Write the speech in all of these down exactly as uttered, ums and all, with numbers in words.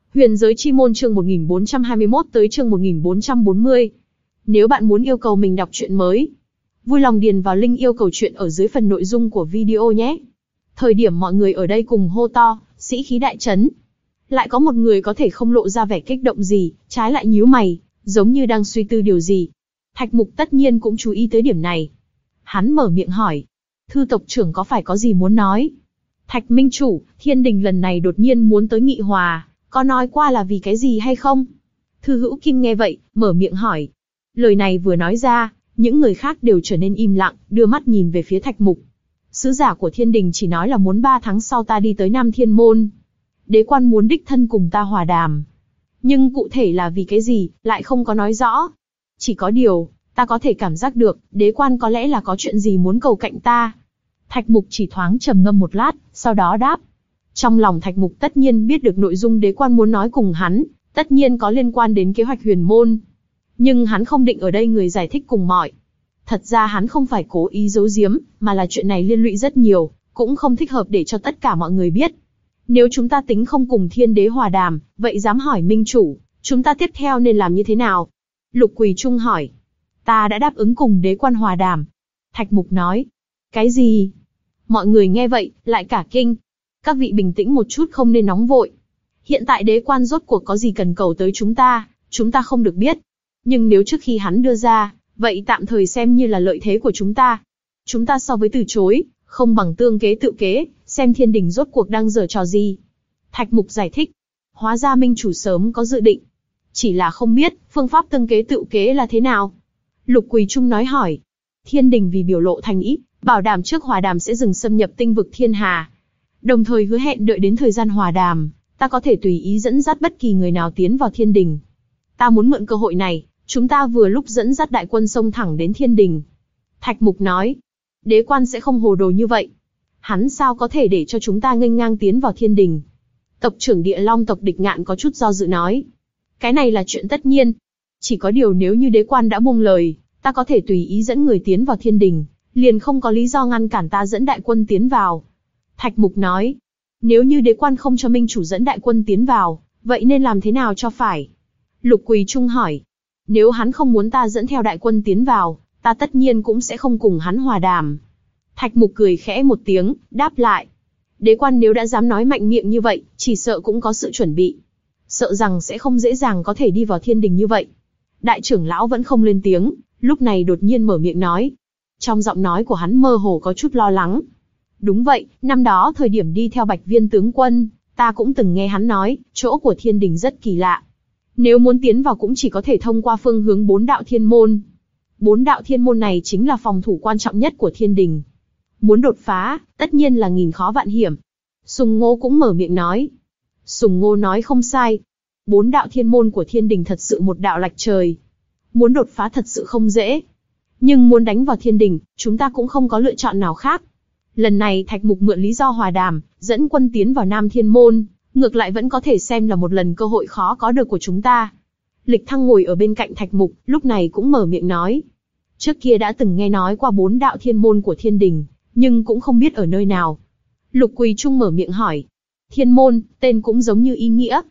Huyền giới chi môn chương một nghìn bốn trăm hai mươi mốt tới chương một nghìn bốn trăm bốn mươi. Nếu bạn muốn yêu cầu mình đọc truyện mới, vui lòng điền vào link yêu cầu truyện ở dưới phần nội dung của video nhé. Thời điểm mọi người ở đây cùng hô to, sĩ khí đại trấn. Lại có một người có thể không lộ ra vẻ kích động gì, trái lại nhíu mày, giống như đang suy tư điều gì. Thạch Mục tất nhiên cũng chú ý tới điểm này. Hắn mở miệng hỏi, Thư tộc trưởng có phải có gì muốn nói? Thạch minh chủ, Thiên Đình lần này đột nhiên muốn tới nghị hòa, có nói qua là vì cái gì hay không? Thư Hữu Kim nghe vậy, mở miệng hỏi. Lời này vừa nói ra, những người khác đều trở nên im lặng, đưa mắt nhìn về phía Thạch Mục. Sứ giả của Thiên Đình chỉ nói là muốn ba tháng sau ta đi tới Nam Thiên Môn. Đế quan muốn đích thân cùng ta hòa đàm. Nhưng cụ thể là vì cái gì, lại không có nói rõ. Chỉ có điều, ta có thể cảm giác được, đế quan có lẽ là có chuyện gì muốn cầu cạnh ta. Thạch Mục chỉ thoáng trầm ngâm một lát, sau đó đáp. Trong lòng Thạch Mục tất nhiên biết được nội dung đế quan muốn nói cùng hắn, tất nhiên có liên quan đến kế hoạch huyền môn. Nhưng hắn không định ở đây người giải thích cùng mọi. Thật ra hắn không phải cố ý giấu giếm, mà là chuyện này liên lụy rất nhiều, cũng không thích hợp để cho tất cả mọi người biết. Nếu chúng ta tính không cùng thiên đế hòa đàm, vậy dám hỏi minh chủ, chúng ta tiếp theo nên làm như thế nào? Lục Quỳ Trung hỏi. Ta đã đáp ứng cùng đế quan hòa đàm. Thạch Mục nói. Cái gì? Mọi người nghe vậy, lại cả kinh. Các vị bình tĩnh một chút, không nên nóng vội. Hiện tại đế quan rốt cuộc có gì cần cầu tới chúng ta, chúng ta không được biết. Nhưng nếu trước khi hắn đưa ra, vậy tạm thời xem như là lợi thế của chúng ta. Chúng ta so với từ chối, không bằng tương kế tự kế, xem Thiên Đình rốt cuộc đang giở trò gì. Thạch Mục giải thích. Hóa ra minh chủ sớm có dự định. Chỉ là không biết, phương pháp tương kế tự kế là thế nào? Lục Quỳ Trung nói hỏi. Thiên Đình vì biểu lộ thành ý, bảo đảm trước hòa đàm sẽ dừng xâm nhập tinh vực Thiên Hà. Đồng thời hứa hẹn đợi đến thời gian hòa đàm, ta có thể tùy ý dẫn dắt bất kỳ người nào tiến vào Thiên Đình. Ta muốn mượn cơ hội này, chúng ta vừa lúc dẫn dắt đại quân xông thẳng đến Thiên Đình. Thạch Mục nói. Đế quan sẽ không hồ đồ như vậy. Hắn sao có thể để cho chúng ta nghênh ngang tiến vào Thiên Đình? Tộc trưởng Địa Long tộc Địch Ngạn có chút do dự nói. Cái này là chuyện tất nhiên. Chỉ có điều nếu như đế quan đã buông lời, ta có thể tùy ý dẫn người tiến vào Thiên Đình, liền không có lý do ngăn cản ta dẫn đại quân tiến vào. Thạch Mục nói. Nếu như đế quan không cho minh chủ dẫn đại quân tiến vào, vậy nên làm thế nào cho phải? Lục Quỳ Trung hỏi. Nếu hắn không muốn ta dẫn theo đại quân tiến vào, ta tất nhiên cũng sẽ không cùng hắn hòa đàm. Thạch Mục cười khẽ một tiếng, đáp lại. Đế quan nếu đã dám nói mạnh miệng như vậy, chỉ sợ cũng có sự chuẩn bị. Sợ rằng sẽ không dễ dàng có thể đi vào Thiên Đình như vậy. Đại trưởng lão vẫn không lên tiếng, lúc này đột nhiên mở miệng nói. Trong giọng nói của hắn mơ hồ có chút lo lắng. Đúng vậy, năm đó thời điểm đi theo Bạch Viên tướng quân, ta cũng từng nghe hắn nói, chỗ của Thiên Đình rất kỳ lạ. Nếu muốn tiến vào cũng chỉ có thể thông qua phương hướng bốn đạo thiên môn. Bốn đạo thiên môn này chính là phòng thủ quan trọng nhất của Thiên Đình. Muốn đột phá, tất nhiên là nghìn khó vạn hiểm. Sùng Ngô cũng mở miệng nói. Sùng Ngô nói không sai. Bốn đạo thiên môn của Thiên Đình thật sự một đạo lạch trời. Muốn đột phá thật sự không dễ. Nhưng muốn đánh vào Thiên Đình, chúng ta cũng không có lựa chọn nào khác. Lần này Thạch Mục mượn lý do hòa đàm, dẫn quân tiến vào Nam Thiên Môn, ngược lại vẫn có thể xem là một lần cơ hội khó có được của chúng ta. Lịch Thăng ngồi ở bên cạnh Thạch Mục, lúc này cũng mở miệng nói. Trước kia đã từng nghe nói qua bốn đạo thiên môn của Thiên Đình, nhưng cũng không biết ở nơi nào. Lục Quỳ Trung mở miệng hỏi. Thiên môn, tên cũng giống như ý nghĩa.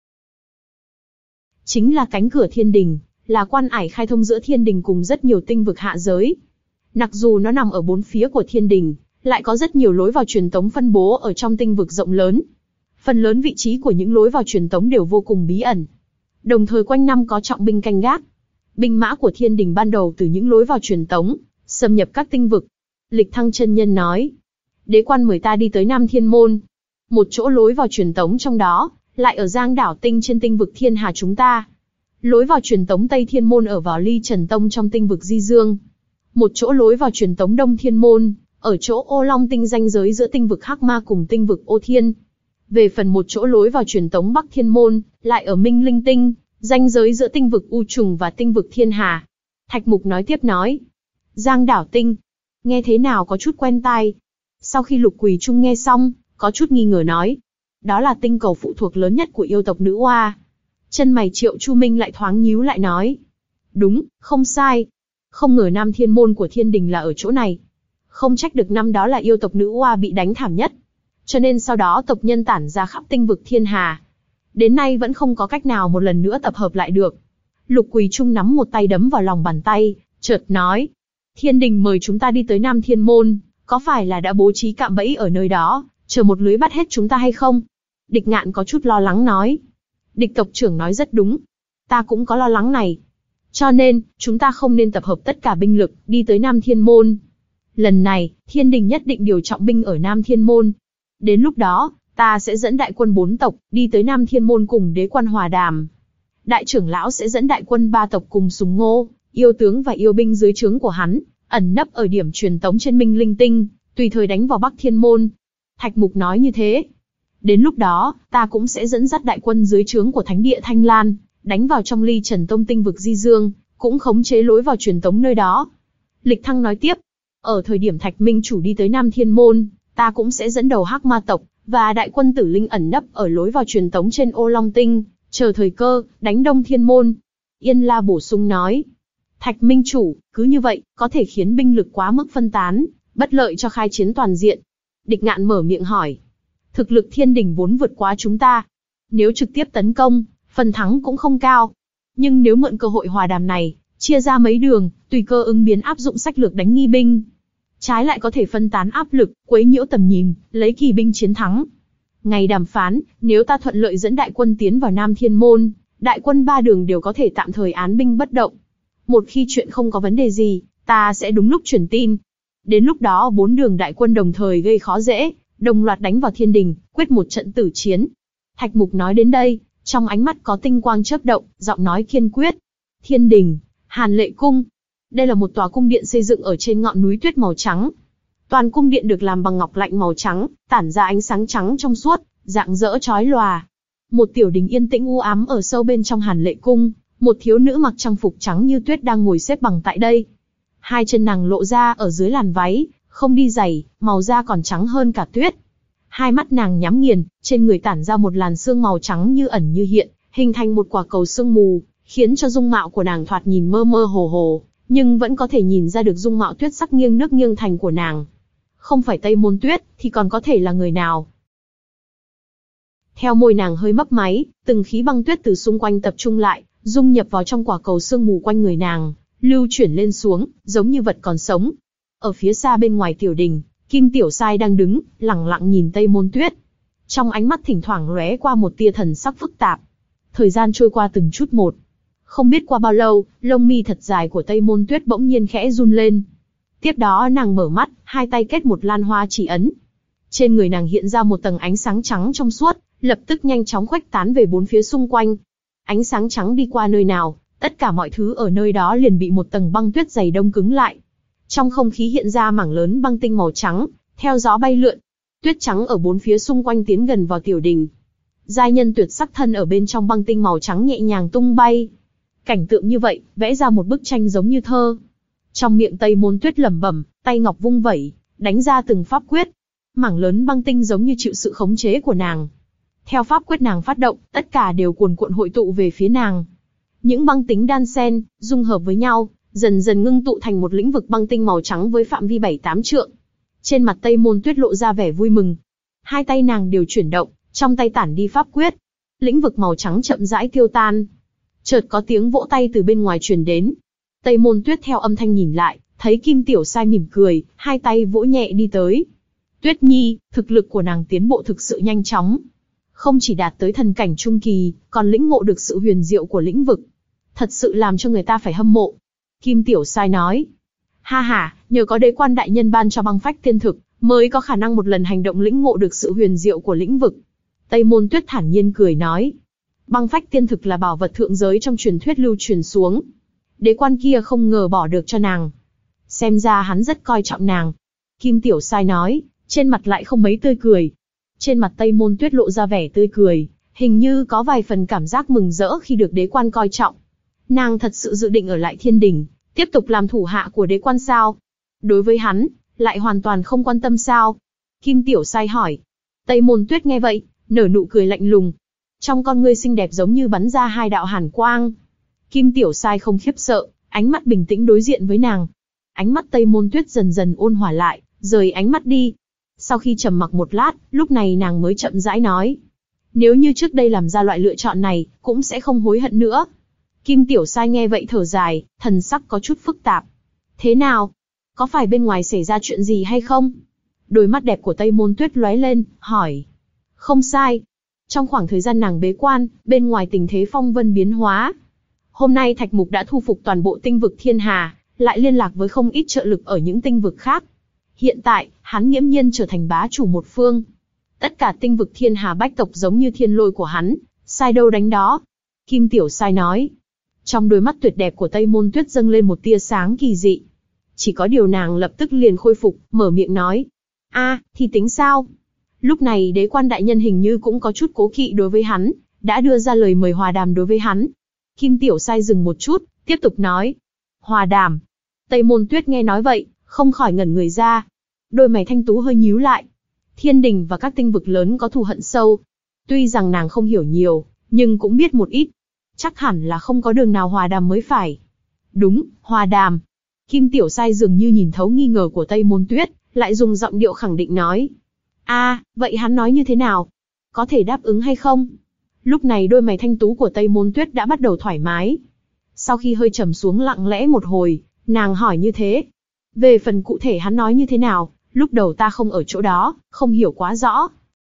Chính là cánh cửa Thiên Đình, là quan ải khai thông giữa Thiên Đình cùng rất nhiều tinh vực hạ giới. Mặc dù nó nằm ở bốn phía của Thiên Đình, lại có rất nhiều lối vào truyền tống phân bố ở trong tinh vực rộng lớn. Phần lớn vị trí của những lối vào truyền tống đều vô cùng bí ẩn. Đồng thời quanh năm có trọng binh canh gác. Binh mã của Thiên Đình ban đầu từ những lối vào truyền tống, xâm nhập các tinh vực. Lịch Thăng chân nhân nói. Đế quan mời ta đi tới Nam Thiên Môn. Một chỗ lối vào truyền tống trong đó, lại ở Giang Đảo Tinh trên tinh vực Thiên Hà chúng ta. Lối vào truyền tống Tây Thiên Môn ở vào Ly Trần Tông trong tinh vực Di Dương. Một chỗ lối vào truyền tống Đông Thiên Môn, ở chỗ Ô Long Tinh ranh giới giữa tinh vực Hắc Ma cùng tinh vực Ô Thiên. Về phần một chỗ lối vào truyền tống Bắc Thiên Môn, lại ở Minh Linh Tinh, ranh giới giữa tinh vực U Trùng và tinh vực Thiên Hà. Thạch Mục nói tiếp nói. Giang Đảo Tinh. Nghe thế nào có chút quen tai. Sau khi Lục Quỳ Trung nghe xong, có chút nghi ngờ nói. Đó là tinh cầu phụ thuộc lớn nhất của yêu tộc nữ oa. Chân mày Triệu Chu Minh lại thoáng nhíu lại nói. Đúng, không sai. Không ngờ Nam Thiên Môn của Thiên Đình là ở chỗ này. Không trách được năm đó là yêu tộc nữ oa bị đánh thảm nhất. Cho nên sau đó tộc nhân tản ra khắp tinh vực Thiên Hà. đến nay vẫn không có cách nào một lần nữa tập hợp lại được. Lục Quỳ Trung nắm một tay đấm vào lòng bàn tay, chợt nói: Thiên đình mời chúng ta đi tới Nam Thiên Môn, có phải là đã bố trí cạm bẫy ở nơi đó, chờ một lưới bắt hết chúng ta hay không? Địch Ngạn có chút lo lắng nói. Địch tộc trưởng nói rất đúng. Ta cũng có lo lắng này. Cho nên, chúng ta không nên tập hợp tất cả binh lực, đi tới Nam Thiên Môn. Lần này, thiên đình nhất định điều trọng binh ở Nam Thiên Môn. Đến lúc đó, ta sẽ dẫn đại quân bốn tộc, đi tới Nam Thiên Môn cùng đế quan hòa đàm. Đại trưởng lão sẽ dẫn đại quân ba tộc cùng Sùng Ngô, yêu tướng và yêu binh dưới trướng của hắn, ẩn nấp ở điểm truyền tống trên Minh Linh Tinh, tùy thời đánh vào Bắc Thiên Môn. Thạch Mục nói như thế. Đến lúc đó, ta cũng sẽ dẫn dắt đại quân dưới trướng của Thánh địa Thanh Lan, đánh vào trong Ly Trần Tông tinh vực Di Dương, cũng khống chế lối vào truyền tống nơi đó. Lịch Thăng nói tiếp, ở thời điểm Thạch Minh chủ đi tới Nam Thiên Môn, ta cũng sẽ dẫn đầu Hắc Ma tộc và đại quân Tử Linh ẩn nấp ở lối vào truyền tống trên Ô Long Tinh, chờ thời cơ, đánh Đông Thiên Môn. Yên La bổ sung nói, Thạch Minh chủ, cứ như vậy, có thể khiến binh lực quá mức phân tán, bất lợi cho khai chiến toàn diện. Địch Ngạn mở miệng hỏi, thực lực thiên đình vốn vượt quá chúng ta. Nếu trực tiếp tấn công, phần thắng cũng không cao. Nhưng nếu mượn cơ hội hòa đàm này, chia ra mấy đường, tùy cơ ứng biến áp dụng sách lược đánh nghi binh, trái lại có thể phân tán áp lực, quấy nhiễu tầm nhìn, lấy kỳ binh chiến thắng. Ngày đàm phán, nếu ta thuận lợi dẫn đại quân tiến vào Nam Thiên Môn, đại quân ba đường đều có thể tạm thời án binh bất động. Một khi chuyện không có vấn đề gì, ta sẽ đúng lúc truyền tin. Đến lúc đó bốn đường đại quân đồng thời gây khó dễ, đồng loạt đánh vào thiên đình, quyết một trận tử chiến. Thạch Mục nói đến đây, trong ánh mắt có tinh quang chớp động, giọng nói kiên quyết. Thiên đình, Hàn Lệ Cung. Đây là một tòa cung điện xây dựng ở trên ngọn núi tuyết màu trắng. Toàn cung điện được làm bằng ngọc lạnh màu trắng, tản ra ánh sáng trắng trong suốt, rạng rỡ chói lòa. Một tiểu đình yên tĩnh u ám ở sâu bên trong Hàn Lệ Cung, một thiếu nữ mặc trang phục trắng như tuyết đang ngồi xếp bằng tại đây. Hai chân nàng lộ ra ở dưới làn váy, không đi giày, màu da còn trắng hơn cả tuyết. Hai mắt nàng nhắm nghiền, trên người tản ra một làn sương màu trắng như ẩn như hiện, hình thành một quả cầu sương mù, khiến cho dung mạo của nàng thoạt nhìn mơ mơ hồ hồ, nhưng vẫn có thể nhìn ra được dung mạo tuyết sắc nghiêng nước nghiêng thành của nàng. Không phải Tây Môn Tuyết, thì còn có thể là người nào? Theo môi nàng hơi mấp máy, từng khí băng tuyết từ xung quanh tập trung lại, dung nhập vào trong quả cầu sương mù quanh người nàng, lưu chuyển lên xuống, giống như vật còn sống. Ở phía xa bên ngoài tiểu đình, Kim Tiểu Sai đang đứng, lẳng lặng nhìn Tây Môn Tuyết. Trong ánh mắt thỉnh thoảng lóe qua một tia thần sắc phức tạp. Thời gian trôi qua từng chút một. Không biết qua bao lâu, lông mi thật dài của Tây Môn Tuyết bỗng nhiên khẽ run lên. Tiếp đó nàng mở mắt, hai tay kết một lan hoa chỉ ấn. Trên người nàng hiện ra một tầng ánh sáng trắng trong suốt, lập tức nhanh chóng khuếch tán về bốn phía xung quanh. Ánh sáng trắng đi qua nơi nào, tất cả mọi thứ ở nơi đó liền bị một tầng băng tuyết dày đông cứng lại. Trong không khí hiện ra mảng lớn băng tinh màu trắng, theo gió bay lượn. Tuyết trắng ở bốn phía xung quanh tiến gần vào tiểu đình. Giai nhân tuyệt sắc thân ở bên trong băng tinh màu trắng nhẹ nhàng tung bay. Cảnh tượng như vậy, vẽ ra một bức tranh giống như thơ. Trong miệng Tây Môn Tuyết lẩm bẩm, tay ngọc vung vẩy, đánh ra từng pháp quyết. Mảng lớn băng tinh giống như chịu sự khống chế của nàng. Theo pháp quyết nàng phát động, tất cả đều cuồn cuộn hội tụ về phía nàng. Những băng tính đan xen, dung hợp với nhau, dần dần ngưng tụ thành một lĩnh vực băng tinh màu trắng với phạm vi bảy tám trượng. Trên mặt Tây Môn Tuyết lộ ra vẻ vui mừng. Hai tay nàng đều chuyển động, trong tay tản đi pháp quyết. Lĩnh vực màu trắng chậm rãi tiêu tan. Chợt có tiếng vỗ tay từ bên ngoài truyền đến. Tây Môn Tuyết theo âm thanh nhìn lại, thấy Kim Tiểu Sai mỉm cười, hai tay vỗ nhẹ đi tới. Tuyết Nhi, thực lực của nàng tiến bộ thực sự nhanh chóng. Không chỉ đạt tới thần cảnh trung kỳ, còn lĩnh ngộ được sự huyền diệu của lĩnh vực. Thật sự làm cho người ta phải hâm mộ. Kim Tiểu Sai nói. Ha ha, nhờ có đế quan đại nhân ban cho băng phách tiên thực, mới có khả năng một lần hành động lĩnh ngộ được sự huyền diệu của lĩnh vực. Tây Môn Tuyết thản nhiên cười nói. Băng phách tiên thực là bảo vật thượng giới trong truyền thuyết lưu truyền xuống. Đế quan kia không ngờ bỏ được cho nàng. Xem ra hắn rất coi trọng nàng. Kim Tiểu Sai nói, trên mặt lại không mấy tươi cười. Trên mặt Tây Môn Tuyết lộ ra vẻ tươi cười, hình như có vài phần cảm giác mừng rỡ khi được đế quan coi trọng. Nàng thật sự dự định ở lại thiên đình, tiếp tục làm thủ hạ của đế quan sao? Đối với hắn, lại hoàn toàn không quan tâm sao? Kim Tiểu Sai hỏi. Tây Môn Tuyết nghe vậy, nở nụ cười lạnh lùng. Trong con ngươi xinh đẹp giống như bắn ra hai đạo hàn quang. Kim Tiểu Sai không khiếp sợ, ánh mắt bình tĩnh đối diện với nàng. Ánh mắt Tây Môn Tuyết dần dần ôn hòa lại, rời ánh mắt đi. Sau khi trầm mặc một lát, lúc này nàng mới chậm rãi nói. Nếu như trước đây làm ra loại lựa chọn này, cũng sẽ không hối hận nữa. Kim Tiểu Sai nghe vậy thở dài, thần sắc có chút phức tạp. Thế nào? Có phải bên ngoài xảy ra chuyện gì hay không? Đôi mắt đẹp của Tây Môn Tuyết lóe lên, hỏi. Không sai. Trong khoảng thời gian nàng bế quan, bên ngoài tình thế phong vân biến hóa. Hôm nay Thạch Mục đã thu phục toàn bộ tinh vực Thiên Hà, lại liên lạc với không ít trợ lực ở những tinh vực khác. Hiện tại, hắn nghiễm nhiên trở thành bá chủ một phương. Tất cả tinh vực Thiên Hà bách tộc giống như thiên lôi của hắn, sai đâu đánh đó. Kim Tiểu Sai nói. Trong đôi mắt tuyệt đẹp của Tây Môn Tuyết dâng lên một tia sáng kỳ dị. Chỉ có điều nàng lập tức liền khôi phục, mở miệng nói. A, thì tính sao? Lúc này đế quan đại nhân hình như cũng có chút cố kỵ đối với hắn, đã đưa ra lời mời hòa đàm đối với hắn. Kim Tiểu Sai dừng một chút, tiếp tục nói. Hòa đàm. Tây Môn Tuyết nghe nói vậy, không khỏi ngẩn người ra. Đôi mày thanh tú hơi nhíu lại. Thiên đình và các tinh vực lớn có thù hận sâu. Tuy rằng nàng không hiểu nhiều, nhưng cũng biết một ít. Chắc hẳn là không có đường nào hòa đàm mới phải. Đúng, hòa đàm. Kim Tiểu Sai dường như nhìn thấu nghi ngờ của Tây Môn Tuyết, lại dùng giọng điệu khẳng định nói. A, vậy hắn nói như thế nào? Có thể đáp ứng hay không? Lúc này đôi mày thanh tú của Tây Môn Tuyết đã bắt đầu thoải mái. Sau khi hơi trầm xuống lặng lẽ một hồi, nàng hỏi như thế. Về phần cụ thể hắn nói như thế nào, lúc đầu ta không ở chỗ đó, không hiểu quá rõ.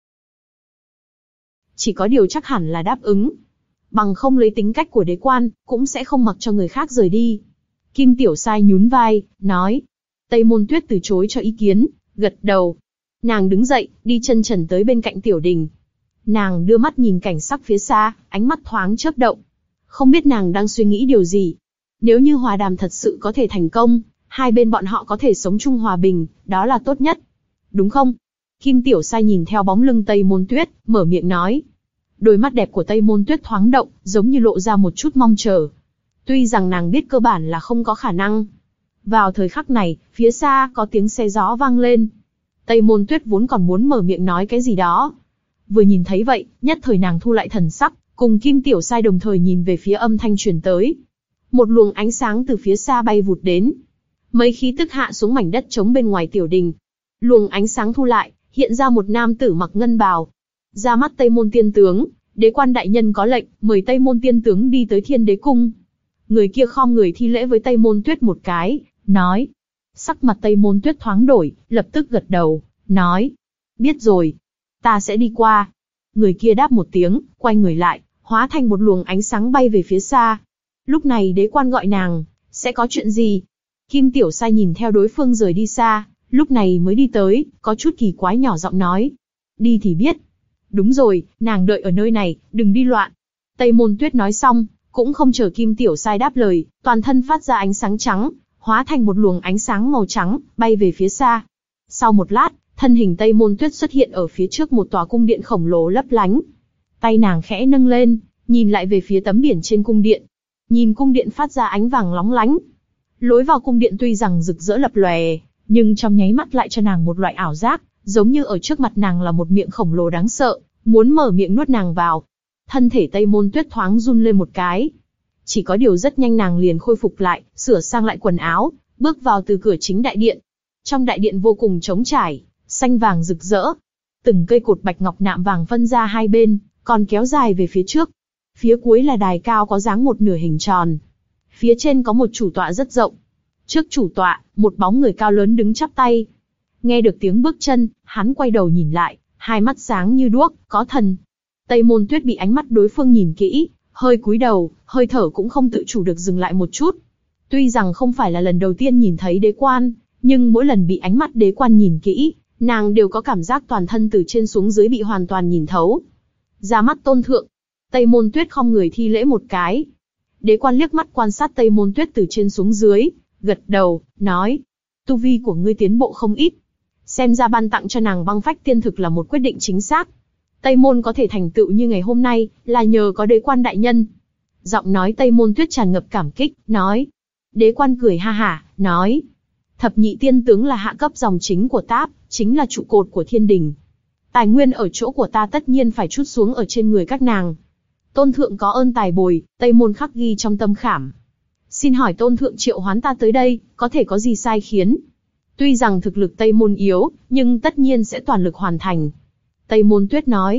Chỉ có điều chắc hẳn là đáp ứng. Bằng không lấy tính cách của đế quan, cũng sẽ không mặc cho người khác rời đi. Kim Tiểu Sai nhún vai, nói. Tây Môn Tuyết từ chối cho ý kiến, gật đầu. Nàng đứng dậy, đi chân trần tới bên cạnh Tiểu Đình. Nàng đưa mắt nhìn cảnh sắc phía xa, ánh mắt thoáng chớp động. Không biết nàng đang suy nghĩ điều gì. Nếu như hòa đàm thật sự có thể thành công, hai bên bọn họ có thể sống chung hòa bình, đó là tốt nhất. Đúng không? Kim Tiểu Sai nhìn theo bóng lưng Tây Môn Tuyết, mở miệng nói. Đôi mắt đẹp của Tây Môn Tuyết thoáng động, giống như lộ ra một chút mong chờ. Tuy rằng nàng biết cơ bản là không có khả năng. Vào thời khắc này, phía xa có tiếng xe gió vang lên. Tây Môn Tuyết vốn còn muốn mở miệng nói cái gì đó. Vừa nhìn thấy vậy, nhất thời nàng thu lại thần sắc, cùng Kim Tiểu Sai đồng thời nhìn về phía âm thanh truyền tới. Một luồng ánh sáng từ phía xa bay vụt đến. Mấy khí tức hạ xuống mảnh đất trống bên ngoài tiểu đình. Luồng ánh sáng thu lại, hiện ra một nam tử mặc ngân bào. Ra mắt Tây Môn Tiên Tướng, đế quan đại nhân có lệnh, mời Tây Môn Tiên Tướng đi tới Thiên Đế Cung. Người kia khom người thi lễ với Tây Môn Tuyết một cái, nói. Sắc mặt Tây Môn Tuyết thoáng đổi, lập tức gật đầu, nói. Biết rồi, ta sẽ đi qua. Người kia đáp một tiếng, quay người lại, hóa thành một luồng ánh sáng bay về phía xa. Lúc này đế quan gọi nàng, sẽ có chuyện gì? Kim Tiểu Sai nhìn theo đối phương rời đi xa, lúc này mới đi tới, có chút kỳ quái nhỏ giọng nói. Đi thì biết. Đúng rồi, nàng đợi ở nơi này, đừng đi loạn. Tây Môn Tuyết nói xong, cũng không chờ Kim Tiểu Sai đáp lời, toàn thân phát ra ánh sáng trắng, hóa thành một luồng ánh sáng màu trắng, bay về phía xa. Sau một lát, thân hình Tây Môn Tuyết xuất hiện ở phía trước một tòa cung điện khổng lồ lấp lánh. Tay nàng khẽ nâng lên, nhìn lại về phía tấm biển trên cung điện. Nhìn cung điện phát ra ánh vàng lóng lánh. Lối vào cung điện tuy rằng rực rỡ lập lòe, nhưng trong nháy mắt lại cho nàng một loại ảo giác, giống như ở trước mặt nàng là một miệng khổng lồ đáng sợ, muốn mở miệng nuốt nàng vào. Thân thể Tây Môn Tuyết thoáng run lên một cái. Chỉ có điều rất nhanh nàng liền khôi phục lại, sửa sang lại quần áo, bước vào từ cửa chính đại điện. Trong đại điện vô cùng trống trải, xanh vàng rực rỡ. Từng cây cột bạch ngọc nạm vàng phân ra hai bên, còn kéo dài về phía trước. Phía cuối là đài cao có dáng một nửa hình tròn. Phía trên có một chủ tọa rất rộng. Trước chủ tọa, một bóng người cao lớn đứng chắp tay. Nghe được tiếng bước chân, hắn quay đầu nhìn lại, hai mắt sáng như đuốc, có thần. Tây Môn Tuyết bị ánh mắt đối phương nhìn kỹ, hơi cúi đầu, hơi thở cũng không tự chủ được dừng lại một chút. Tuy rằng không phải là lần đầu tiên nhìn thấy đế quan, nhưng mỗi lần bị ánh mắt đế quan nhìn kỹ, nàng đều có cảm giác toàn thân từ trên xuống dưới bị hoàn toàn nhìn thấu. Ra mắt tôn thượng. Tây Môn Tuyết khom người thi lễ một cái. Đế quan liếc mắt quan sát Tây Môn Tuyết từ trên xuống dưới, gật đầu, nói. Tu vi của ngươi tiến bộ không ít. Xem ra ban tặng cho nàng băng phách tiên thực là một quyết định chính xác. Tây Môn có thể thành tựu như ngày hôm nay, là nhờ có đế quan đại nhân. Giọng nói Tây Môn Tuyết tràn ngập cảm kích, nói. Đế quan cười ha hả, nói. Thập nhị tiên tướng là hạ cấp dòng chính của Táp, chính là trụ cột của thiên đình. Tài nguyên ở chỗ của ta tất nhiên phải trút xuống ở trên người các nàng. Tôn thượng có ơn tài bồi, Tây Môn khắc ghi trong tâm khảm. Xin hỏi tôn thượng triệu hoán ta tới đây, có thể có gì sai khiến? Tuy rằng thực lực Tây Môn yếu, nhưng tất nhiên sẽ toàn lực hoàn thành. Tây Môn Tuyết nói.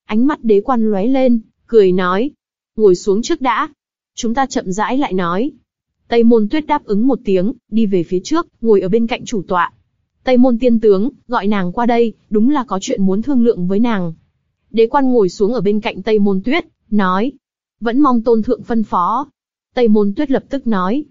Ánh mắt đế quan lóe lên, cười nói. Ngồi xuống trước đã. Chúng ta chậm rãi lại nói. Tây Môn Tuyết đáp ứng một tiếng, đi về phía trước, ngồi ở bên cạnh chủ tọa. Tây Môn tiên tướng, gọi nàng qua đây, đúng là có chuyện muốn thương lượng với nàng. Đế quan ngồi xuống ở bên cạnh Tây Môn Tuyết, nói. Vẫn mong tôn thượng phân phó. Tây Môn Tuyết lập tức nói.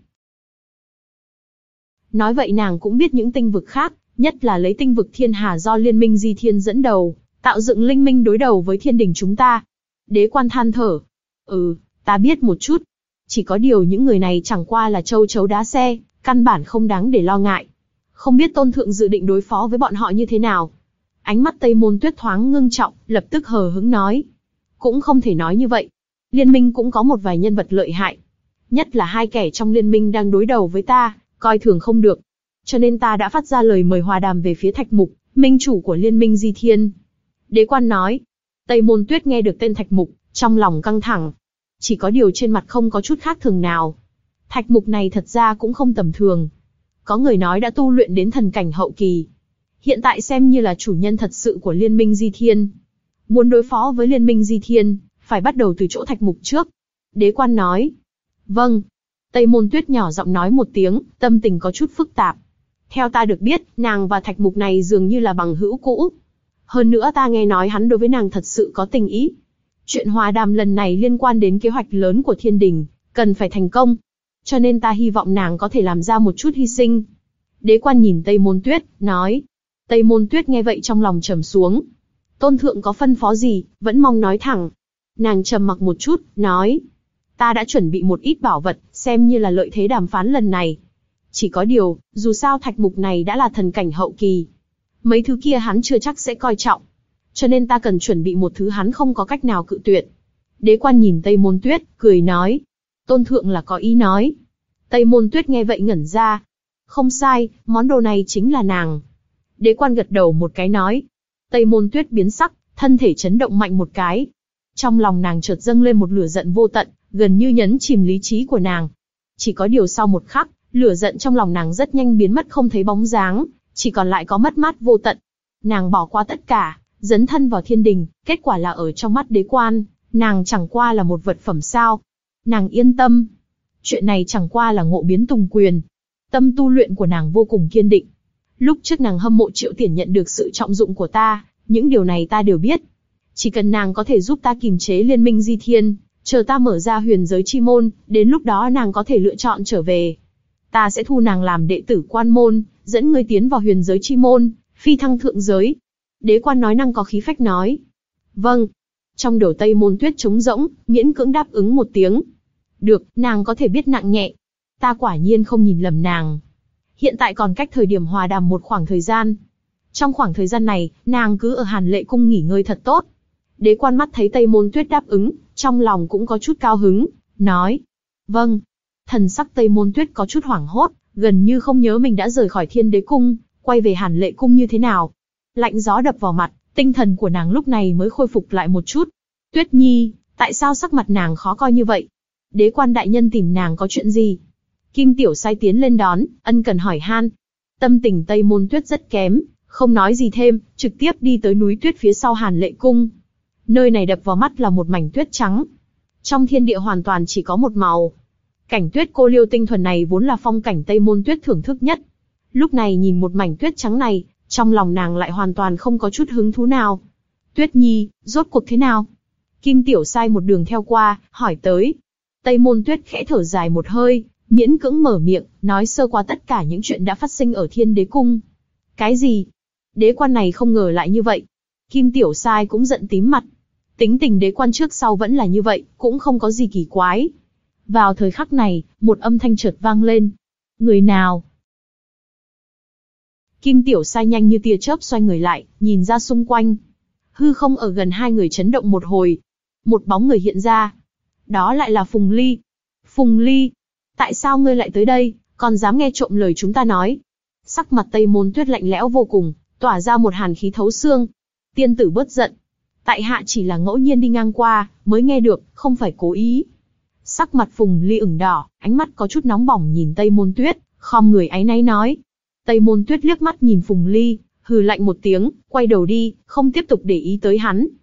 Nói vậy nàng cũng biết những tinh vực khác, nhất là lấy tinh vực thiên hà do liên minh Di Thiên dẫn đầu, tạo dựng linh minh đối đầu với thiên đình chúng ta. Đế quan than thở. Ừ, ta biết một chút. Chỉ có điều những người này chẳng qua là châu chấu đá xe, căn bản không đáng để lo ngại. Không biết tôn thượng dự định đối phó với bọn họ như thế nào. Ánh mắt Tây Môn Tuyết thoáng ngưng trọng, lập tức hờ hững nói. Cũng không thể nói như vậy. Liên minh cũng có một vài nhân vật lợi hại. Nhất là hai kẻ trong liên minh đang đối đầu với ta, coi thường không được. Cho nên ta đã phát ra lời mời hòa đàm về phía Thạch Mục, minh chủ của liên minh Di Thiên. Đế quan nói. Tây Môn Tuyết nghe được tên Thạch Mục, trong lòng căng thẳng. Chỉ có điều trên mặt không có chút khác thường nào. Thạch Mục này thật ra cũng không tầm thường. Có người nói đã tu luyện đến thần cảnh hậu kỳ. Hiện tại xem như là chủ nhân thật sự của liên minh Di Thiên. Muốn đối phó với liên minh Di Thiên, phải bắt đầu từ chỗ Thạch Mục trước. Đế quan nói. Vâng. Tây Môn Tuyết nhỏ giọng nói một tiếng, tâm tình có chút phức tạp. Theo ta được biết, nàng và Thạch Mục này dường như là bằng hữu cũ. Hơn nữa ta nghe nói hắn đối với nàng thật sự có tình ý. Chuyện hòa đàm lần này liên quan đến kế hoạch lớn của thiên đình, cần phải thành công. Cho nên ta hy vọng nàng có thể làm ra một chút hy sinh. Đế quan nhìn Tây Môn Tuyết, nói. Tây Môn Tuyết nghe vậy trong lòng trầm xuống. Tôn thượng có phân phó gì, vẫn mong nói thẳng. Nàng trầm mặc một chút, nói. Ta đã chuẩn bị một ít bảo vật, xem như là lợi thế đàm phán lần này. Chỉ có điều, dù sao Thạch Mục này đã là thần cảnh hậu kỳ. Mấy thứ kia hắn chưa chắc sẽ coi trọng. Cho nên ta cần chuẩn bị một thứ hắn không có cách nào cự tuyệt. Đế quan nhìn Tây Môn Tuyết, cười nói. Tôn thượng là có ý nói. Tây Môn Tuyết nghe vậy ngẩn ra. Không sai, món đồ này chính là nàng. Đế quan gật đầu một cái nói. Tây Môn Tuyết biến sắc, thân thể chấn động mạnh một cái. Trong lòng nàng chợt dâng lên một lửa giận vô tận, gần như nhấn chìm lý trí của nàng. Chỉ có điều sau một khắc, lửa giận trong lòng nàng rất nhanh biến mất không thấy bóng dáng, chỉ còn lại có mất mát vô tận. Nàng bỏ qua tất cả, dấn thân vào thiên đình, kết quả là ở trong mắt đế quan, nàng chẳng qua là một vật phẩm sao. Nàng yên tâm. Chuyện này chẳng qua là ngộ biến tùng quyền. Tâm tu luyện của nàng vô cùng kiên định. Lúc trước nàng hâm mộ Triệu Tiền nhận được sự trọng dụng của ta, những điều này ta đều biết. Chỉ cần nàng có thể giúp ta kiềm chế liên minh Di Thiên, chờ ta mở ra huyền giới chi môn, đến lúc đó nàng có thể lựa chọn trở về. Ta sẽ thu nàng làm đệ tử quan môn, dẫn ngươi tiến vào huyền giới chi môn, phi thăng thượng giới. Đế quan nói năng có khí phách nói. Vâng. Trong đầu Tây Môn Tuyết trống rỗng, miễn cưỡng đáp ứng một tiếng. Được, nàng có thể biết nặng nhẹ. Ta quả nhiên không nhìn lầm nàng. Hiện tại còn cách thời điểm hòa đàm một khoảng thời gian. Trong khoảng thời gian này, nàng cứ ở Hàn Lệ Cung nghỉ ngơi thật tốt. Đế quan mắt thấy Tây Môn Tuyết đáp ứng, trong lòng cũng có chút cao hứng, nói. Vâng. Thần sắc Tây Môn Tuyết có chút hoảng hốt, gần như không nhớ mình đã rời khỏi Thiên Đế Cung, quay về Hàn Lệ Cung như thế nào. Lạnh gió đập vào mặt, tinh thần của nàng lúc này mới khôi phục lại một chút. Tuyết Nhi, tại sao sắc mặt nàng khó coi như vậy? Đế quan đại nhân tìm nàng có chuyện gì? Kim Tiểu Sai tiến lên đón, ân cần hỏi han. Tâm tình Tây Môn Tuyết rất kém, không nói gì thêm, trực tiếp đi tới núi tuyết phía sau Hàn Lệ Cung. Nơi này đập vào mắt là một mảnh tuyết trắng. Trong thiên địa hoàn toàn chỉ có một màu. Cảnh tuyết cô liêu tinh thuần này vốn là phong cảnh Tây Môn Tuyết thưởng thức nhất. Lúc này nhìn một mảnh tuyết trắng này, trong lòng nàng lại hoàn toàn không có chút hứng thú nào. Tuyết Nhi, rốt cuộc thế nào? Kim Tiểu Sai một đường theo qua, hỏi tới. Tây Môn Tuyết khẽ thở dài một hơi, miễn cưỡng mở miệng, nói sơ qua tất cả những chuyện đã phát sinh ở Thiên Đế Cung. Cái gì? Đế quan này không ngờ lại như vậy. Kim Tiểu Sai cũng giận tím mặt. Tính tình đế quan trước sau vẫn là như vậy, cũng không có gì kỳ quái. Vào thời khắc này, một âm thanh chợt vang lên. Người nào? Kim Tiểu Sai nhanh như tia chớp xoay người lại, nhìn ra xung quanh. Hư không ở gần hai người chấn động một hồi. Một bóng người hiện ra. Đó lại là Phùng Ly. Phùng Ly, tại sao ngươi lại tới đây, còn dám nghe trộm lời chúng ta nói? Sắc mặt Tây Môn Tuyết lạnh lẽo vô cùng, tỏa ra một hàn khí thấu xương. Tiên tử bớt giận. Tại hạ chỉ là ngẫu nhiên đi ngang qua, mới nghe được, không phải cố ý. Sắc mặt Phùng Ly ửng đỏ, ánh mắt có chút nóng bỏng nhìn Tây Môn Tuyết, khom người áy náy nói. Tây Môn Tuyết liếc mắt nhìn Phùng Ly, hừ lạnh một tiếng, quay đầu đi, không tiếp tục để ý tới hắn.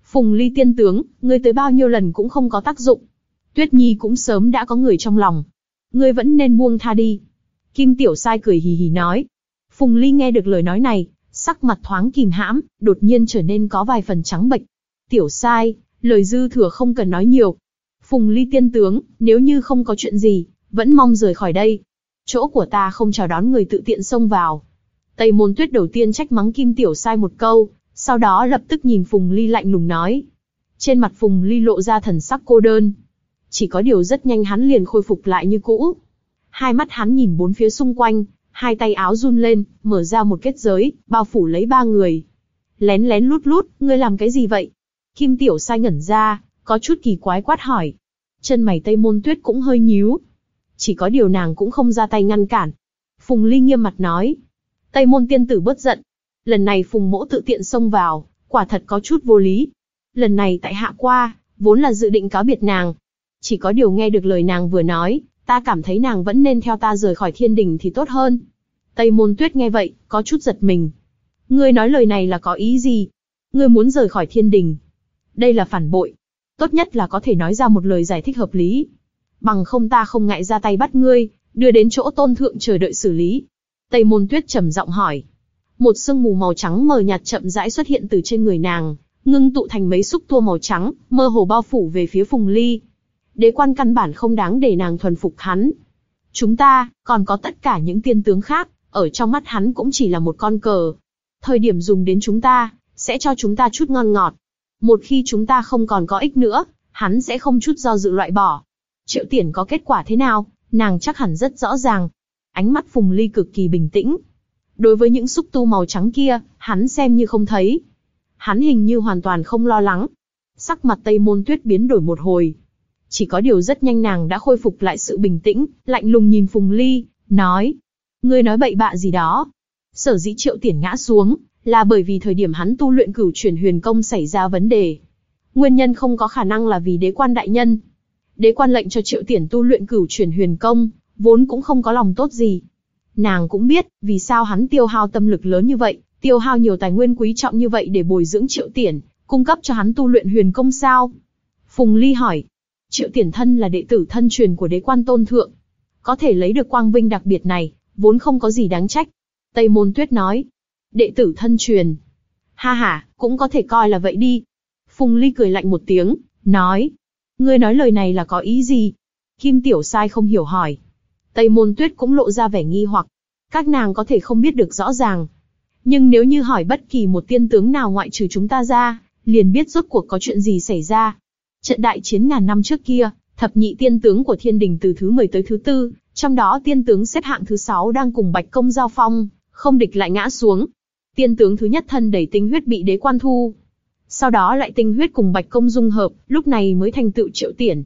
Phùng Ly tiên tướng, ngươi tới bao nhiêu lần cũng không có tác dụng. Tuyết Nhi cũng sớm đã có người trong lòng. Ngươi vẫn nên buông tha đi. Kim Tiểu Sai cười hì hì nói. Phùng Ly nghe được lời nói này, sắc mặt thoáng kìm hãm, đột nhiên trở nên có vài phần trắng bệch. Tiểu Sai, lời dư thừa không cần nói nhiều. Phùng Ly tiên tướng, nếu như không có chuyện gì, vẫn mong rời khỏi đây. Chỗ của ta không chào đón người tự tiện xông vào. Tây Môn Tuyết đầu tiên trách mắng Kim Tiểu Sai một câu, sau đó lập tức nhìn Phùng Ly lạnh lùng nói. Trên mặt Phùng Ly lộ ra thần sắc cô đơn. Chỉ có điều rất nhanh hắn liền khôi phục lại như cũ. Hai mắt hắn nhìn bốn phía xung quanh, hai tay áo run lên, mở ra một kết giới, bao phủ lấy ba người. Lén lén lút lút, ngươi làm cái gì vậy? Kim Tiểu Sai ngẩn ra, có chút kỳ quái quát hỏi. Chân mày Tây Môn Tuyết cũng hơi nhíu. Chỉ có điều nàng cũng không ra tay ngăn cản. Phùng Ly nghiêm mặt nói. Tây Môn tiên tử bớt giận. Lần này Phùng mỗ tự tiện xông vào, quả thật có chút vô lý. Lần này tại hạ qua, vốn là dự định cáo biệt nàng. Chỉ có điều nghe được lời nàng vừa nói, ta cảm thấy nàng vẫn nên theo ta rời khỏi thiên đình thì tốt hơn. Tây Môn Tuyết nghe vậy, có chút giật mình. Ngươi nói lời này là có ý gì? Ngươi muốn rời khỏi thiên đình? Đây là phản bội. Tốt nhất là có thể nói ra một lời giải thích hợp lý. Bằng không ta không ngại ra tay bắt ngươi, đưa đến chỗ tôn thượng chờ đợi xử lý. Tây Môn Tuyết trầm giọng hỏi. Một sương mù màu trắng mờ nhạt chậm rãi xuất hiện từ trên người nàng, ngưng tụ thành mấy xúc tua màu trắng, mơ hồ bao phủ về phía Phùng Ly. Đế quan căn bản không đáng để nàng thuần phục hắn. Chúng ta, còn có tất cả những tiên tướng khác, ở trong mắt hắn cũng chỉ là một con cờ. Thời điểm dùng đến chúng ta, sẽ cho chúng ta chút ngon ngọt. Một khi chúng ta không còn có ích nữa, hắn sẽ không chút do dự loại bỏ. Triệu Tiển có kết quả thế nào, nàng chắc hẳn rất rõ ràng. Ánh mắt Phùng Ly cực kỳ bình tĩnh. Đối với những xúc tu màu trắng kia, hắn xem như không thấy. Hắn hình như hoàn toàn không lo lắng. Sắc mặt Tây Môn Tuyết biến đổi một hồi. Chỉ có điều rất nhanh nàng đã khôi phục lại sự bình tĩnh, lạnh lùng nhìn Phùng Ly, nói. Ngươi nói bậy bạ gì đó. Sở dĩ Triệu Tiển ngã xuống, là bởi vì thời điểm hắn tu luyện cửu chuyển huyền công xảy ra vấn đề. Nguyên nhân không có khả năng là vì đế quan đại nhân. Đế quan lệnh cho Triệu Tiển tu luyện cửu chuyển huyền công, vốn cũng không có lòng tốt gì. Nàng cũng biết, vì sao hắn tiêu hao tâm lực lớn như vậy, tiêu hao nhiều tài nguyên quý trọng như vậy để bồi dưỡng Triệu Tiển, cung cấp cho hắn tu luyện huyền công sao? Phùng Ly hỏi. Triệu Tiển thân là đệ tử thân truyền của đế quan tôn thượng. Có thể lấy được quang vinh đặc biệt này, vốn không có gì đáng trách. Tây Môn Tuyết nói. Đệ tử thân truyền. Ha ha, cũng có thể coi là vậy đi. Phùng Ly cười lạnh một tiếng, nói. Ngươi nói lời này là có ý gì? Kim Tiểu Sai không hiểu hỏi. Tây Môn Tuyết cũng lộ ra vẻ nghi hoặc. Các nàng có thể không biết được rõ ràng. Nhưng nếu như hỏi bất kỳ một tiên tướng nào ngoại trừ chúng ta ra, liền biết rốt cuộc có chuyện gì xảy ra. Trận đại chiến ngàn năm trước kia, thập nhị tiên tướng của thiên đình từ thứ mười tới thứ tư, trong đó tiên tướng xếp hạng thứ sáu đang cùng Bạch Công giao phong, không địch lại ngã xuống. Tiên tướng thứ nhất thân đẩy tinh huyết bị đế quan thu. Sau đó lại tinh huyết cùng Bạch Công dung hợp, lúc này mới thành tựu Triệu Tiển.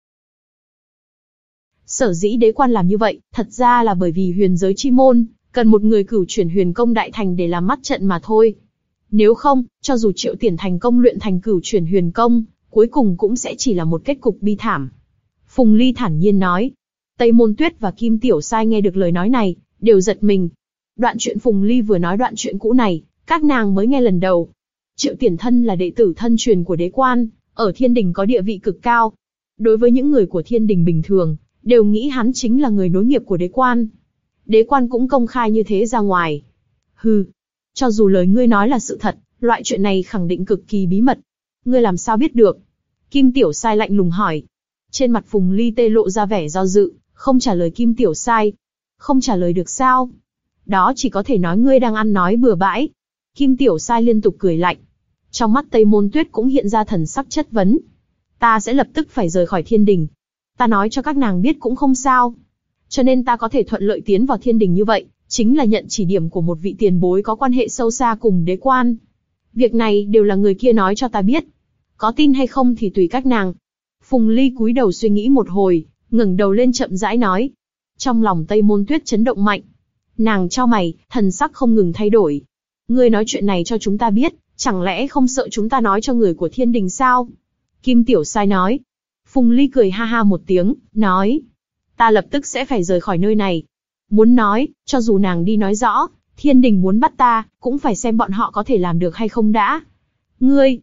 Sở dĩ đế quan làm như vậy, thật ra là bởi vì huyền giới chi môn, cần một người cửu chuyển huyền công đại thành để làm mắt trận mà thôi. Nếu không, cho dù Triệu Tiển thành công luyện thành cửu chuyển huyền công, cuối cùng cũng sẽ chỉ là một kết cục bi thảm. Phùng Ly thản nhiên nói. Tây Môn Tuyết và Kim Tiểu Sai nghe được lời nói này, đều giật mình. Đoạn chuyện Phùng Ly vừa nói đoạn chuyện cũ này, các nàng mới nghe lần đầu. Triệu Tiển thân là đệ tử thân truyền của đế quan, ở thiên đình có địa vị cực cao. Đối với những người của thiên đình bình thường, đều nghĩ hắn chính là người nối nghiệp của đế quan. Đế quan cũng công khai như thế ra ngoài. Hừ, cho dù lời ngươi nói là sự thật, loại chuyện này khẳng định cực kỳ bí mật. Ngươi làm sao biết được? Kim Tiểu Sai lạnh lùng hỏi. Trên mặt Phùng Ly tê lộ ra vẻ do dự, không trả lời Kim Tiểu Sai. Không trả lời được sao? Đó chỉ có thể nói ngươi đang ăn nói bừa bãi. Kim Tiểu Sai liên tục cười lạnh. Trong mắt Tây Môn Tuyết cũng hiện ra thần sắc chất vấn. Ta sẽ lập tức phải rời khỏi thiên đình. Ta nói cho các nàng biết cũng không sao. Cho nên ta có thể thuận lợi tiến vào thiên đình như vậy, chính là nhận chỉ điểm của một vị tiền bối có quan hệ sâu xa cùng đế quan. Việc này đều là người kia nói cho ta biết. Có tin hay không thì tùy các nàng. Phùng Ly cúi đầu suy nghĩ một hồi, ngẩng đầu lên chậm rãi nói. Trong lòng Tây Môn Tuyết chấn động mạnh. Nàng chau mày, thần sắc không ngừng thay đổi. Ngươi nói chuyện này cho chúng ta biết, chẳng lẽ không sợ chúng ta nói cho người của thiên đình sao? Kim Tiểu Sai nói. Phùng Ly cười ha ha một tiếng, nói. Ta lập tức sẽ phải rời khỏi nơi này. Muốn nói, cho dù nàng đi nói rõ, thiên đình muốn bắt ta, cũng phải xem bọn họ có thể làm được hay không đã. Ngươi!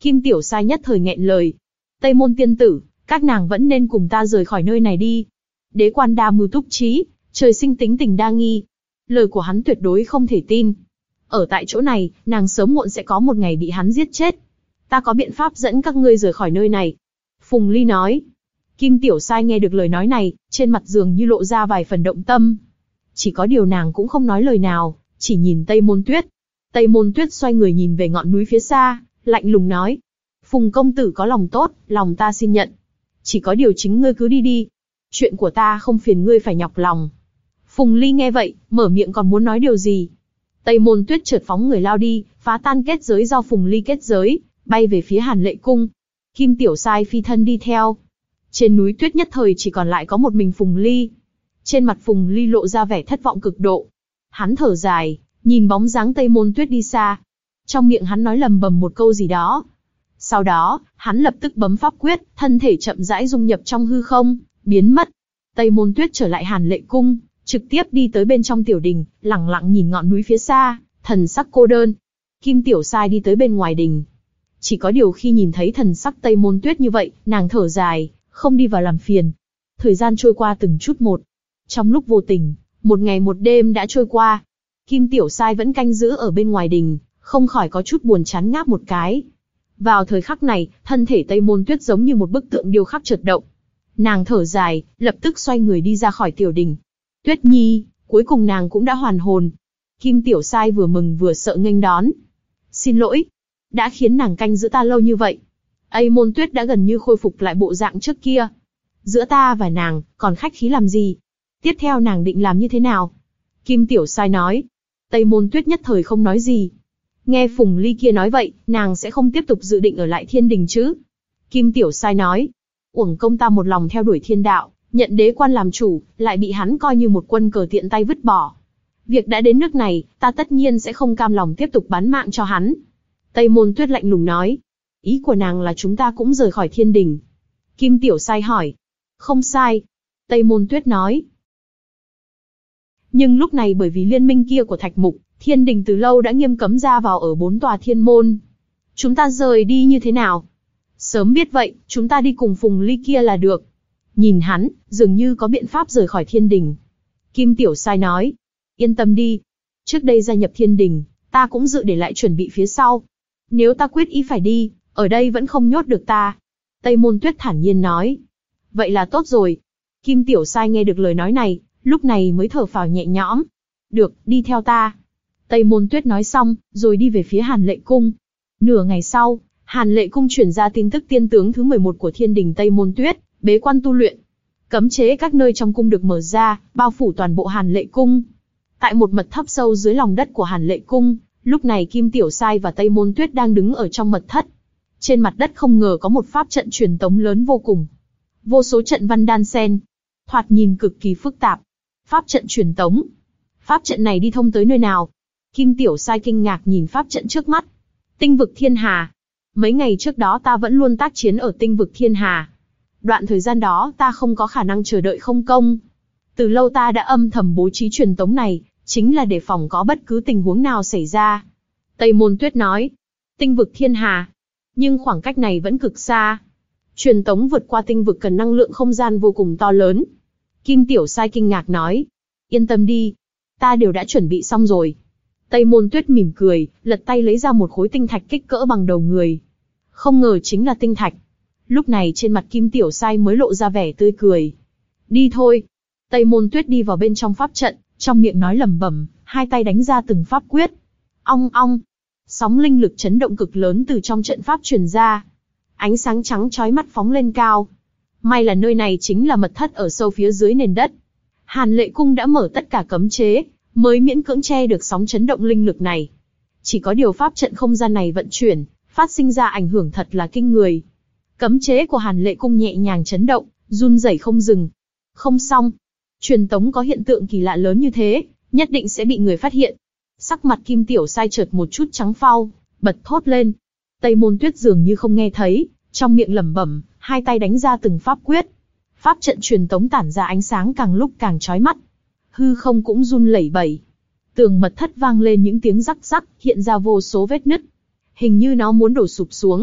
Kim Tiểu Sai nhất thời nghẹn lời. Tây Môn tiên tử, các nàng vẫn nên cùng ta rời khỏi nơi này đi. Đế quan đa mưu túc trí, trời sinh tính tình đa nghi. Lời của hắn tuyệt đối không thể tin. Ở tại chỗ này, nàng sớm muộn sẽ có một ngày bị hắn giết chết. Ta có biện pháp dẫn các ngươi rời khỏi nơi này. Phùng Ly nói. Kim Tiểu Sai nghe được lời nói này, trên mặt dường như lộ ra vài phần động tâm. Chỉ có điều nàng cũng không nói lời nào, chỉ nhìn Tây Môn Tuyết. Tây Môn Tuyết xoay người nhìn về ngọn núi phía xa, lạnh lùng nói. Phùng công tử có lòng tốt, lòng ta xin nhận. Chỉ có điều chính ngươi cứ đi đi. Chuyện của ta không phiền ngươi phải nhọc lòng. Phùng Ly nghe vậy, mở miệng còn muốn nói điều gì. Tây Môn Tuyết chợt phóng người lao đi, phá tan kết giới do Phùng Ly kết giới, bay về phía Hàn Lệ Cung. Kim Tiểu Sai phi thân đi theo. Trên núi tuyết nhất thời chỉ còn lại có một mình Phùng Ly. Trên mặt Phùng Ly lộ ra vẻ thất vọng cực độ. Hắn thở dài, nhìn bóng dáng Tây Môn Tuyết đi xa. Trong miệng hắn nói lầm bầm một câu gì đó. Sau đó, hắn lập tức bấm pháp quyết, thân thể chậm rãi dung nhập trong hư không, biến mất. Tây Môn Tuyết trở lại Hàn Lệ Cung, trực tiếp đi tới bên trong tiểu đình, lẳng lặng nhìn ngọn núi phía xa, thần sắc cô đơn. Kim Tiểu Sai đi tới bên ngoài đình. Chỉ có điều khi nhìn thấy thần sắc Tây Môn Tuyết như vậy, nàng thở dài, không đi vào làm phiền. Thời gian trôi qua từng chút một. Trong lúc vô tình, một ngày một đêm đã trôi qua. Kim Tiểu Sai vẫn canh giữ ở bên ngoài đình, không khỏi có chút buồn chán ngáp một cái. Vào thời khắc này, thân thể Tây Môn Tuyết giống như một bức tượng điêu khắc chợt động. Nàng thở dài, lập tức xoay người đi ra khỏi tiểu đình. Tuyết Nhi, cuối cùng nàng cũng đã hoàn hồn. Kim Tiểu Sai vừa mừng vừa sợ nghênh đón. Xin lỗi, đã khiến nàng canh giữ ta lâu như vậy. Tây Môn Tuyết đã gần như khôi phục lại bộ dạng trước kia. Giữa ta và nàng, còn khách khí làm gì? Tiếp theo nàng định làm như thế nào? Kim Tiểu Sai nói. Tây Môn Tuyết nhất thời không nói gì. Nghe Phùng Ly kia nói vậy, nàng sẽ không tiếp tục dự định ở lại thiên đình chứ? Kim Tiểu Sai nói. Uổng công ta một lòng theo đuổi thiên đạo, nhận đế quan làm chủ, lại bị hắn coi như một quân cờ tiện tay vứt bỏ. Việc đã đến nước này, ta tất nhiên sẽ không cam lòng tiếp tục bán mạng cho hắn. Tây Môn Tuyết lạnh lùng nói. Ý của nàng là chúng ta cũng rời khỏi thiên đình. Kim Tiểu Sai hỏi. Không sai. Tây Môn Tuyết nói. Nhưng lúc này bởi vì liên minh kia của Thạch Mục, thiên đình từ lâu đã nghiêm cấm ra vào ở bốn tòa thiên môn. Chúng ta rời đi như thế nào? Sớm biết vậy, chúng ta đi cùng Phùng Ly kia là được. Nhìn hắn, dường như có biện pháp rời khỏi thiên đình. Kim Tiểu Sai nói. Yên tâm đi. Trước đây gia nhập thiên đình, ta cũng dự để lại chuẩn bị phía sau. Nếu ta quyết ý phải đi, ở đây vẫn không nhốt được ta. Tây Môn Tuyết thản nhiên nói. Vậy là tốt rồi. Kim Tiểu Sai nghe được lời nói này, lúc này mới thở phào nhẹ nhõm. Được, đi theo ta. Tây Môn Tuyết nói xong, rồi đi về phía Hàn Lệ Cung. Nửa ngày sau, Hàn Lệ Cung chuyển ra tin tức tiên tướng thứ mười một của thiên đình Tây Môn Tuyết, bế quan tu luyện. Cấm chế các nơi trong cung được mở ra, bao phủ toàn bộ Hàn Lệ Cung. Tại một mật thất sâu dưới lòng đất của Hàn Lệ Cung, lúc này Kim Tiểu Sai và Tây Môn Tuyết đang đứng ở trong mật thất. Trên mặt đất không ngờ có một pháp trận truyền tống lớn vô cùng. Vô số trận văn đan xen, thoạt nhìn cực kỳ phức tạp. Pháp trận truyền tống. Pháp trận này đi thông tới nơi nào? Kim Tiểu Sai kinh ngạc nhìn pháp trận trước mắt. Tinh vực Thiên Hà. Mấy ngày trước đó ta vẫn luôn tác chiến ở tinh vực Thiên Hà. Đoạn thời gian đó ta không có khả năng chờ đợi không công. Từ lâu ta đã âm thầm bố trí truyền tống này, chính là để phòng có bất cứ tình huống nào xảy ra. Tây Môn Tuyết nói. Tinh vực Thiên Hà. Nhưng khoảng cách này vẫn cực xa. Truyền tống vượt qua tinh vực cần năng lượng không gian vô cùng to lớn. Kim Tiểu Sai kinh ngạc nói. Yên tâm đi. Ta đều đã chuẩn bị xong rồi. Tây Môn Tuyết mỉm cười, lật tay lấy ra một khối tinh thạch kích cỡ bằng đầu người. Không ngờ chính là tinh thạch. Lúc này trên mặt Kim Tiểu Sai mới lộ ra vẻ tươi cười. Đi thôi. Tây Môn Tuyết đi vào bên trong pháp trận, trong miệng nói lẩm bẩm, hai tay đánh ra từng pháp quyết. Ong ong. Sóng linh lực chấn động cực lớn từ trong trận pháp truyền ra. Ánh sáng trắng chói mắt phóng lên cao. May là nơi này chính là mật thất ở sâu phía dưới nền đất. Hàn Lệ Cung đã mở tất cả cấm chế, mới miễn cưỡng che được sóng chấn động linh lực này. Chỉ có điều pháp trận không gian này vận chuyển, phát sinh ra ảnh hưởng thật là kinh người. Cấm chế của Hàn Lệ Cung nhẹ nhàng chấn động, run rẩy không dừng. Không xong. Truyền tống có hiện tượng kỳ lạ lớn như thế, nhất định sẽ bị người phát hiện. Sắc mặt Kim Tiểu Sai chợt một chút trắng phau, bật thốt lên. Tây Môn Tuyết dường như không nghe thấy, trong miệng lẩm bẩm, hai tay đánh ra từng pháp quyết. Pháp trận truyền tống tản ra ánh sáng càng lúc càng chói mắt. Hư không cũng run lẩy bẩy. Tường mật thất vang lên những tiếng rắc rắc, hiện ra vô số vết nứt. Hình như nó muốn đổ sụp xuống.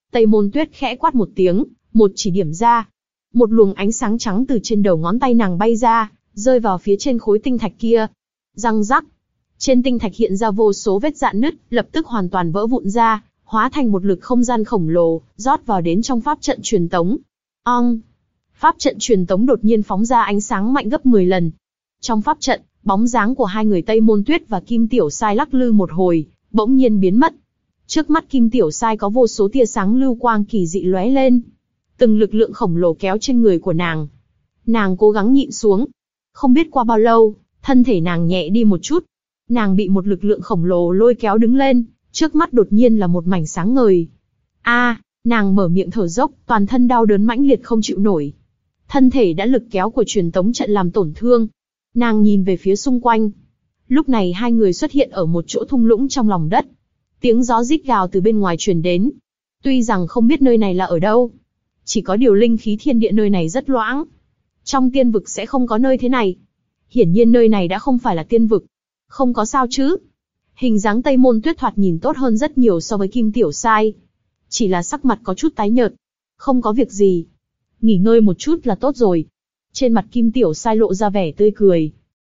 Tây Môn Tuyết khẽ quát một tiếng, một chỉ điểm ra. Một luồng ánh sáng trắng từ trên đầu ngón tay nàng bay ra, rơi vào phía trên khối tinh thạch kia. Răng rắc. Trên tinh thạch hiện ra vô số vết rạn nứt, lập tức hoàn toàn vỡ vụn ra, hóa thành một lực không gian khổng lồ, rót vào đến trong pháp trận truyền tống. Ong! Pháp trận truyền tống đột nhiên phóng ra ánh sáng mạnh gấp mười lần. Trong pháp trận, bóng dáng của hai người Tây Môn Tuyết và Kim Tiểu Sai lắc lư một hồi, bỗng nhiên biến mất. Trước mắt Kim Tiểu Sai có vô số tia sáng lưu quang kỳ dị lóe lên. Từng lực lượng khổng lồ kéo trên người của nàng. Nàng cố gắng nhịn xuống. Không biết qua bao lâu, thân thể nàng nhẹ đi một chút. Nàng bị một lực lượng khổng lồ lôi kéo đứng lên, trước mắt đột nhiên là một mảnh sáng ngời. A, nàng mở miệng thở dốc, toàn thân đau đớn mãnh liệt không chịu nổi. Thân thể đã lực kéo của truyền tống trận làm tổn thương. Nàng nhìn về phía xung quanh. Lúc này hai người xuất hiện ở một chỗ thung lũng trong lòng đất. Tiếng gió rít gào từ bên ngoài truyền đến. Tuy rằng không biết nơi này là ở đâu, chỉ có điều linh khí thiên địa nơi này rất loãng. Trong tiên vực sẽ không có nơi thế này. Hiển nhiên nơi này đã không phải là tiên vực. Không có sao chứ. Hình dáng Tây Môn Tuyết thoạt nhìn tốt hơn rất nhiều so với Kim Tiểu Sai. Chỉ là sắc mặt có chút tái nhợt. Không có việc gì. Nghỉ ngơi một chút là tốt rồi. Trên mặt Kim Tiểu Sai lộ ra vẻ tươi cười.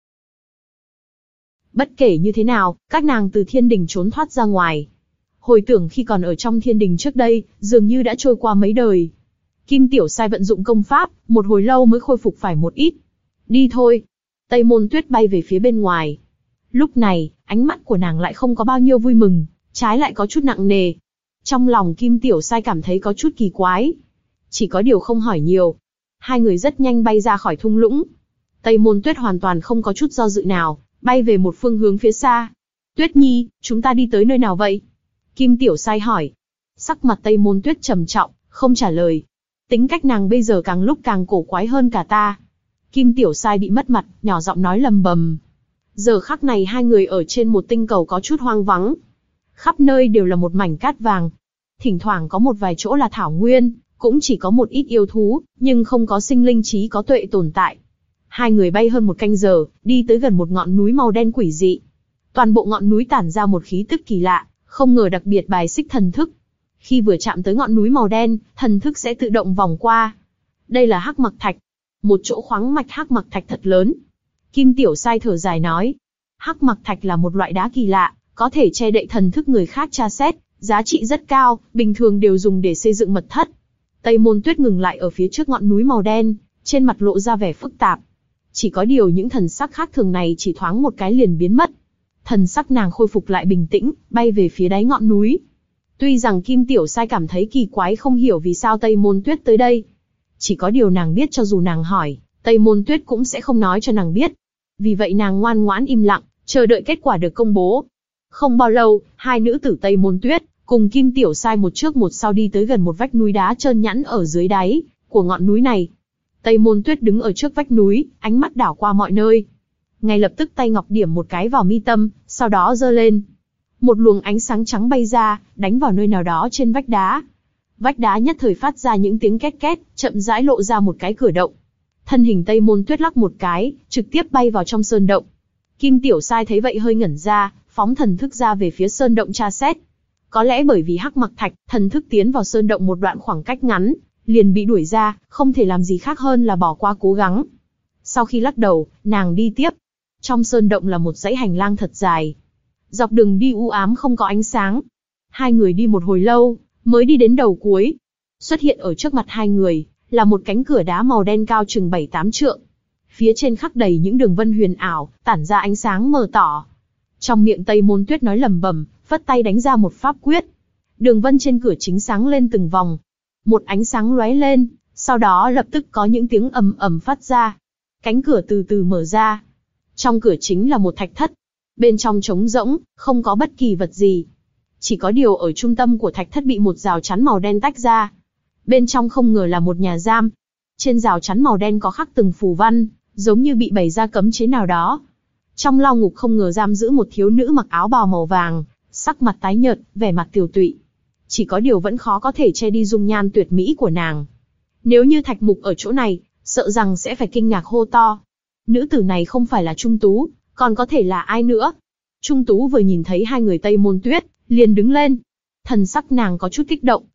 Bất kể như thế nào, các nàng từ thiên đình trốn thoát ra ngoài. Hồi tưởng khi còn ở trong thiên đình trước đây, dường như đã trôi qua mấy đời. Kim Tiểu Sai vận dụng công pháp, một hồi lâu mới khôi phục phải một ít. Đi thôi. Tây Môn Tuyết bay về phía bên ngoài. Lúc này, ánh mắt của nàng lại không có bao nhiêu vui mừng, trái lại có chút nặng nề. Trong lòng Kim Tiểu Sai cảm thấy có chút kỳ quái. Chỉ có điều không hỏi nhiều. Hai người rất nhanh bay ra khỏi thung lũng. Tây Môn Tuyết hoàn toàn không có chút do dự nào, bay về một phương hướng phía xa. Tuyết Nhi, chúng ta đi tới nơi nào vậy? Kim Tiểu Sai hỏi. Sắc mặt Tây Môn Tuyết trầm trọng, không trả lời. Tính cách nàng bây giờ càng lúc càng cổ quái hơn cả ta. Kim Tiểu Sai bị mất mặt, nhỏ giọng nói lầm bầm. Giờ khắc này hai người ở trên một tinh cầu có chút hoang vắng. Khắp nơi đều là một mảnh cát vàng. Thỉnh thoảng có một vài chỗ là thảo nguyên, cũng chỉ có một ít yêu thú, nhưng không có sinh linh trí có tuệ tồn tại. Hai người bay hơn một canh giờ, đi tới gần một ngọn núi màu đen quỷ dị. Toàn bộ ngọn núi tản ra một khí tức kỳ lạ, không ngờ đặc biệt bài xích thần thức. Khi vừa chạm tới ngọn núi màu đen, thần thức sẽ tự động vòng qua. Đây là Hắc Mặc Thạch, một chỗ khoáng mạch Hắc Mặc Thạch thật lớn. Kim Tiểu Sai thở dài nói, Hắc Mặc Thạch là một loại đá kỳ lạ, có thể che đậy thần thức người khác tra xét, giá trị rất cao, bình thường đều dùng để xây dựng mật thất. Tây Môn Tuyết ngừng lại ở phía trước ngọn núi màu đen, trên mặt lộ ra vẻ phức tạp. Chỉ có điều những thần sắc khác thường này chỉ thoáng một cái liền biến mất. Thần sắc nàng khôi phục lại bình tĩnh, bay về phía đáy ngọn núi. Tuy rằng Kim Tiểu Sai cảm thấy kỳ quái không hiểu vì sao Tây Môn Tuyết tới đây. Chỉ có điều nàng biết cho dù nàng hỏi, Tây Môn Tuyết cũng sẽ không nói cho nàng biết. Vì vậy nàng ngoan ngoãn im lặng, chờ đợi kết quả được công bố. Không bao lâu, hai nữ tử Tây Môn Tuyết cùng Kim Tiểu Sai một trước một sau đi tới gần một vách núi đá trơn nhẵn ở dưới đáy của ngọn núi này. Tây Môn Tuyết đứng ở trước vách núi, ánh mắt đảo qua mọi nơi. Ngay lập tức tay ngọc điểm một cái vào mi tâm, sau đó giơ lên. Một luồng ánh sáng trắng bay ra, đánh vào nơi nào đó trên vách đá. Vách đá nhất thời phát ra những tiếng két két, chậm rãi lộ ra một cái cửa động. Thân hình Tây Môn Tuyết lắc một cái, trực tiếp bay vào trong sơn động. Kim Tiểu Sai thấy vậy hơi ngẩn ra, phóng thần thức ra về phía sơn động tra xét. Có lẽ bởi vì Hắc Mặc Thạch, thần thức tiến vào sơn động một đoạn khoảng cách ngắn, liền bị đuổi ra, không thể làm gì khác hơn là bỏ qua cố gắng. Sau khi lắc đầu, nàng đi tiếp. Trong sơn động là một dãy hành lang thật dài. Dọc đường đi u ám không có ánh sáng. Hai người đi một hồi lâu, mới đi đến đầu cuối. Xuất hiện ở trước mặt hai người, là một cánh cửa đá màu đen cao chừng bảy tám trượng. Phía trên khắc đầy những đường vân huyền ảo, tản ra ánh sáng mờ tỏ. Trong miệng Tây Môn Tuyết nói lẩm bẩm, phất tay đánh ra một pháp quyết. Đường vân trên cửa chính sáng lên từng vòng. Một ánh sáng lóe lên, sau đó lập tức có những tiếng ầm ầm phát ra. Cánh cửa từ từ mở ra. Trong cửa chính là một thạch thất. Bên trong trống rỗng, không có bất kỳ vật gì. Chỉ có điều ở trung tâm của thạch thất bị một rào chắn màu đen tách ra. Bên trong không ngờ là một nhà giam. Trên rào chắn màu đen có khắc từng phù văn, giống như bị bày ra cấm chế nào đó. Trong lao ngục không ngờ giam giữ một thiếu nữ mặc áo bào màu vàng, sắc mặt tái nhợt, vẻ mặt tiều tụy. Chỉ có điều vẫn khó có thể che đi dung nhan tuyệt mỹ của nàng. Nếu như Thạch Mục ở chỗ này, sợ rằng sẽ phải kinh ngạc hô to. Nữ tử này không phải là Trung Tú, còn có thể là ai nữa? Trung Tú vừa nhìn thấy hai người Tây Môn Tuyết, liền đứng lên. Thần sắc nàng có chút kích động,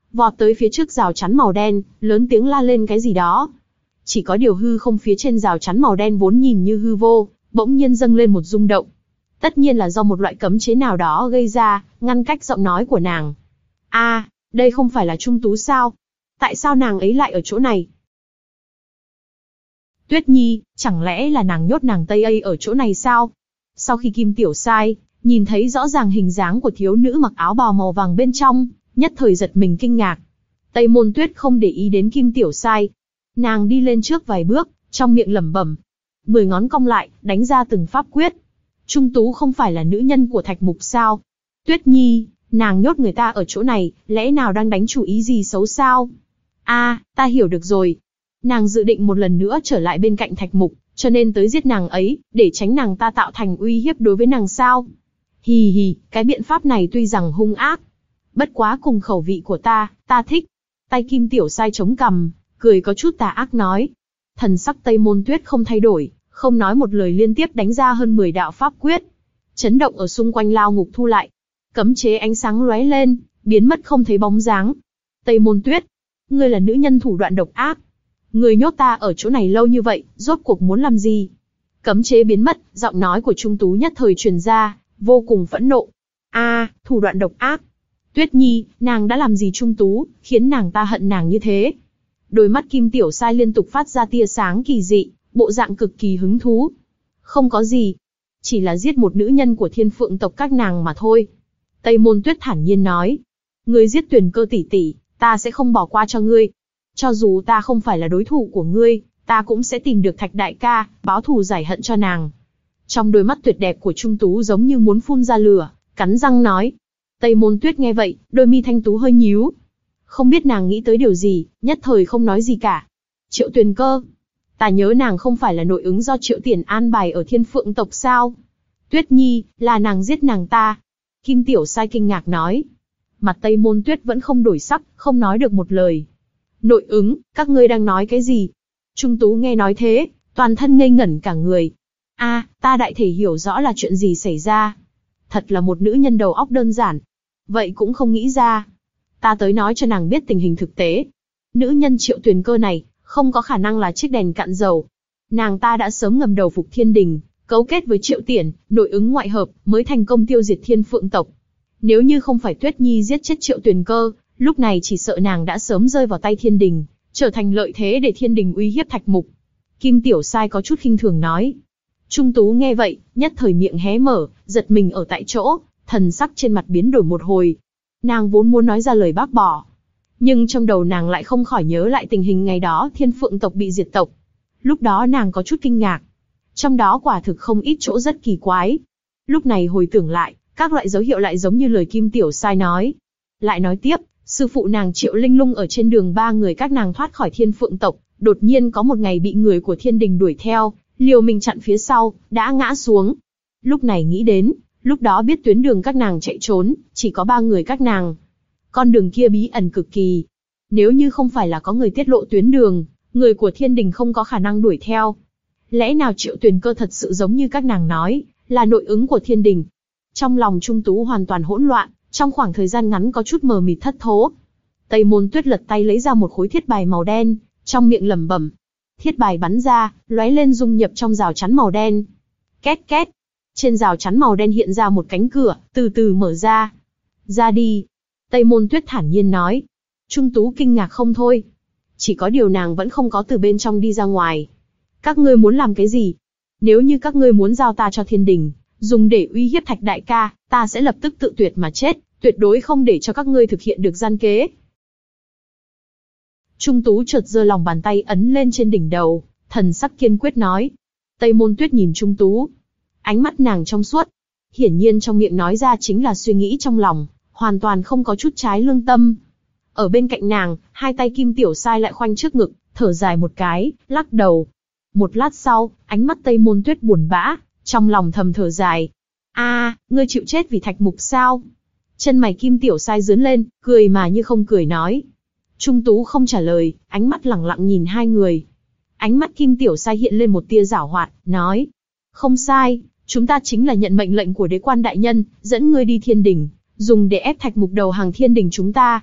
vọt tới phía trước rào chắn màu đen, lớn tiếng la lên cái gì đó. Chỉ có điều hư không phía trên rào chắn màu đen vốn nhìn như hư vô, bỗng nhiên dâng lên một rung động. Tất nhiên là do một loại cấm chế nào đó gây ra, ngăn cách giọng nói của nàng. A, à, đây không phải là Trung Tú sao? Tại sao nàng ấy lại ở chỗ này? Tuyết Nhi, chẳng lẽ là nàng nhốt nàng Tây ấy ở chỗ này sao? Sau khi Kim Tiểu Sai nhìn thấy rõ ràng hình dáng của thiếu nữ mặc áo bào màu vàng bên trong, nhất thời giật mình kinh ngạc. Tây Môn Tuyết không để ý đến Kim Tiểu Sai. Nàng đi lên trước vài bước, trong miệng lẩm bẩm. Mười ngón cong lại, đánh ra từng pháp quyết. Trung Tú không phải là nữ nhân của Thạch Mục sao? Tuyết Nhi, nàng nhốt người ta ở chỗ này, lẽ nào đang đánh chủ ý gì xấu sao? A, à, ta hiểu được rồi. Nàng dự định một lần nữa trở lại bên cạnh Thạch Mục, cho nên tới giết nàng ấy, để tránh nàng ta tạo thành uy hiếp đối với nàng sao? Hì hì, cái biện pháp này tuy rằng hung ác, bất quá cùng khẩu vị của ta, ta thích. Tay Kim Tiểu Sai chống cằm, cười có chút tà ác nói. Thần sắc Tây Môn Tuyết không thay đổi, không nói một lời liên tiếp đánh ra hơn mười đạo pháp quyết. Chấn động ở xung quanh lao ngục thu lại. Cấm chế ánh sáng lóe lên, biến mất không thấy bóng dáng. Tây Môn Tuyết, ngươi là nữ nhân thủ đoạn độc ác. Ngươi nhốt ta ở chỗ này lâu như vậy, rốt cuộc muốn làm gì? Cấm chế biến mất, giọng nói của Trung Tú nhất thời truyền ra, vô cùng phẫn nộ. A, à, thủ đoạn độc ác. Tuyết Nhi, nàng đã làm gì Trung Tú, khiến nàng ta hận nàng như thế? Đôi mắt Kim Tiểu Sai liên tục phát ra tia sáng kỳ dị, bộ dạng cực kỳ hứng thú. Không có gì, chỉ là giết một nữ nhân của Thiên Phượng tộc các nàng mà thôi. Tây Môn Tuyết thản nhiên nói. Ngươi giết Tuyền Cơ tỷ tỷ, ta sẽ không bỏ qua cho ngươi. Cho dù ta không phải là đối thủ của ngươi, ta cũng sẽ tìm được Thạch đại ca, báo thù giải hận cho nàng. Trong đôi mắt tuyệt đẹp của Trung Tú giống như muốn phun ra lửa, cắn răng nói. Tây Môn Tuyết nghe vậy, đôi mi thanh tú hơi nhíu. Không biết nàng nghĩ tới điều gì, nhất thời không nói gì cả. Triệu Tuyền Cơ, ta nhớ nàng không phải là nội ứng do Triệu Tiền an bài ở Thiên Phượng tộc sao? Tuyết Nhi, là nàng giết nàng ta. Kim Tiểu Sai kinh ngạc nói. Mặt Tây Môn Tuyết vẫn không đổi sắc, không nói được một lời. Nội ứng, các ngươi đang nói cái gì? Trung Tú nghe nói thế, toàn thân ngây ngẩn cả người. A, à, ta đại thể hiểu rõ là chuyện gì xảy ra. Thật là một nữ nhân đầu óc đơn giản. Vậy cũng không nghĩ ra. Ta tới nói cho nàng biết tình hình thực tế. Nữ nhân Triệu Tuyền Cơ này, không có khả năng là chiếc đèn cạn dầu. Nàng ta đã sớm ngầm đầu phục Thiên Đình, cấu kết với Triệu Tiền, nội ứng ngoại hợp, mới thành công tiêu diệt Thiên Phượng tộc. Nếu như không phải Tuyết Nhi giết chết Triệu Tuyền Cơ, lúc này chỉ sợ nàng đã sớm rơi vào tay Thiên Đình, trở thành lợi thế để Thiên Đình uy hiếp Thạch Mục. Kim Tiểu Sai có chút khinh thường nói. Trung Tú nghe vậy, nhất thời miệng hé mở, giật mình ở tại chỗ, thần sắc trên mặt biến đổi một hồi. Nàng vốn muốn nói ra lời bác bỏ, nhưng trong đầu nàng lại không khỏi nhớ lại tình hình ngày đó Thiên Phượng tộc bị diệt tộc. Lúc đó nàng có chút kinh ngạc. Trong đó quả thực không ít chỗ rất kỳ quái. Lúc này hồi tưởng lại, các loại dấu hiệu lại giống như lời Kim Tiểu Sai nói. Lại nói tiếp, sư phụ nàng Triệu Linh Lung ở trên đường ba người các nàng thoát khỏi Thiên Phượng tộc, đột nhiên có một ngày bị người của Thiên Đình đuổi theo, liều mình chặn phía sau, đã ngã xuống. Lúc này nghĩ đến, lúc đó biết tuyến đường các nàng chạy trốn, chỉ có ba người các nàng. Con đường kia bí ẩn cực kỳ. Nếu như không phải là có người tiết lộ tuyến đường, người của Thiên Đình không có khả năng đuổi theo. Lẽ nào Triệu Tuyền Cơ thật sự giống như các nàng nói, là nội ứng của Thiên Đình? Trong lòng Trung Tú hoàn toàn hỗn loạn, trong khoảng thời gian ngắn có chút mờ mịt thất thố. Tây Môn Tuyết lật tay lấy ra một khối thiết bài màu đen, trong miệng lẩm bẩm. Thiết bài bắn ra, lóe lên dung nhập trong rào chắn màu đen. Két két. Trên rào chắn màu đen hiện ra một cánh cửa, từ từ mở ra. Ra đi. Tây Môn Tuyết thản nhiên nói. Trung Tú kinh ngạc không thôi. Chỉ có điều nàng vẫn không có từ bên trong đi ra ngoài. Các ngươi muốn làm cái gì? Nếu như các ngươi muốn giao ta cho Thiên Đình, dùng để uy hiếp Thạch đại ca, ta sẽ lập tức tự tuyệt mà chết, tuyệt đối không để cho các ngươi thực hiện được gian kế. Trung Tú chợt giơ lòng bàn tay ấn lên trên đỉnh đầu, thần sắc kiên quyết nói. Tây Môn Tuyết nhìn Trung Tú, ánh mắt nàng trong suốt, hiển nhiên trong miệng nói ra chính là suy nghĩ trong lòng, hoàn toàn không có chút trái lương tâm. Ở bên cạnh nàng, hai tay Kim Tiểu Sai lại khoanh trước ngực, thở dài một cái, lắc đầu. Một lát sau, ánh mắt Tây Môn Tuyết buồn bã, trong lòng thầm thở dài. A, à, ngươi chịu chết vì Thạch Mục sao? Chân mày Kim Tiểu Sai giướn lên, cười mà như không cười nói. Trung Tú không trả lời, ánh mắt lẳng lặng nhìn hai người. Ánh mắt Kim Tiểu Sai hiện lên một tia giảo hoạt, nói. Không sai, chúng ta chính là nhận mệnh lệnh của đế quan đại nhân, dẫn ngươi đi Thiên Đình, dùng để ép Thạch Mục đầu hàng Thiên Đình chúng ta.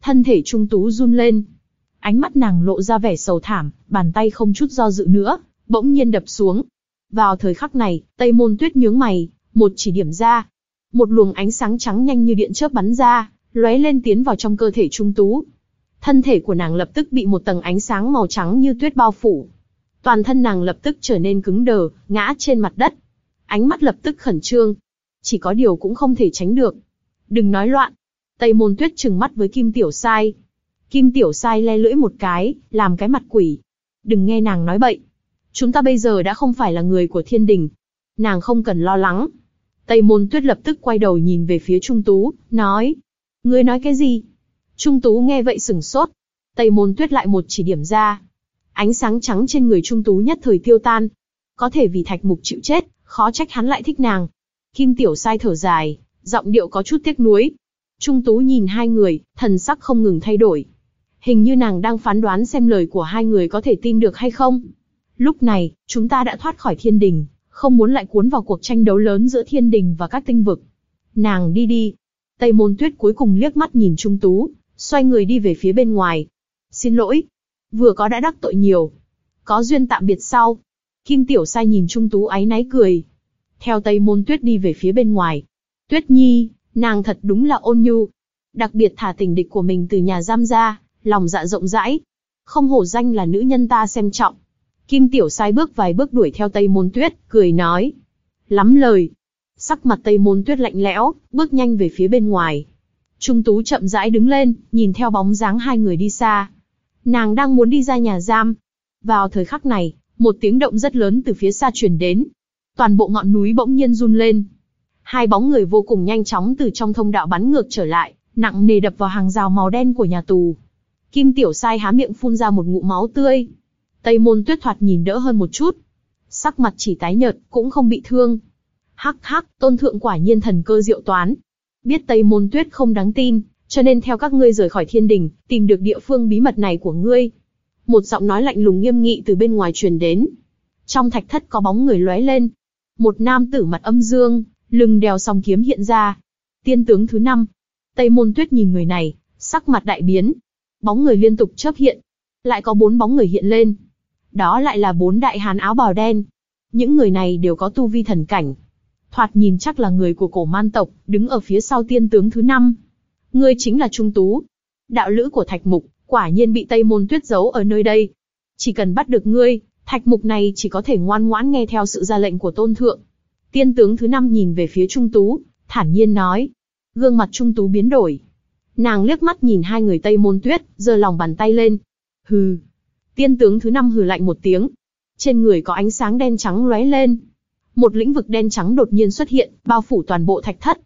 Thân thể Trung Tú run lên. Ánh mắt nàng lộ ra vẻ sầu thảm, bàn tay không chút do dự nữa, bỗng nhiên đập xuống. Vào thời khắc này, Tây Môn Tuyết nhướng mày, một chỉ điểm ra. Một luồng ánh sáng trắng nhanh như điện chớp bắn ra, lóe lên tiến vào trong cơ thể Trung Tú. Thân thể của nàng lập tức bị một tầng ánh sáng màu trắng như tuyết bao phủ. Toàn thân nàng lập tức trở nên cứng đờ, ngã trên mặt đất. Ánh mắt lập tức khẩn trương. Chỉ có điều cũng không thể tránh được. Đừng nói loạn. Tây Môn Tuyết trừng mắt với Kim Tiểu Sai. Kim Tiểu Sai le lưỡi một cái, làm cái mặt quỷ. Đừng nghe nàng nói bậy. Chúng ta bây giờ đã không phải là người của thiên đình. Nàng không cần lo lắng. Tây Môn Tuyết lập tức quay đầu nhìn về phía Trung Tú, nói. Ngươi nói cái gì? Trung Tú nghe vậy sửng sốt. Tây Môn Tuyết lại một chỉ điểm ra. Ánh sáng trắng trên người Trung Tú nhất thời tiêu tan. Có thể vì Thạch Mục chịu chết, khó trách hắn lại thích nàng. Kim Tiểu Sai thở dài, giọng điệu có chút tiếc nuối. Trung Tú nhìn hai người, thần sắc không ngừng thay đổi. Hình như nàng đang phán đoán xem lời của hai người có thể tin được hay không. Lúc này, chúng ta đã thoát khỏi thiên đình, không muốn lại cuốn vào cuộc tranh đấu lớn giữa thiên đình và các tinh vực. Nàng đi đi. Tây Môn Tuyết cuối cùng liếc mắt nhìn Trung Tú, xoay người đi về phía bên ngoài. Xin lỗi. Vừa có đã đắc tội nhiều. Có duyên tạm biệt sau. Kim Tiểu Sai nhìn Trung Tú áy náy cười. Theo Tây Môn Tuyết đi về phía bên ngoài. Tuyết Nhi, nàng thật đúng là ôn nhu. Đặc biệt thả tình địch của mình từ nhà giam ra, lòng dạ rộng rãi. Không hổ danh là nữ nhân ta xem trọng. Kim Tiểu Sai bước vài bước đuổi theo Tây Môn Tuyết, cười nói. Lắm lời. Sắc mặt Tây Môn Tuyết lạnh lẽo, bước nhanh về phía bên ngoài. Trung Tú chậm rãi đứng lên, nhìn theo bóng dáng hai người đi xa. Nàng đang muốn đi ra nhà giam. Vào thời khắc này, một tiếng động rất lớn từ phía xa truyền đến. Toàn bộ ngọn núi bỗng nhiên run lên. Hai bóng người vô cùng nhanh chóng từ trong thông đạo bắn ngược trở lại, nặng nề đập vào hàng rào màu đen của nhà tù. Kim Tiểu Sai há miệng phun ra một ngụm máu tươi. Tây Môn Tuyết thoạt nhìn đỡ hơn một chút. Sắc mặt chỉ tái nhợt, cũng không bị thương. Hắc hắc, tôn thượng quả nhiên thần cơ diệu toán. Biết Tây Môn Tuyết không đáng tin, cho nên theo các ngươi rời khỏi thiên đình, tìm được địa phương bí mật này của ngươi. Một giọng nói lạnh lùng nghiêm nghị từ bên ngoài truyền đến. Trong thạch thất có bóng người lóe lên. Một nam tử mặt âm dương, lưng đeo song kiếm hiện ra. Tiên tướng thứ năm. Tây Môn Tuyết nhìn người này, sắc mặt đại biến. Bóng người liên tục chớp hiện. Lại có bốn bóng người hiện lên. Đó lại là bốn đại hán áo bào đen. Những người này đều có tu vi thần cảnh. Thoạt nhìn chắc là người của cổ man tộc, đứng ở phía sau tiên tướng thứ năm. Ngươi chính là Trung Tú. Đạo lữ của Thạch Mục, quả nhiên bị Tây Môn Tuyết giấu ở nơi đây. Chỉ cần bắt được ngươi, Thạch Mục này chỉ có thể ngoan ngoãn nghe theo sự ra lệnh của tôn thượng. Tiên tướng thứ năm nhìn về phía Trung Tú, thản nhiên nói. Gương mặt Trung Tú biến đổi. Nàng liếc mắt nhìn hai người Tây Môn Tuyết, giơ lòng bàn tay lên. Hừ. Tiên tướng thứ năm hừ lạnh một tiếng. Trên người có ánh sáng đen trắng lóe lên. Một lĩnh vực đen trắng đột nhiên xuất hiện, bao phủ toàn bộ thạch thất.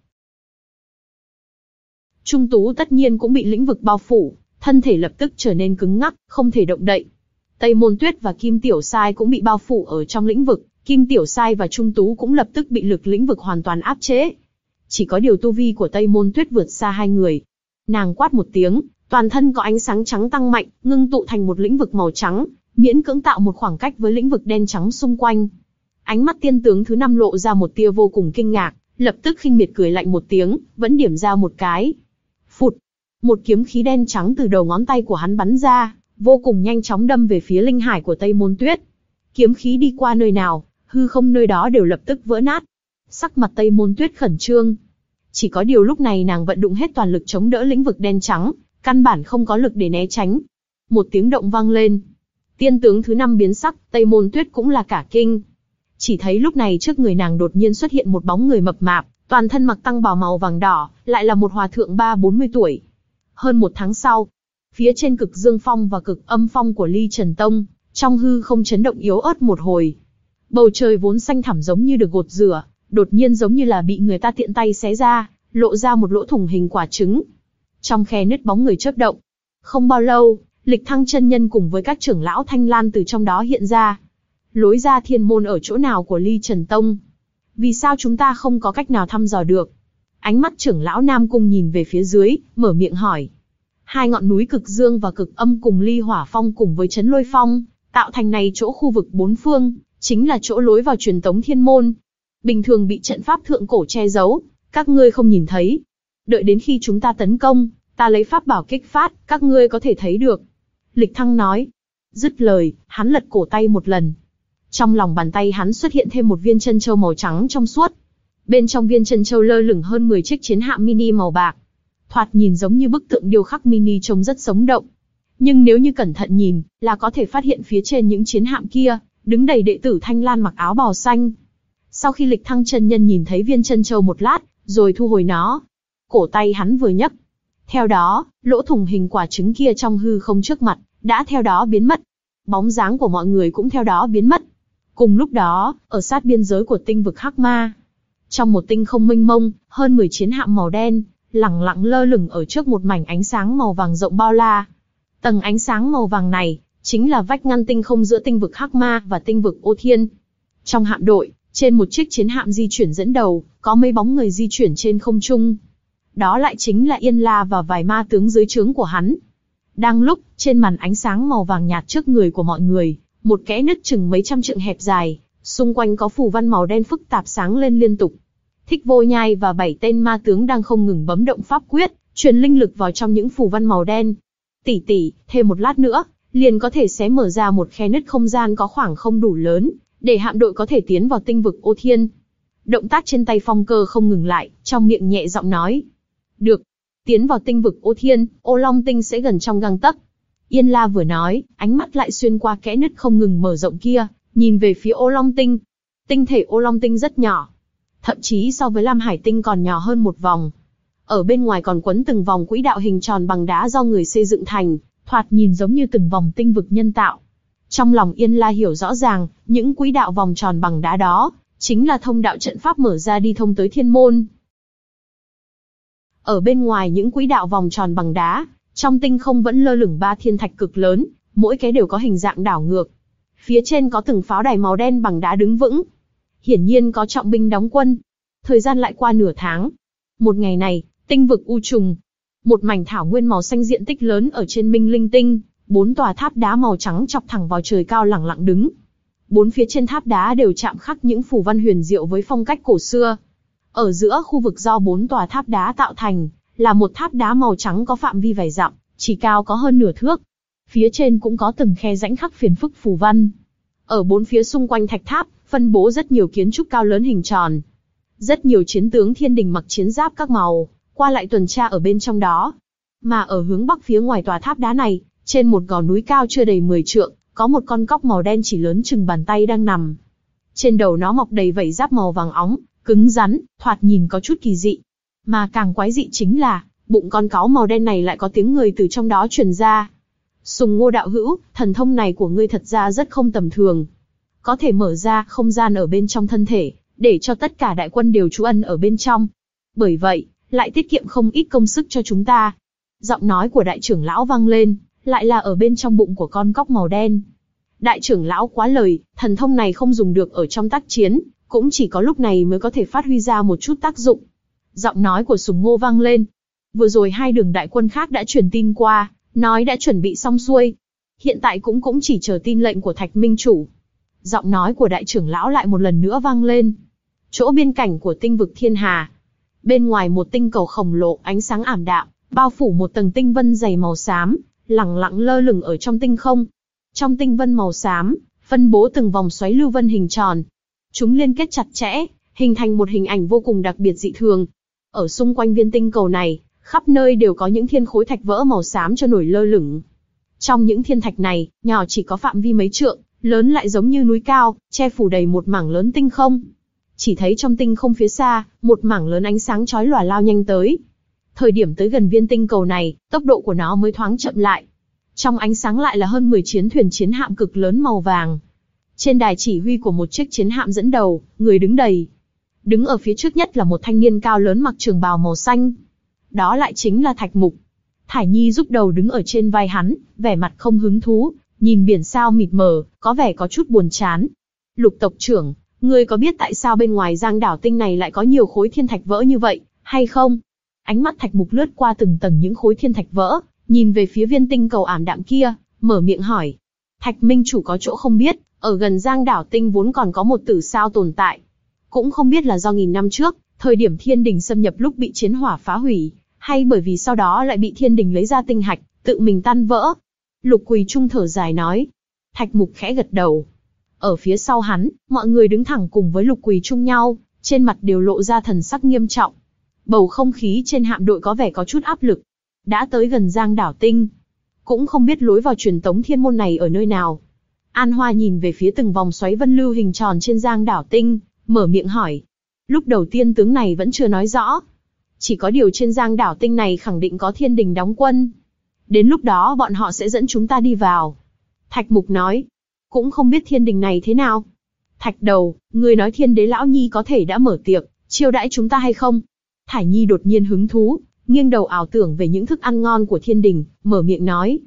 Trung Tú tất nhiên cũng bị lĩnh vực bao phủ, thân thể lập tức trở nên cứng ngắc, không thể động đậy. Tây Môn Tuyết và Kim Tiểu Sai cũng bị bao phủ ở trong lĩnh vực, Kim Tiểu Sai và Trung Tú cũng lập tức bị lực lĩnh vực hoàn toàn áp chế. Chỉ có điều tu vi của Tây Môn Tuyết vượt xa hai người. Nàng quát một tiếng, toàn thân có ánh sáng trắng tăng mạnh, ngưng tụ thành một lĩnh vực màu trắng, miễn cưỡng tạo một khoảng cách với lĩnh vực đen trắng xung quanh. Ánh mắt tiên tướng thứ năm lộ ra một tia vô cùng kinh ngạc, lập tức khinh miệt cười lạnh một tiếng, vẫn điểm ra một cái. Phụt! Một kiếm khí đen trắng từ đầu ngón tay của hắn bắn ra, vô cùng nhanh chóng đâm về phía linh hải của Tây Môn Tuyết. Kiếm khí đi qua nơi nào, hư không nơi đó đều lập tức vỡ nát. Sắc mặt Tây Môn Tuyết khẩn trương. Chỉ có điều lúc này nàng vận dụng hết toàn lực chống đỡ lĩnh vực đen trắng, căn bản không có lực để né tránh. Một tiếng động vang lên. Tiên tướng thứ năm biến sắc, Tây Môn Tuyết cũng là cả kinh. Chỉ thấy lúc này trước người nàng đột nhiên xuất hiện một bóng người mập mạp, toàn thân mặc tăng bào màu vàng đỏ, lại là một hòa thượng ba bốn mươi tuổi. Hơn một tháng sau, phía trên cực dương phong và cực âm phong của Ly Trần Tông, trong hư không chấn động yếu ớt một hồi. Bầu trời vốn xanh thẳm giống như được gột rửa, đột nhiên giống như là bị người ta tiện tay xé ra, lộ ra một lỗ thủng hình quả trứng. Trong khe nứt bóng người chớp động. Không bao lâu, Lịch Thăng chân nhân cùng với các trưởng lão Thanh Lan từ trong đó hiện ra. Lối ra thiên môn ở chỗ nào của Ly Trần Tông? Vì sao chúng ta không có cách nào thăm dò được? Ánh mắt trưởng lão Nam Cung nhìn về phía dưới, mở miệng hỏi. Hai ngọn núi cực dương và cực âm cùng Ly Hỏa Phong cùng với Chấn Lôi Phong, tạo thành này chỗ khu vực bốn phương, chính là chỗ lối vào truyền tống thiên môn. Bình thường bị trận pháp thượng cổ che giấu, các ngươi không nhìn thấy. Đợi đến khi chúng ta tấn công, Ta lấy pháp bảo kích phát, các ngươi có thể thấy được. Lịch Thăng nói. Dứt lời, hắn lật cổ tay một lần. Trong lòng bàn tay hắn xuất hiện thêm một viên chân châu màu trắng trong suốt. Bên trong viên chân châu lơ lửng hơn mười chiếc chiến hạm mini màu bạc. Thoạt nhìn giống như bức tượng điêu khắc mini trông rất sống động. Nhưng nếu như cẩn thận nhìn, là có thể phát hiện phía trên những chiến hạm kia, đứng đầy đệ tử Thanh Lan mặc áo bào xanh. Sau khi Lịch Thăng chân nhân nhìn thấy viên chân châu một lát, rồi thu hồi nó. Cổ tay hắn vừa nhấc. Theo đó, lỗ thủng hình quả trứng kia trong hư không trước mặt, đã theo đó biến mất. Bóng dáng của mọi người cũng theo đó biến mất. Cùng lúc đó, ở sát biên giới của tinh vực Hắc Ma, trong một tinh không mênh mông, hơn mười chiến hạm màu đen, lẳng lặng lơ lửng ở trước một mảnh ánh sáng màu vàng rộng bao la. Tầng ánh sáng màu vàng này, chính là vách ngăn tinh không giữa tinh vực Hắc Ma và tinh vực Ô Thiên. Trong hạm đội, trên một chiếc chiến hạm di chuyển dẫn đầu, có mấy bóng người di chuyển trên không trung. Đó lại chính là Yên La và vài ma tướng dưới trướng của hắn. Đang lúc, trên màn ánh sáng màu vàng nhạt trước người của mọi người, một kẽ nứt chừng mấy trăm trượng hẹp dài, xung quanh có phù văn màu đen phức tạp sáng lên liên tục. Thích Vô Nhai và bảy tên ma tướng đang không ngừng bấm động pháp quyết, truyền linh lực vào trong những phù văn màu đen. Tỷ tỷ, thêm một lát nữa, liền có thể xé mở ra một khe nứt không gian có khoảng không đủ lớn, để hạm đội có thể tiến vào tinh vực Ô Thiên. Động tác trên tay Phong Cơ không ngừng lại, trong miệng nhẹ giọng nói. Được. Tiến vào tinh vực Ô Thiên, Ô Long Tinh sẽ gần trong gang tấc. Yên La vừa nói, ánh mắt lại xuyên qua kẽ nứt không ngừng mở rộng kia, nhìn về phía Ô Long Tinh. Tinh thể Ô Long Tinh rất nhỏ. Thậm chí so với Lam Hải Tinh còn nhỏ hơn một vòng. Ở bên ngoài còn quấn từng vòng quỹ đạo hình tròn bằng đá do người xây dựng thành, thoạt nhìn giống như từng vòng tinh vực nhân tạo. Trong lòng Yên La hiểu rõ ràng, những quỹ đạo vòng tròn bằng đá đó, chính là thông đạo trận pháp mở ra đi thông tới thiên môn. Ở bên ngoài những quỹ đạo vòng tròn bằng đá, trong tinh không vẫn lơ lửng ba thiên thạch cực lớn, mỗi cái đều có hình dạng đảo ngược. Phía trên có từng pháo đài màu đen bằng đá đứng vững. Hiển nhiên có trọng binh đóng quân. Thời gian lại qua nửa tháng. Một ngày này, tinh vực U Trùng. Một mảnh thảo nguyên màu xanh diện tích lớn ở trên Minh Linh Tinh, bốn tòa tháp đá màu trắng chọc thẳng vào trời cao lẳng lặng đứng. Bốn phía trên tháp đá đều chạm khắc những phù văn huyền diệu với phong cách cổ xưa. Ở giữa khu vực do bốn tòa tháp đá tạo thành, là một tháp đá màu trắng có phạm vi vài dặm, chỉ cao có hơn nửa thước. Phía trên cũng có từng khe rãnh khắc phiền phức phù văn. Ở bốn phía xung quanh thạch tháp, phân bố rất nhiều kiến trúc cao lớn hình tròn. Rất nhiều chiến tướng thiên đình mặc chiến giáp các màu, qua lại tuần tra ở bên trong đó. Mà ở hướng bắc phía ngoài tòa tháp đá này, trên một gò núi cao chưa đầy mười trượng, có một con cóc màu đen chỉ lớn chừng bàn tay đang nằm. Trên đầu nó mọc đầy vảy giáp màu vàng óng, cứng rắn, thoạt nhìn có chút kỳ dị. Mà càng quái dị chính là, bụng con cáu màu đen này lại có tiếng người từ trong đó truyền ra. Sùng Ngô đạo hữu, thần thông này của ngươi thật ra rất không tầm thường. Có thể mở ra không gian ở bên trong thân thể, để cho tất cả đại quân đều trú ẩn ở bên trong. Bởi vậy, lại tiết kiệm không ít công sức cho chúng ta. Giọng nói của đại trưởng lão vang lên, lại là ở bên trong bụng của con cóc màu đen. Đại trưởng lão quá lời, thần thông này không dùng được ở trong tác chiến, cũng chỉ có lúc này mới có thể phát huy ra một chút tác dụng. Giọng nói của Sùng Ngô vang lên. Vừa rồi hai đường đại quân khác đã truyền tin qua, nói đã chuẩn bị xong xuôi. Hiện tại cũng cũng chỉ chờ tin lệnh của Thạch Minh Chủ. Giọng nói của đại trưởng lão lại một lần nữa vang lên. Chỗ biên cảnh của tinh vực Thiên Hà. Bên ngoài một tinh cầu khổng lồ ánh sáng ảm đạm, bao phủ một tầng tinh vân dày màu xám, lẳng lặng lơ lửng ở trong tinh không. Trong tinh vân màu xám, phân bố từng vòng xoáy lưu vân hình tròn. Chúng liên kết chặt chẽ, hình thành một hình ảnh vô cùng đặc biệt dị thường. Ở xung quanh viên tinh cầu này, khắp nơi đều có những thiên khối thạch vỡ màu xám trôi nổi lơ lửng. Trong những thiên thạch này, nhỏ chỉ có phạm vi mấy trượng, lớn lại giống như núi cao, che phủ đầy một mảng lớn tinh không. Chỉ thấy trong tinh không phía xa, một mảng lớn ánh sáng chói lòa lao nhanh tới. Thời điểm tới gần viên tinh cầu này, tốc độ của nó mới thoáng chậm lại. Trong ánh sáng lại là hơn mười chiến thuyền chiến hạm cực lớn màu vàng. Trên đài chỉ huy của một chiếc chiến hạm dẫn đầu, người đứng đầy. Đứng ở phía trước nhất là một thanh niên cao lớn mặc trường bào màu xanh. Đó lại chính là Thạch Mục. Thải Nhi giúp đầu đứng ở trên vai hắn, vẻ mặt không hứng thú, nhìn biển sao mịt mờ, có vẻ có chút buồn chán. Lục tộc trưởng, ngươi có biết tại sao bên ngoài Giang Đảo Tinh này lại có nhiều khối thiên thạch vỡ như vậy, hay không? Ánh mắt Thạch Mục lướt qua từng tầng những khối thiên thạch vỡ, nhìn về phía viên tinh cầu ảm đạm kia, mở miệng hỏi. Thạch Minh Chủ có chỗ không biết, ở gần Giang Đảo Tinh vốn còn có một tử sao tồn tại. Cũng không biết là do nghìn năm trước, thời điểm thiên đình xâm nhập lúc bị chiến hỏa phá hủy, Hay bởi vì sau đó lại bị thiên đình lấy ra tinh hạch, tự mình tan vỡ? Lục Quỳ Trung thở dài nói. Thạch Mục khẽ gật đầu. Ở phía sau hắn, mọi người đứng thẳng cùng với Lục Quỳ Trung nhau, trên mặt đều lộ ra thần sắc nghiêm trọng. Bầu không khí trên hạm đội có vẻ có chút áp lực. Đã tới gần Giang Đảo Tinh, cũng không biết lối vào truyền tống thiên môn này ở nơi nào. An Hoa nhìn về phía từng vòng xoáy vân lưu hình tròn trên Giang Đảo Tinh, mở miệng hỏi. Lúc đầu tiên tướng này vẫn chưa nói rõ. Chỉ có điều trên Giang Đảo Tinh này khẳng định có thiên đình đóng quân. Đến lúc đó bọn họ sẽ dẫn chúng ta đi vào. Thạch Mục nói. Cũng không biết thiên đình này thế nào. Thạch Đầu, người nói Thiên Đế Lão Nhi có thể đã mở tiệc, chiêu đãi chúng ta hay không? Thải Nhi đột nhiên hứng thú, nghiêng đầu ảo tưởng về những thức ăn ngon của thiên đình, mở miệng nói.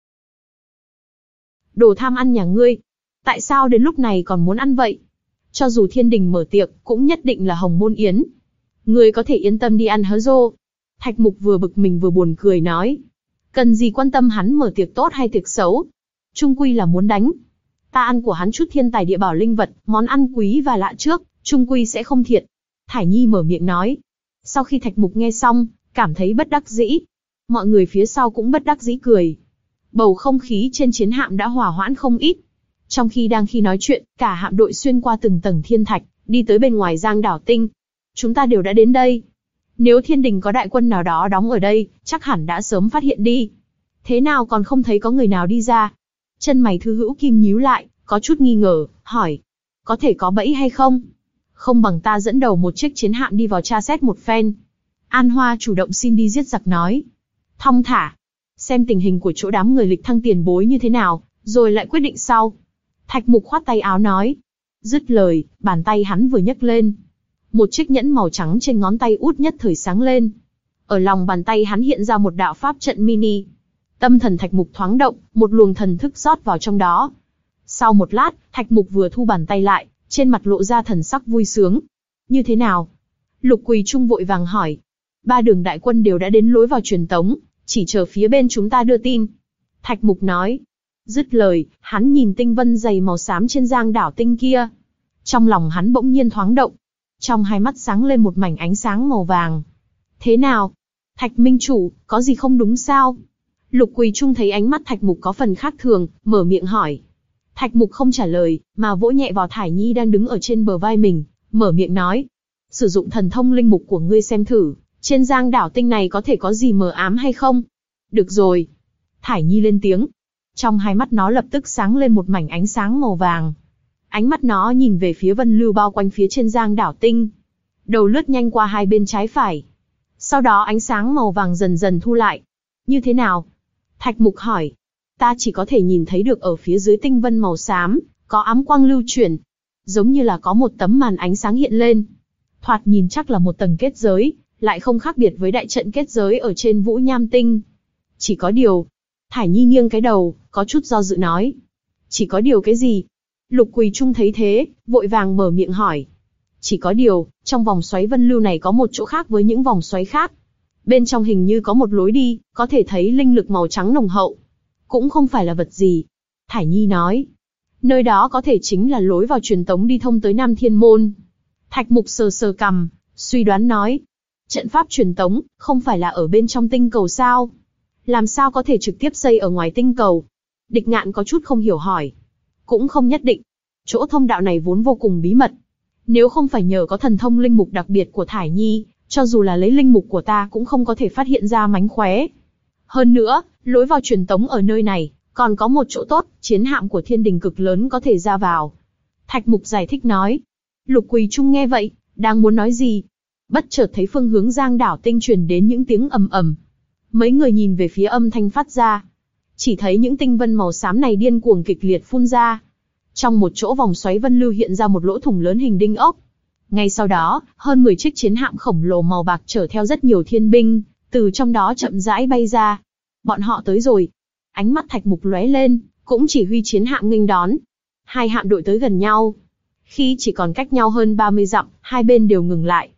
Đồ tham ăn nhà ngươi, tại sao đến lúc này còn muốn ăn vậy? Cho dù thiên đình mở tiệc, cũng nhất định là hồng môn yến. Ngươi có thể yên tâm đi ăn hớ rô. Thạch Mục vừa bực mình vừa buồn cười nói. Cần gì quan tâm hắn mở tiệc tốt hay tiệc xấu? Trung quy là muốn đánh. Ta ăn của hắn chút thiên tài địa bảo linh vật, món ăn quý và lạ trước, trung quy sẽ không thiệt. Thải Nhi mở miệng nói. Sau khi Thạch Mục nghe xong, cảm thấy bất đắc dĩ. Mọi người phía sau cũng bất đắc dĩ cười. Bầu không khí trên chiến hạm đã hòa hoãn không ít. Trong khi đang khi nói chuyện, cả hạm đội xuyên qua từng tầng thiên thạch, đi tới bên ngoài Giang Đảo Tinh. Chúng ta đều đã đến đây. Nếu thiên đình có đại quân nào đó đóng ở đây, chắc hẳn đã sớm phát hiện đi. Thế nào còn không thấy có người nào đi ra? Chân mày Thư Hữu Kim nhíu lại, có chút nghi ngờ, hỏi. Có thể có bẫy hay không? Không bằng ta dẫn đầu một chiếc chiến hạm đi vào tra xét một phen. An Hoa chủ động xin đi giết giặc nói. Thong thả. Xem tình hình của chỗ đám người lịch thăng tiền bối như thế nào, rồi lại quyết định sau. Thạch Mục khoát tay áo nói. Dứt lời, bàn tay hắn vừa nhấc lên. Một chiếc nhẫn màu trắng trên ngón tay út nhất thời sáng lên. Ở lòng bàn tay hắn hiện ra một đạo pháp trận mini. Tâm thần Thạch Mục thoáng động, một luồng thần thức rót vào trong đó. Sau một lát, Thạch Mục vừa thu bàn tay lại, trên mặt lộ ra thần sắc vui sướng. Như thế nào? Lục Quỳ Trung vội vàng hỏi. Ba đường đại quân đều đã đến lối vào truyền tống, chỉ chờ phía bên chúng ta đưa tin. Thạch Mục nói. Dứt lời, hắn nhìn tinh vân dày màu xám trên Giang Đảo Tinh kia. Trong lòng hắn bỗng nhiên thoáng động. Trong hai mắt sáng lên một mảnh ánh sáng màu vàng. Thế nào? Thạch Minh Chủ, có gì không đúng sao? Lục Quỳ Trung thấy ánh mắt Thạch Mục có phần khác thường, mở miệng hỏi. Thạch Mục không trả lời, mà vỗ nhẹ vào Thải Nhi đang đứng ở trên bờ vai mình, mở miệng nói. Sử dụng thần thông linh mục của ngươi xem thử, trên Giang Đảo Tinh này có thể có gì mờ ám hay không? Được rồi. Thải Nhi lên tiếng. Trong hai mắt nó lập tức sáng lên một mảnh ánh sáng màu vàng. Ánh mắt nó nhìn về phía vân lưu bao quanh phía trên Giang Đảo Tinh. Đầu lướt nhanh qua hai bên trái phải. Sau đó ánh sáng màu vàng dần dần thu lại. Như thế nào? Thạch Mục hỏi. Ta chỉ có thể nhìn thấy được ở phía dưới tinh vân màu xám, có ám quang lưu chuyển. Giống như là có một tấm màn ánh sáng hiện lên. Thoạt nhìn chắc là một tầng kết giới, lại không khác biệt với đại trận kết giới ở trên Vũ Nham Tinh. Chỉ có điều. Thải Nhi nghiêng cái đầu, có chút do dự nói. Chỉ có điều cái gì? Lục Quỳ Trung thấy thế, vội vàng mở miệng hỏi. Chỉ có điều, trong vòng xoáy vân lưu này có một chỗ khác với những vòng xoáy khác. Bên trong hình như có một lối đi, có thể thấy linh lực màu trắng nồng hậu. Cũng không phải là vật gì. Thải Nhi nói. Nơi đó có thể chính là lối vào truyền tống đi thông tới Nam Thiên Môn. Thạch Mục sờ sờ cằm, suy đoán nói. Trận pháp truyền tống, không phải là ở bên trong tinh cầu sao? Làm sao có thể trực tiếp xây ở ngoài tinh cầu? Địch Ngạn có chút không hiểu hỏi. Cũng không nhất định. Chỗ thông đạo này vốn vô cùng bí mật. Nếu không phải nhờ có thần thông linh mục đặc biệt của Thải Nhi, cho dù là lấy linh mục của ta cũng không có thể phát hiện ra mánh khóe. Hơn nữa, lối vào truyền tống ở nơi này, còn có một chỗ tốt, chiến hạm của thiên đình cực lớn có thể ra vào. Thạch Mục giải thích nói. Lục Quỳ Trung nghe vậy, đang muốn nói gì? Bất chợt thấy phương hướng Giang Đảo Tinh truyền đến những tiếng ầm ầm. Mấy người nhìn về phía âm thanh phát ra. Chỉ thấy những tinh vân màu xám này điên cuồng kịch liệt phun ra. Trong một chỗ vòng xoáy vân lưu hiện ra một lỗ thủng lớn hình đinh ốc. Ngay sau đó, hơn mười chiếc chiến hạm khổng lồ màu bạc chở theo rất nhiều thiên binh, từ trong đó chậm rãi bay ra. Bọn họ tới rồi. Ánh mắt Thạch Mục lóe lên, cũng chỉ huy chiến hạm nghênh đón. Hai hạm đội tới gần nhau. Khi chỉ còn cách nhau hơn ba mươi dặm, hai bên đều ngừng lại.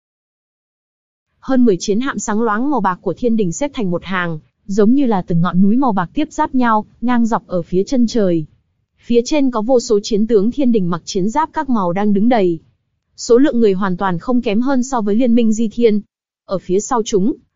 Hơn mười chiến hạm sáng loáng màu bạc của thiên đình xếp thành một hàng, giống như là từng ngọn núi màu bạc tiếp giáp nhau, ngang dọc ở phía chân trời. Phía trên có vô số chiến tướng thiên đình mặc chiến giáp các màu đang đứng đầy. Số lượng người hoàn toàn không kém hơn so với liên minh Di Thiên. Ở phía sau chúng,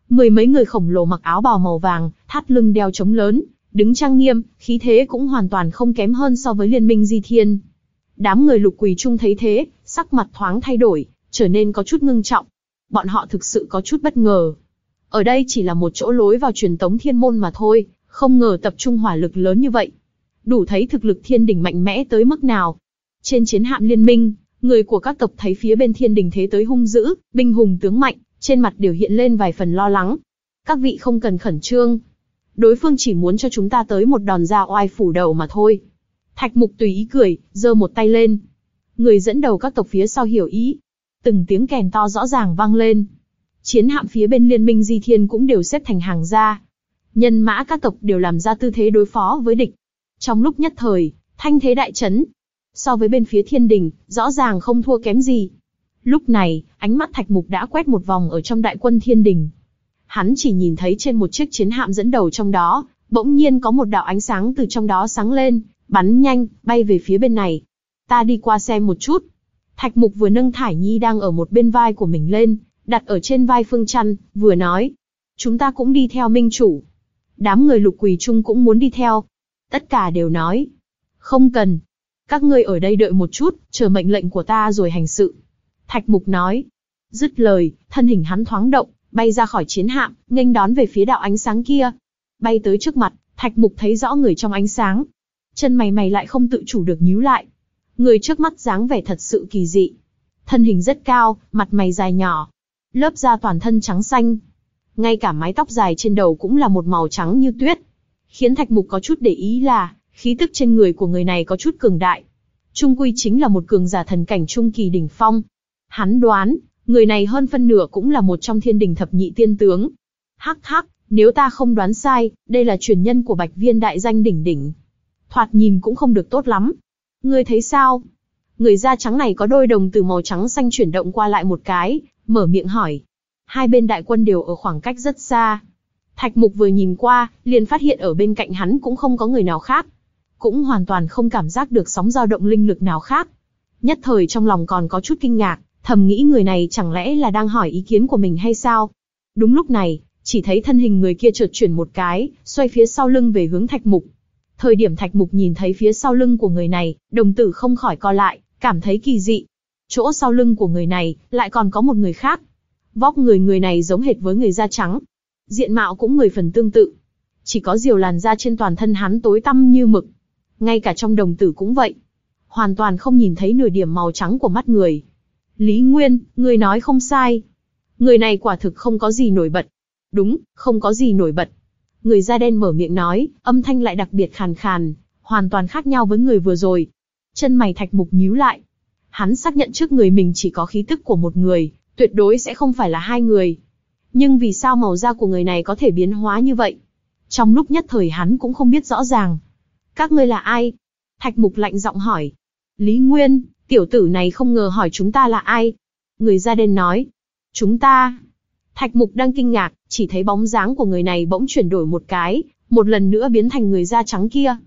Mười mấy người khổng lồ mặc áo bào màu vàng, thắt lưng đeo trống lớn, đứng trang nghiêm, khí thế cũng hoàn toàn không kém hơn so với liên minh Di Thiên. Đám người Lục Quỳ Trung thấy thế, sắc mặt thoáng thay đổi, trở nên có chút ngưng trọng. Bọn họ thực sự có chút bất ngờ. Ở đây chỉ là một chỗ lối vào truyền tống thiên môn mà thôi, không ngờ tập trung hỏa lực lớn như vậy. Đủ thấy thực lực thiên đình mạnh mẽ tới mức nào. Trên chiến hạm liên minh, người của các tộc thấy phía bên thiên đình thế tới hung dữ, binh hùng tướng mạnh, trên mặt đều hiện lên vài phần lo lắng. Các vị không cần khẩn trương. Đối phương chỉ muốn cho chúng ta tới một đòn ra oai phủ đầu mà thôi. Thạch Mục tùy ý cười, giơ một tay lên. Người dẫn đầu các tộc phía sau hiểu ý. Từng tiếng kèn to rõ ràng vang lên. Chiến hạm phía bên liên minh Di Thiên cũng đều xếp thành hàng ra. Nhân mã các tộc đều làm ra tư thế đối phó với địch. Trong lúc nhất thời, thanh thế đại chấn. So với bên phía thiên đình, rõ ràng không thua kém gì. Lúc này, ánh mắt Thạch Mục đã quét một vòng ở trong đại quân thiên đình. Hắn chỉ nhìn thấy trên một chiếc chiến hạm dẫn đầu trong đó, bỗng nhiên có một đạo ánh sáng từ trong đó sáng lên, bắn nhanh, bay về phía bên này. Ta đi qua xem một chút. Thạch Mục vừa nâng Thải Nhi đang ở một bên vai của mình lên, đặt ở trên vai Phương Trăn, vừa nói. Chúng ta cũng đi theo minh chủ. Đám người Lục Quỳ Trung cũng muốn đi theo. Tất cả đều nói. Không cần. Các ngươi ở đây đợi một chút, chờ mệnh lệnh của ta rồi hành sự. Thạch Mục nói. Dứt lời, thân hình hắn thoáng động, bay ra khỏi chiến hạm, nghênh đón về phía đạo ánh sáng kia. Bay tới trước mặt, Thạch Mục thấy rõ người trong ánh sáng. Chân mày mày lại không tự chủ được nhíu lại. Người trước mắt dáng vẻ thật sự kỳ dị. Thân hình rất cao, mặt mày dài nhỏ. Lớp da toàn thân trắng xanh. Ngay cả mái tóc dài trên đầu cũng là một màu trắng như tuyết. Khiến Thạch Mục có chút để ý là, khí tức trên người của người này có chút cường đại. Trung quy chính là một cường giả thần cảnh trung kỳ đỉnh phong. Hắn đoán, người này hơn phân nửa cũng là một trong thiên đình thập nhị tiên tướng. Hắc hắc, nếu ta không đoán sai, đây là truyền nhân của Bạch Viên đại danh đỉnh đỉnh. Thoạt nhìn cũng không được tốt lắm. Ngươi thấy sao? Người da trắng này có đôi đồng từ màu trắng xanh chuyển động qua lại một cái, mở miệng hỏi. Hai bên đại quân đều ở khoảng cách rất xa. Thạch Mục vừa nhìn qua, liền phát hiện ở bên cạnh hắn cũng không có người nào khác. Cũng hoàn toàn không cảm giác được sóng dao động linh lực nào khác. Nhất thời trong lòng còn có chút kinh ngạc, thầm nghĩ người này chẳng lẽ là đang hỏi ý kiến của mình hay sao? Đúng lúc này, chỉ thấy thân hình người kia chợt chuyển một cái, xoay phía sau lưng về hướng Thạch Mục. Thời điểm Thạch Mục nhìn thấy phía sau lưng của người này, đồng tử không khỏi co lại, cảm thấy kỳ dị. Chỗ sau lưng của người này, lại còn có một người khác. Vóc người người này giống hệt với người da trắng. Diện mạo cũng mười phần tương tự. Chỉ có điều làn da trên toàn thân hắn tối tăm như mực. Ngay cả trong đồng tử cũng vậy. Hoàn toàn không nhìn thấy nửa điểm màu trắng của mắt người. Lý Nguyên, người nói không sai. Người này quả thực không có gì nổi bật. Đúng, không có gì nổi bật. Người da đen mở miệng nói, âm thanh lại đặc biệt khàn khàn, hoàn toàn khác nhau với người vừa rồi. Chân mày Thạch Mục nhíu lại. Hắn xác nhận trước người mình chỉ có khí tức của một người, tuyệt đối sẽ không phải là hai người. Nhưng vì sao màu da của người này có thể biến hóa như vậy? Trong lúc nhất thời hắn cũng không biết rõ ràng. Các ngươi là ai? Thạch Mục lạnh giọng hỏi. Lý Nguyên, tiểu tử này không ngờ hỏi chúng ta là ai? Người da đen nói. Chúng ta. Thạch Mục đang kinh ngạc, chỉ thấy bóng dáng của người này bỗng chuyển đổi một cái, một lần nữa biến thành người da trắng kia.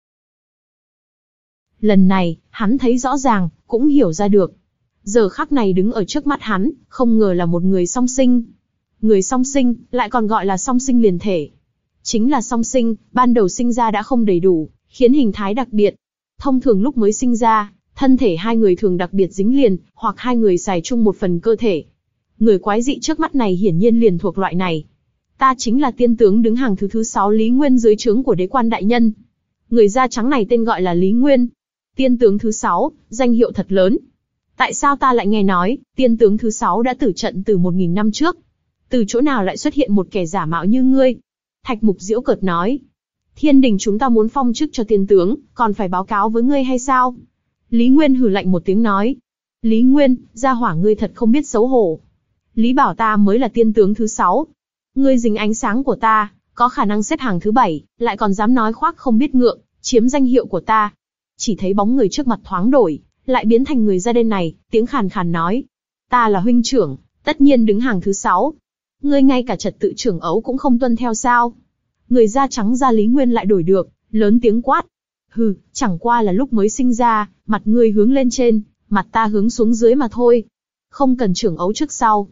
Lần này, hắn thấy rõ ràng, cũng hiểu ra được. Giờ khắc này đứng ở trước mắt hắn, không ngờ là một người song sinh. Người song sinh, lại còn gọi là song sinh liền thể. Chính là song sinh, ban đầu sinh ra đã không đầy đủ, khiến hình thái đặc biệt. Thông thường lúc mới sinh ra, thân thể hai người thường đặc biệt dính liền, hoặc hai người xài chung một phần cơ thể. Người quái dị trước mắt này hiển nhiên liền thuộc loại này. Ta chính là tiên tướng đứng hàng thứ thứ sáu Lý Nguyên dưới trướng của đế quan đại nhân. Người da trắng này tên gọi là Lý Nguyên. Tiên tướng thứ sáu, danh hiệu thật lớn. Tại sao ta lại nghe nói, tiên tướng thứ sáu đã tử trận từ một nghìn năm trước? Từ chỗ nào lại xuất hiện một kẻ giả mạo như ngươi? Thạch Mục giễu cợt nói. Thiên đình chúng ta muốn phong chức cho tiên tướng, còn phải báo cáo với ngươi hay sao? Lý Nguyên hừ lạnh một tiếng nói. Lý Nguyên, gia hỏa ngươi thật không biết xấu hổ. Lý bảo ta mới là tiên tướng thứ sáu. Ngươi dính ánh sáng của ta, có khả năng xếp hàng thứ bảy, lại còn dám nói khoác không biết ngượng, chiếm danh hiệu của ta. Chỉ thấy bóng người trước mặt thoáng đổi, lại biến thành người da đen này, tiếng khàn khàn nói. Ta là huynh trưởng, tất nhiên đứng hàng thứ sáu. Ngươi ngay cả trật tự trưởng ấu cũng không tuân theo sao? Người da trắng da Lý Nguyên lại đổi được, lớn tiếng quát. Hừ, chẳng qua là lúc mới sinh ra, mặt ngươi hướng lên trên, mặt ta hướng xuống dưới mà thôi. Không cần trưởng ấu trước sau.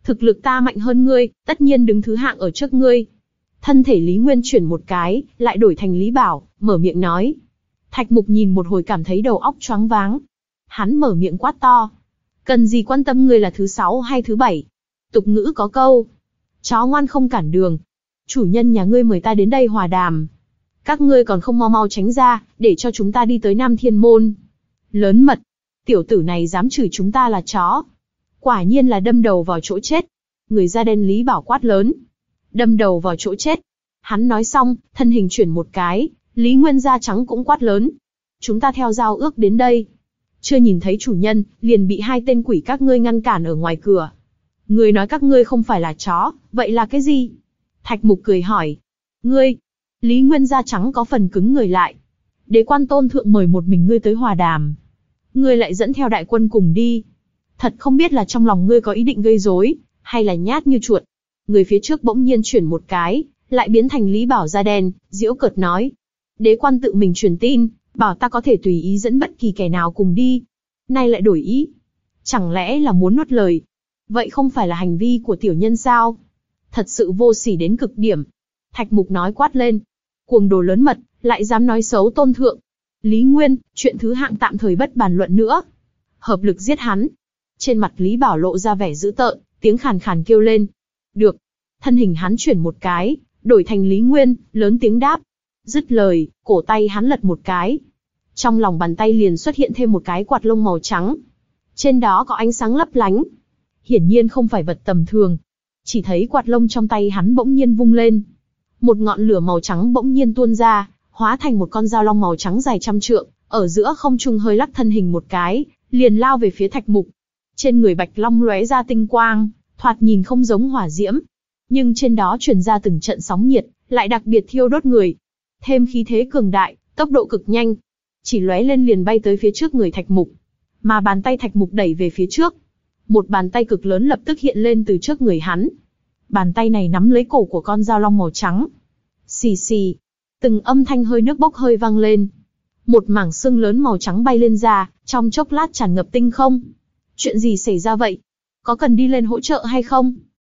Thực lực ta mạnh hơn ngươi, tất nhiên đứng thứ hạng ở trước ngươi. Thân thể Lý Nguyên chuyển một cái, lại đổi thành Lý Bảo, mở miệng nói. Thạch Mục nhìn một hồi cảm thấy đầu óc choáng váng. Hắn mở miệng quát to. Cần gì quan tâm ngươi là thứ sáu hay thứ bảy? Tục ngữ có câu. Chó ngoan không cản đường. Chủ nhân nhà ngươi mời ta đến đây hòa đàm. Các ngươi còn không mau mau tránh ra, để cho chúng ta đi tới Nam Thiên Môn. Lớn mật. Tiểu tử này dám chửi chúng ta là chó. Quả nhiên là đâm đầu vào chỗ chết. Người da đen Lý Bảo quát lớn. Đâm đầu vào chỗ chết. Hắn nói xong, thân hình chuyển một cái, Lý Nguyên da trắng cũng quát lớn. Chúng ta theo giao ước đến đây. Chưa nhìn thấy chủ nhân, liền bị hai tên quỷ các ngươi ngăn cản ở ngoài cửa. Người nói các ngươi không phải là chó, vậy là cái gì? Thạch Mục cười hỏi. Ngươi. Lý Nguyên da trắng có phần cứng người lại. Đế Quan Tôn Thượng mời một mình ngươi tới hòa đàm. Ngươi lại dẫn theo đại quân cùng đi. Thật không biết là trong lòng ngươi có ý định gây rối, hay là nhát như chuột. Người phía trước bỗng nhiên chuyển một cái, lại biến thành Lý Bảo da đen, giễu cợt nói. Đế quan tự mình truyền tin, bảo ta có thể tùy ý dẫn bất kỳ kẻ nào cùng đi. Nay lại đổi ý. Chẳng lẽ là muốn nuốt lời? Vậy không phải là hành vi của tiểu nhân sao? Thật sự vô sỉ đến cực điểm. Thạch Mục nói quát lên. Cuồng đồ lớn mật, lại dám nói xấu Tôn Thượng. Lý Nguyên, chuyện thứ hạng tạm thời bất bàn luận nữa. Hợp lực giết hắn. Trên mặt Lý Bảo lộ ra vẻ dữ tợn, tiếng khàn khàn kêu lên. Được. Thân hình hắn chuyển một cái, đổi thành Lý Nguyên, lớn tiếng đáp. Dứt lời, cổ tay hắn lật một cái. Trong lòng bàn tay liền xuất hiện thêm một cái quạt lông màu trắng. Trên đó có ánh sáng lấp lánh. Hiển nhiên không phải vật tầm thường. Chỉ thấy quạt lông trong tay hắn bỗng nhiên vung lên. Một ngọn lửa màu trắng bỗng nhiên tuôn ra, hóa thành một con dao long màu trắng dài trăm trượng, ở giữa không trung hơi lắc thân hình một cái, liền lao về phía Thạch Mục. Trên người bạch long lóe ra tinh quang, thoạt nhìn không giống hỏa diễm, nhưng trên đó truyền ra từng trận sóng nhiệt, lại đặc biệt thiêu đốt người. Thêm khí thế cường đại, tốc độ cực nhanh, chỉ lóe lên liền bay tới phía trước người Thạch Mục. Mà bàn tay Thạch Mục đẩy về phía trước, một bàn tay cực lớn lập tức hiện lên từ trước người hắn. Bàn tay này nắm lấy cổ của con dao long màu trắng. Xì xì, từng âm thanh hơi nước bốc hơi vang lên. Một mảng xương lớn màu trắng bay lên ra, trong chốc lát tràn ngập tinh không. Chuyện gì xảy ra vậy? Có cần đi lên hỗ trợ hay không?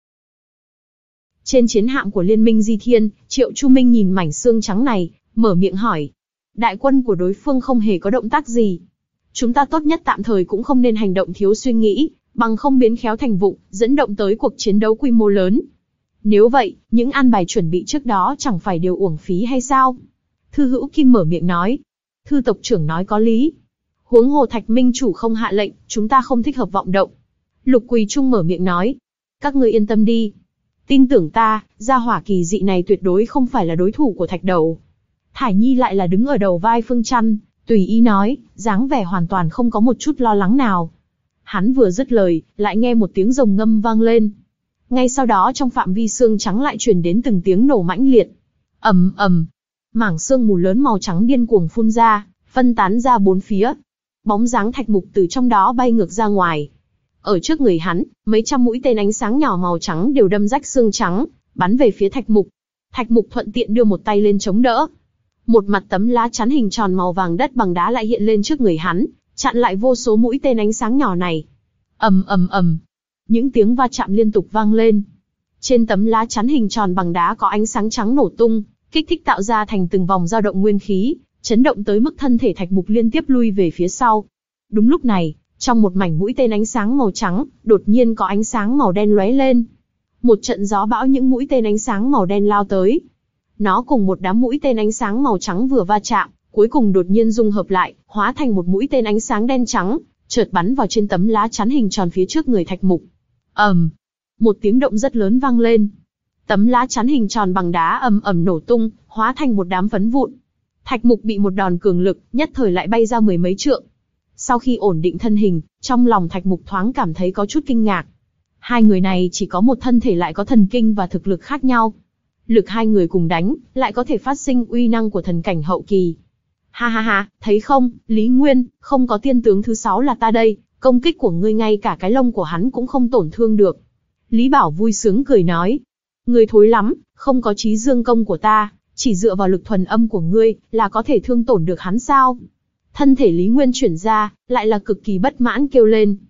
Trên chiến hạm của Liên minh Di Thiên, Triệu Chu Minh nhìn mảnh xương trắng này, mở miệng hỏi. Đại quân của đối phương không hề có động tác gì. Chúng ta tốt nhất tạm thời cũng không nên hành động thiếu suy nghĩ, bằng không biến khéo thành vụng, dẫn động tới cuộc chiến đấu quy mô lớn. Nếu vậy, những an bài chuẩn bị trước đó chẳng phải đều uổng phí hay sao? Thư Hữu Kim mở miệng nói. Thư tộc trưởng nói có lý. Huống hồ Thạch Minh chủ không hạ lệnh, chúng ta không thích hợp vọng động. Lục Quỳ Trung mở miệng nói. Các ngươi yên tâm đi. Tin tưởng ta, gia hỏa kỳ dị này tuyệt đối không phải là đối thủ của Thạch Đầu. Thải Nhi lại là đứng ở đầu vai Phương Chăn, tùy ý nói, dáng vẻ hoàn toàn không có một chút lo lắng nào. Hắn vừa dứt lời, lại nghe một tiếng rồng ngâm vang lên. Ngay sau đó trong phạm vi xương trắng lại truyền đến từng tiếng nổ mãnh liệt. Ầm ầm, mảng xương mù lớn màu trắng điên cuồng phun ra, phân tán ra bốn phía. Bóng dáng Thạch Mục từ trong đó bay ngược ra ngoài. Ở trước người hắn, mấy trăm mũi tên ánh sáng nhỏ màu trắng đều đâm rách xương trắng, bắn về phía Thạch Mục. Thạch Mục thuận tiện đưa một tay lên chống đỡ. Một mặt tấm lá chắn hình tròn màu vàng đất bằng đá lại hiện lên trước người hắn, chặn lại vô số mũi tên ánh sáng nhỏ này. Ầm ầm ầm, những tiếng va chạm liên tục vang lên. Trên tấm lá chắn hình tròn bằng đá có ánh sáng trắng nổ tung, kích thích tạo ra thành từng vòng dao động nguyên khí, chấn động tới mức thân thể Thạch Mục liên tiếp lui về phía sau. Đúng lúc này, trong một mảnh mũi tên ánh sáng màu trắng, đột nhiên có ánh sáng màu đen lóe lên. Một trận gió bão những mũi tên ánh sáng màu đen lao tới. Nó cùng một đám mũi tên ánh sáng màu trắng vừa va chạm, cuối cùng đột nhiên dung hợp lại, hóa thành một mũi tên ánh sáng đen trắng, chợt bắn vào trên tấm lá chắn hình tròn phía trước người Thạch Mục. Ầm, um, một tiếng động rất lớn vang lên. Tấm lá chắn hình tròn bằng đá ầm ầm nổ tung, hóa thành một đám phấn vụn. Thạch Mục bị một đòn cường lực, nhất thời lại bay ra mười mấy trượng. Sau khi ổn định thân hình, trong lòng Thạch Mục thoáng cảm thấy có chút kinh ngạc. Hai người này chỉ có một thân thể lại có thần kinh và thực lực khác nhau. Lực hai người cùng đánh, lại có thể phát sinh uy năng của thần cảnh hậu kỳ. Ha ha ha, thấy không, Lý Nguyên, không có tiên tướng thứ sáu là ta đây, công kích của ngươi ngay cả cái lông của hắn cũng không tổn thương được. Lý Bảo vui sướng cười nói. Ngươi thối lắm, không có trí dương công của ta, chỉ dựa vào lực thuần âm của ngươi, là có thể thương tổn được hắn sao? Thân thể Lý Nguyên chuyển ra, lại là cực kỳ bất mãn kêu lên.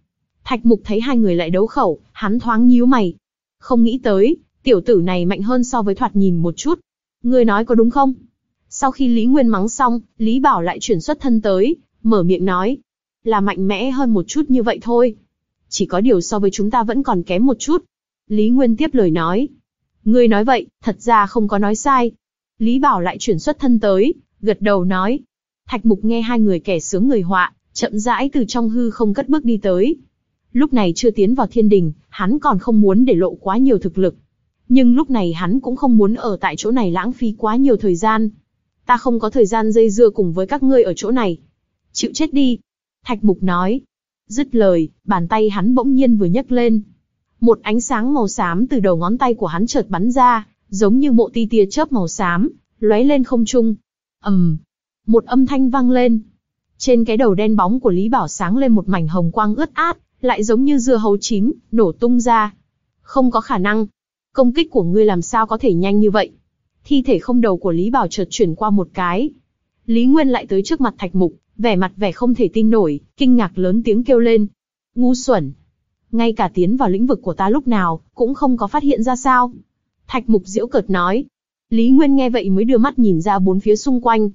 Thạch Mục thấy hai người lại đấu khẩu, hắn thoáng nhíu mày. Không nghĩ tới, tiểu tử này mạnh hơn so với thoạt nhìn một chút. Ngươi nói có đúng không? Sau khi Lý Nguyên mắng xong, Lý Bảo lại chuyển xuất thân tới, mở miệng nói. Là mạnh mẽ hơn một chút như vậy thôi. Chỉ có điều so với chúng ta vẫn còn kém một chút. Lý Nguyên tiếp lời nói. Ngươi nói vậy, thật ra không có nói sai. Lý Bảo lại chuyển xuất thân tới, gật đầu nói. Thạch Mục nghe hai người kẻ sướng người họa, chậm rãi từ trong hư không cất bước đi tới. Lúc này chưa tiến vào thiên đình, hắn còn không muốn để lộ quá nhiều thực lực. Nhưng lúc này hắn cũng không muốn ở tại chỗ này lãng phí quá nhiều thời gian. Ta không có thời gian dây dưa cùng với các ngươi ở chỗ này. Chịu chết đi. Thạch Mục nói. Dứt lời, bàn tay hắn bỗng nhiên vừa nhấc lên. Một ánh sáng màu xám từ đầu ngón tay của hắn chợt bắn ra, giống như mộ ti tia chớp màu xám, lóe lên không trung. ầm, um, một âm thanh vang lên. Trên cái đầu đen bóng của Lý Bảo sáng lên một mảnh hồng quang ướt át, lại giống như dưa hấu chín, nổ tung ra. Không có khả năng. Công kích của ngươi làm sao có thể nhanh như vậy? Thi thể không đầu của Lý Bảo chợt chuyển qua một cái. Lý Nguyên lại tới trước mặt Thạch Mục, vẻ mặt vẻ không thể tin nổi, kinh ngạc lớn tiếng kêu lên. Ngu xuẩn! Ngay cả tiến vào lĩnh vực của ta lúc nào, cũng không có phát hiện ra sao? Thạch Mục giễu cợt nói. Lý Nguyên nghe vậy mới đưa mắt nhìn ra bốn phía xung quanh.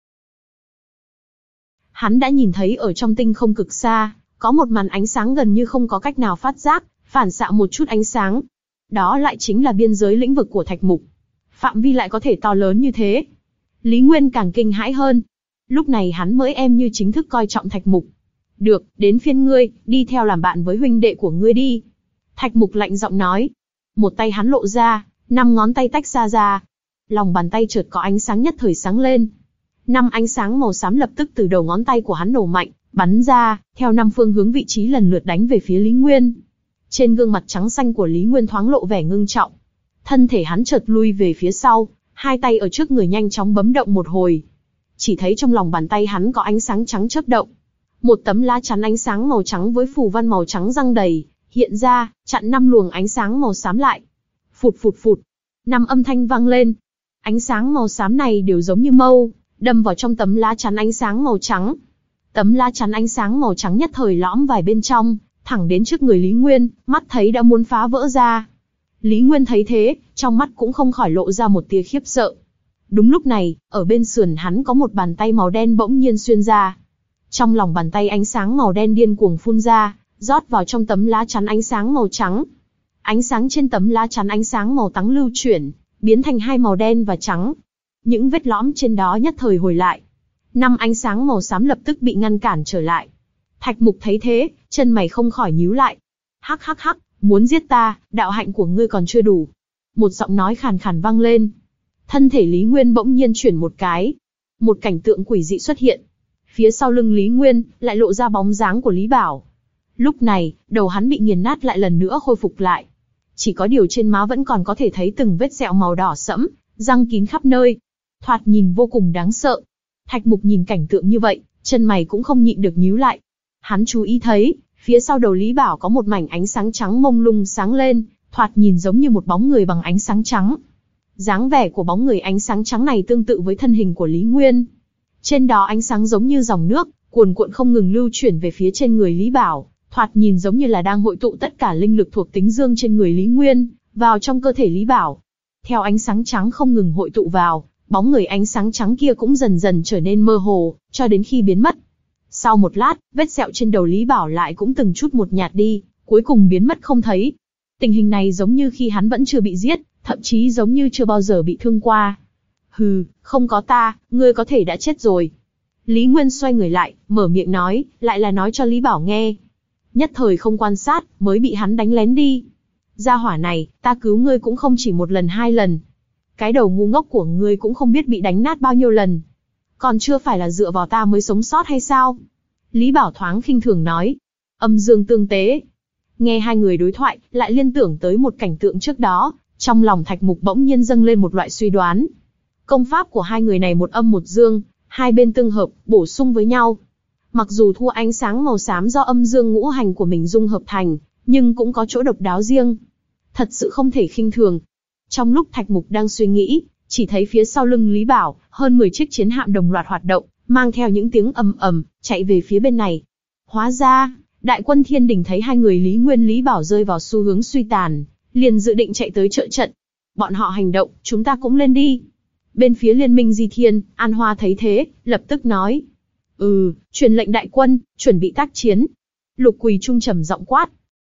Hắn đã nhìn thấy ở trong tinh không cực xa, có một màn ánh sáng gần như không có cách nào phát giác, phản xạ một chút ánh sáng. Đó lại chính là biên giới lĩnh vực của Thạch Mục. Phạm vi lại có thể to lớn như thế. Lý Nguyên càng kinh hãi hơn. Lúc này hắn mới em như chính thức coi trọng Thạch Mục. Được, đến phiên ngươi, đi theo làm bạn với huynh đệ của ngươi đi. Thạch Mục lạnh giọng nói. Một tay hắn lộ ra, năm ngón tay tách ra ra. Lòng bàn tay chợt có ánh sáng nhất thời sáng lên. Năm ánh sáng màu xám lập tức từ đầu ngón tay của hắn nổ mạnh, bắn ra, theo năm phương hướng vị trí lần lượt đánh về phía Lý Nguyên. Trên gương mặt trắng xanh của Lý Nguyên thoáng lộ vẻ ngưng trọng. Thân thể hắn chợt lui về phía sau, hai tay ở trước người nhanh chóng bấm động một hồi. Chỉ thấy trong lòng bàn tay hắn có ánh sáng trắng chớp động. Một tấm lá chắn ánh sáng màu trắng với phù văn màu trắng răng đầy, hiện ra, chặn năm luồng ánh sáng màu xám lại. Phụt phụt phụt, năm âm thanh vang lên. Ánh sáng màu xám này đều giống như mâu, đâm vào trong tấm lá chắn ánh sáng màu trắng. Tấm lá chắn ánh sáng màu trắng nhất thời lõm vào bên trong, thẳng đến trước người Lý Nguyên, mắt thấy đã muốn phá vỡ ra. Lý Nguyên thấy thế, trong mắt cũng không khỏi lộ ra một tia khiếp sợ. Đúng lúc này, ở bên sườn hắn có một bàn tay màu đen bỗng nhiên xuyên ra. Trong lòng bàn tay ánh sáng màu đen điên cuồng phun ra, rót vào trong tấm lá chắn ánh sáng màu trắng. Ánh sáng trên tấm lá chắn ánh sáng màu trắng lưu chuyển, biến thành hai màu đen và trắng. Những vết lõm trên đó nhất thời hồi lại. Năm ánh sáng màu xám lập tức bị ngăn cản trở lại. Thạch Mục thấy thế, chân mày không khỏi nhíu lại. Hắc hắc hắc, muốn giết ta, đạo hạnh của ngươi còn chưa đủ. Một giọng nói khàn khàn vang lên. Thân thể Lý Nguyên bỗng nhiên chuyển một cái. Một cảnh tượng quỷ dị xuất hiện. Phía sau lưng Lý Nguyên, lại lộ ra bóng dáng của Lý Bảo. Lúc này, đầu hắn bị nghiền nát lại lần nữa khôi phục lại. Chỉ có điều trên má vẫn còn có thể thấy từng vết sẹo màu đỏ sẫm, răng kín khắp nơi. Thoạt nhìn vô cùng đáng sợ. Thạch Mục nhìn cảnh tượng như vậy, chân mày cũng không nhịn được nhíu lại. Hắn chú ý thấy, phía sau đầu Lý Bảo có một mảnh ánh sáng trắng mông lung sáng lên, thoạt nhìn giống như một bóng người bằng ánh sáng trắng. Dáng vẻ của bóng người ánh sáng trắng này tương tự với thân hình của Lý Nguyên. Trên đó ánh sáng giống như dòng nước, cuồn cuộn không ngừng lưu chuyển về phía trên người Lý Bảo, thoạt nhìn giống như là đang hội tụ tất cả linh lực thuộc tính dương trên người Lý Nguyên, vào trong cơ thể Lý Bảo. Theo ánh sáng trắng không ngừng hội tụ vào, bóng người ánh sáng trắng kia cũng dần dần trở nên mơ hồ, cho đến khi biến mất. Sau một lát, vết sẹo trên đầu Lý Bảo lại cũng từng chút một nhạt đi, cuối cùng biến mất không thấy. Tình hình này giống như khi hắn vẫn chưa bị giết, thậm chí giống như chưa bao giờ bị thương qua. Hừ, không có ta, ngươi có thể đã chết rồi. Lý Nguyên xoay người lại, mở miệng nói, lại là nói cho Lý Bảo nghe. Nhất thời không quan sát, mới bị hắn đánh lén đi. Gia hỏa này, ta cứu ngươi cũng không chỉ một lần hai lần. Cái đầu ngu ngốc của ngươi cũng không biết bị đánh nát bao nhiêu lần. Còn chưa phải là dựa vào ta mới sống sót hay sao? Lý Bảo thoáng khinh thường nói. Âm dương tương tế. Nghe hai người đối thoại, lại liên tưởng tới một cảnh tượng trước đó, trong lòng Thạch Mục bỗng nhiên dâng lên một loại suy đoán. Công pháp của hai người này một âm một dương, hai bên tương hợp, bổ sung với nhau. Mặc dù thua ánh sáng màu xám do âm dương ngũ hành của mình dung hợp thành, nhưng cũng có chỗ độc đáo riêng. Thật sự không thể khinh thường. Trong lúc Thạch Mục đang suy nghĩ, chỉ thấy phía sau lưng Lý Bảo, hơn mười chiếc chiến hạm đồng loạt hoạt động, mang theo những tiếng ầm ầm, chạy về phía bên này. Hóa ra, Đại quân thiên đình thấy hai người Lý Nguyên Lý Bảo rơi vào xu hướng suy tàn, liền dự định chạy tới trợ trận. Bọn họ hành động, chúng ta cũng lên đi. Bên phía liên minh Di Thiên, An Hoa thấy thế, lập tức nói. Ừ, truyền lệnh đại quân, chuẩn bị tác chiến. Lục Quỳ Trung trầm giọng quát.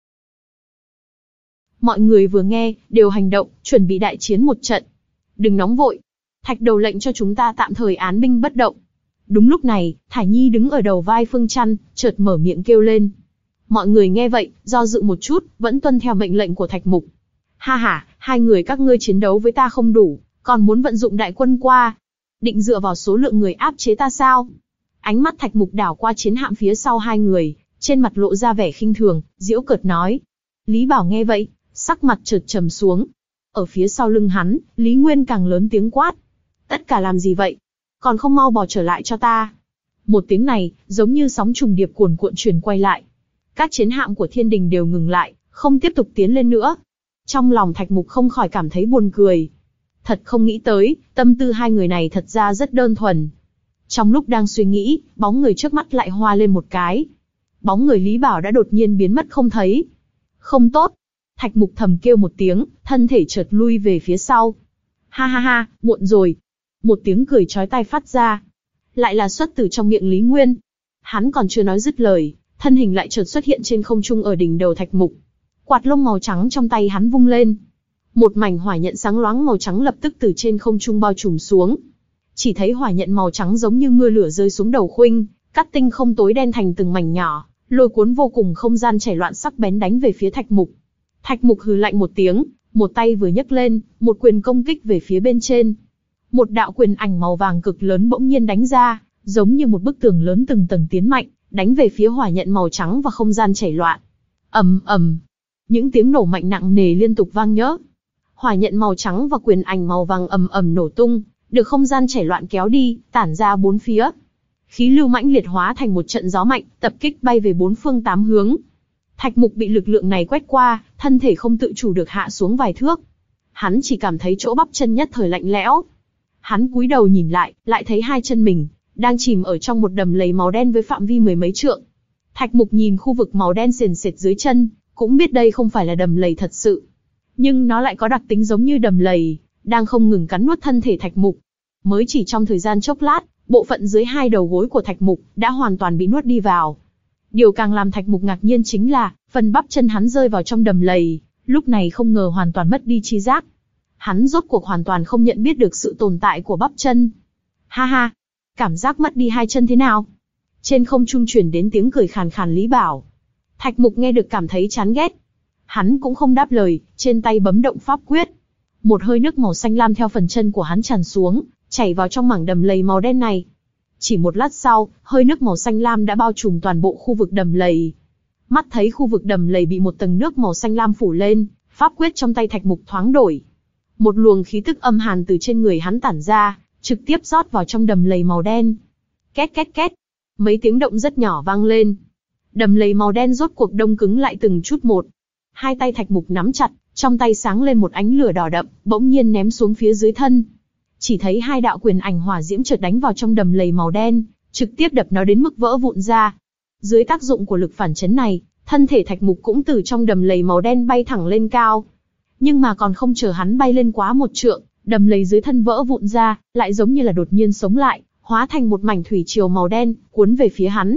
Mọi người vừa nghe, đều hành động, chuẩn bị đại chiến một trận. Đừng nóng vội. Thạch Đầu lệnh cho chúng ta tạm thời án binh bất động. Đúng lúc này, Thải Nhi đứng ở đầu vai Phương Chăn, chợt mở miệng kêu lên. Mọi người nghe vậy, do dự một chút, vẫn tuân theo mệnh lệnh của Thạch Mục. Ha ha, hai người các ngươi chiến đấu với ta không đủ, còn muốn vận dụng đại quân qua. Định dựa vào số lượng người áp chế ta sao? Ánh mắt Thạch Mục đảo qua chiến hạm phía sau hai người, trên mặt lộ ra vẻ khinh thường, giễu cợt nói. Lý Bảo nghe vậy, sắc mặt chợt trầm xuống. Ở phía sau lưng hắn, Lý Nguyên càng lớn tiếng quát. Tất cả làm gì vậy? Còn không mau bỏ trở lại cho ta. Một tiếng này, giống như sóng trùng điệp cuồn cuộn truyền quay lại. Các chiến hạm của thiên đình đều ngừng lại, không tiếp tục tiến lên nữa. Trong lòng Thạch Mục không khỏi cảm thấy buồn cười. Thật không nghĩ tới, tâm tư hai người này thật ra rất đơn thuần. Trong lúc đang suy nghĩ, bóng người trước mắt lại hoa lên một cái. Bóng người Lý Bảo đã đột nhiên biến mất không thấy. Không tốt. Thạch Mục thầm kêu một tiếng, thân thể chợt lui về phía sau. Ha ha ha, muộn rồi. Một tiếng cười chói tai phát ra. Lại là xuất từ trong miệng Lý Nguyên. Hắn còn chưa nói dứt lời, thân hình lại chợt xuất hiện trên không trung ở đỉnh đầu Thạch Mục. Quạt lông màu trắng trong tay hắn vung lên. Một mảnh hỏa nhận sáng loáng màu trắng lập tức từ trên không trung bao trùm xuống. Chỉ thấy hỏa nhận màu trắng giống như mưa lửa rơi xuống đầu Khuynh, cắt tinh không tối đen thành từng mảnh nhỏ, lôi cuốn vô cùng không gian chảy loạn sắc bén đánh về phía Thạch Mục. Thạch Mục hừ lạnh một tiếng, một tay vừa nhấc lên, một quyền công kích về phía bên trên. Một đạo quyền ảnh màu vàng cực lớn bỗng nhiên đánh ra, giống như một bức tường lớn từng tầng tiến mạnh, đánh về phía hỏa nhận màu trắng và không gian chảy loạn. Ầm ầm, những tiếng nổ mạnh nặng nề liên tục vang nhớ. Hỏa nhận màu trắng và quyền ảnh màu vàng ầm ầm nổ tung, được không gian chảy loạn kéo đi, tản ra bốn phía. Khí lưu mãnh liệt hóa thành một trận gió mạnh, tập kích bay về bốn phương tám hướng. Thạch Mục bị lực lượng này quét qua, thân thể không tự chủ được hạ xuống vài thước. Hắn chỉ cảm thấy chỗ bắp chân nhất thời lạnh lẽo. Hắn cúi đầu nhìn lại, lại thấy hai chân mình đang chìm ở trong một đầm lầy màu đen với phạm vi mười mấy trượng. Thạch Mục nhìn khu vực màu đen sền sệt dưới chân, cũng biết đây không phải là đầm lầy thật sự, nhưng nó lại có đặc tính giống như đầm lầy, đang không ngừng cắn nuốt thân thể Thạch Mục. Mới chỉ trong thời gian chốc lát, bộ phận dưới hai đầu gối của Thạch Mục đã hoàn toàn bị nuốt đi vào. Điều càng làm Thạch Mục ngạc nhiên chính là, phần bắp chân hắn rơi vào trong đầm lầy, lúc này không ngờ hoàn toàn mất đi chi giác. Hắn rốt cuộc hoàn toàn không nhận biết được sự tồn tại của bắp chân. Ha ha, cảm giác mất đi hai chân thế nào? Trên không trung truyền đến tiếng cười khàn khàn Lý Bảo. Thạch Mục nghe được cảm thấy chán ghét. Hắn cũng không đáp lời, trên tay bấm động pháp quyết. Một hơi nước màu xanh lam theo phần chân của hắn tràn xuống, chảy vào trong mảng đầm lầy màu đen này. Chỉ một lát sau, hơi nước màu xanh lam đã bao trùm toàn bộ khu vực đầm lầy. Mắt thấy khu vực đầm lầy bị một tầng nước màu xanh lam phủ lên, pháp quyết trong tay Thạch Mục thoáng đổi. Một luồng khí tức âm hàn từ trên người hắn tản ra, trực tiếp rót vào trong đầm lầy màu đen. Két két két, mấy tiếng động rất nhỏ vang lên. Đầm lầy màu đen rốt cuộc đông cứng lại từng chút một. Hai tay Thạch Mục nắm chặt, trong tay sáng lên một ánh lửa đỏ đậm, bỗng nhiên ném xuống phía dưới thân. Chỉ thấy hai đạo quyền ảnh hỏa diễm chợt đánh vào trong đầm lầy màu đen, trực tiếp đập nó đến mức vỡ vụn ra. Dưới tác dụng của lực phản chấn này, thân thể Thạch Mục cũng từ trong đầm lầy màu đen bay thẳng lên cao. Nhưng mà còn không chờ hắn bay lên quá một trượng, đầm lầy dưới thân vỡ vụn ra, lại giống như là đột nhiên sống lại, hóa thành một mảnh thủy triều màu đen, cuốn về phía hắn.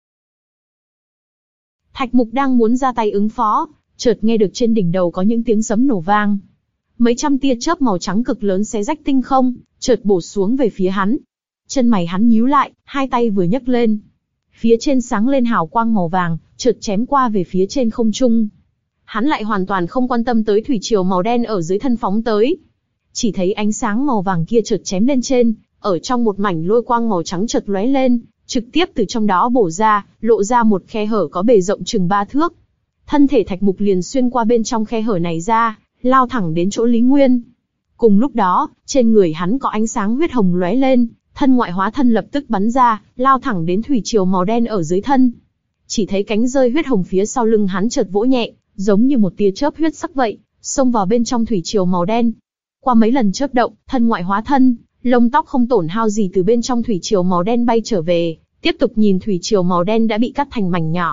Thạch Mục đang muốn ra tay ứng phó, chợt nghe được trên đỉnh đầu có những tiếng sấm nổ vang. Mấy trăm tia chớp màu trắng cực lớn xé rách tinh không, chợt bổ xuống về phía hắn. Chân mày hắn nhíu lại, hai tay vừa nhấc lên. Phía trên sáng lên hào quang màu vàng, chợt chém qua về phía trên không trung. Hắn lại hoàn toàn không quan tâm tới thủy triều màu đen ở dưới thân phóng tới. Chỉ thấy ánh sáng màu vàng kia chợt chém lên trên, ở trong một mảnh lôi quang màu trắng chợt lóe lên, trực tiếp từ trong đó bổ ra, lộ ra một khe hở có bề rộng chừng ba thước. Thân thể Thạch Mục liền xuyên qua bên trong khe hở này ra, lao thẳng đến chỗ Lý Nguyên. Cùng lúc đó, trên người hắn có ánh sáng huyết hồng lóe lên, thân ngoại hóa thân lập tức bắn ra, lao thẳng đến thủy triều màu đen ở dưới thân. Chỉ thấy cánh rơi huyết hồng phía sau lưng hắn chợt vỗ nhẹ, giống như một tia chớp huyết sắc vậy, xông vào bên trong thủy triều màu đen. Qua mấy lần chớp động, thân ngoại hóa thân, lông tóc không tổn hao gì từ bên trong thủy triều màu đen bay trở về, tiếp tục nhìn thủy triều màu đen đã bị cắt thành mảnh nhỏ,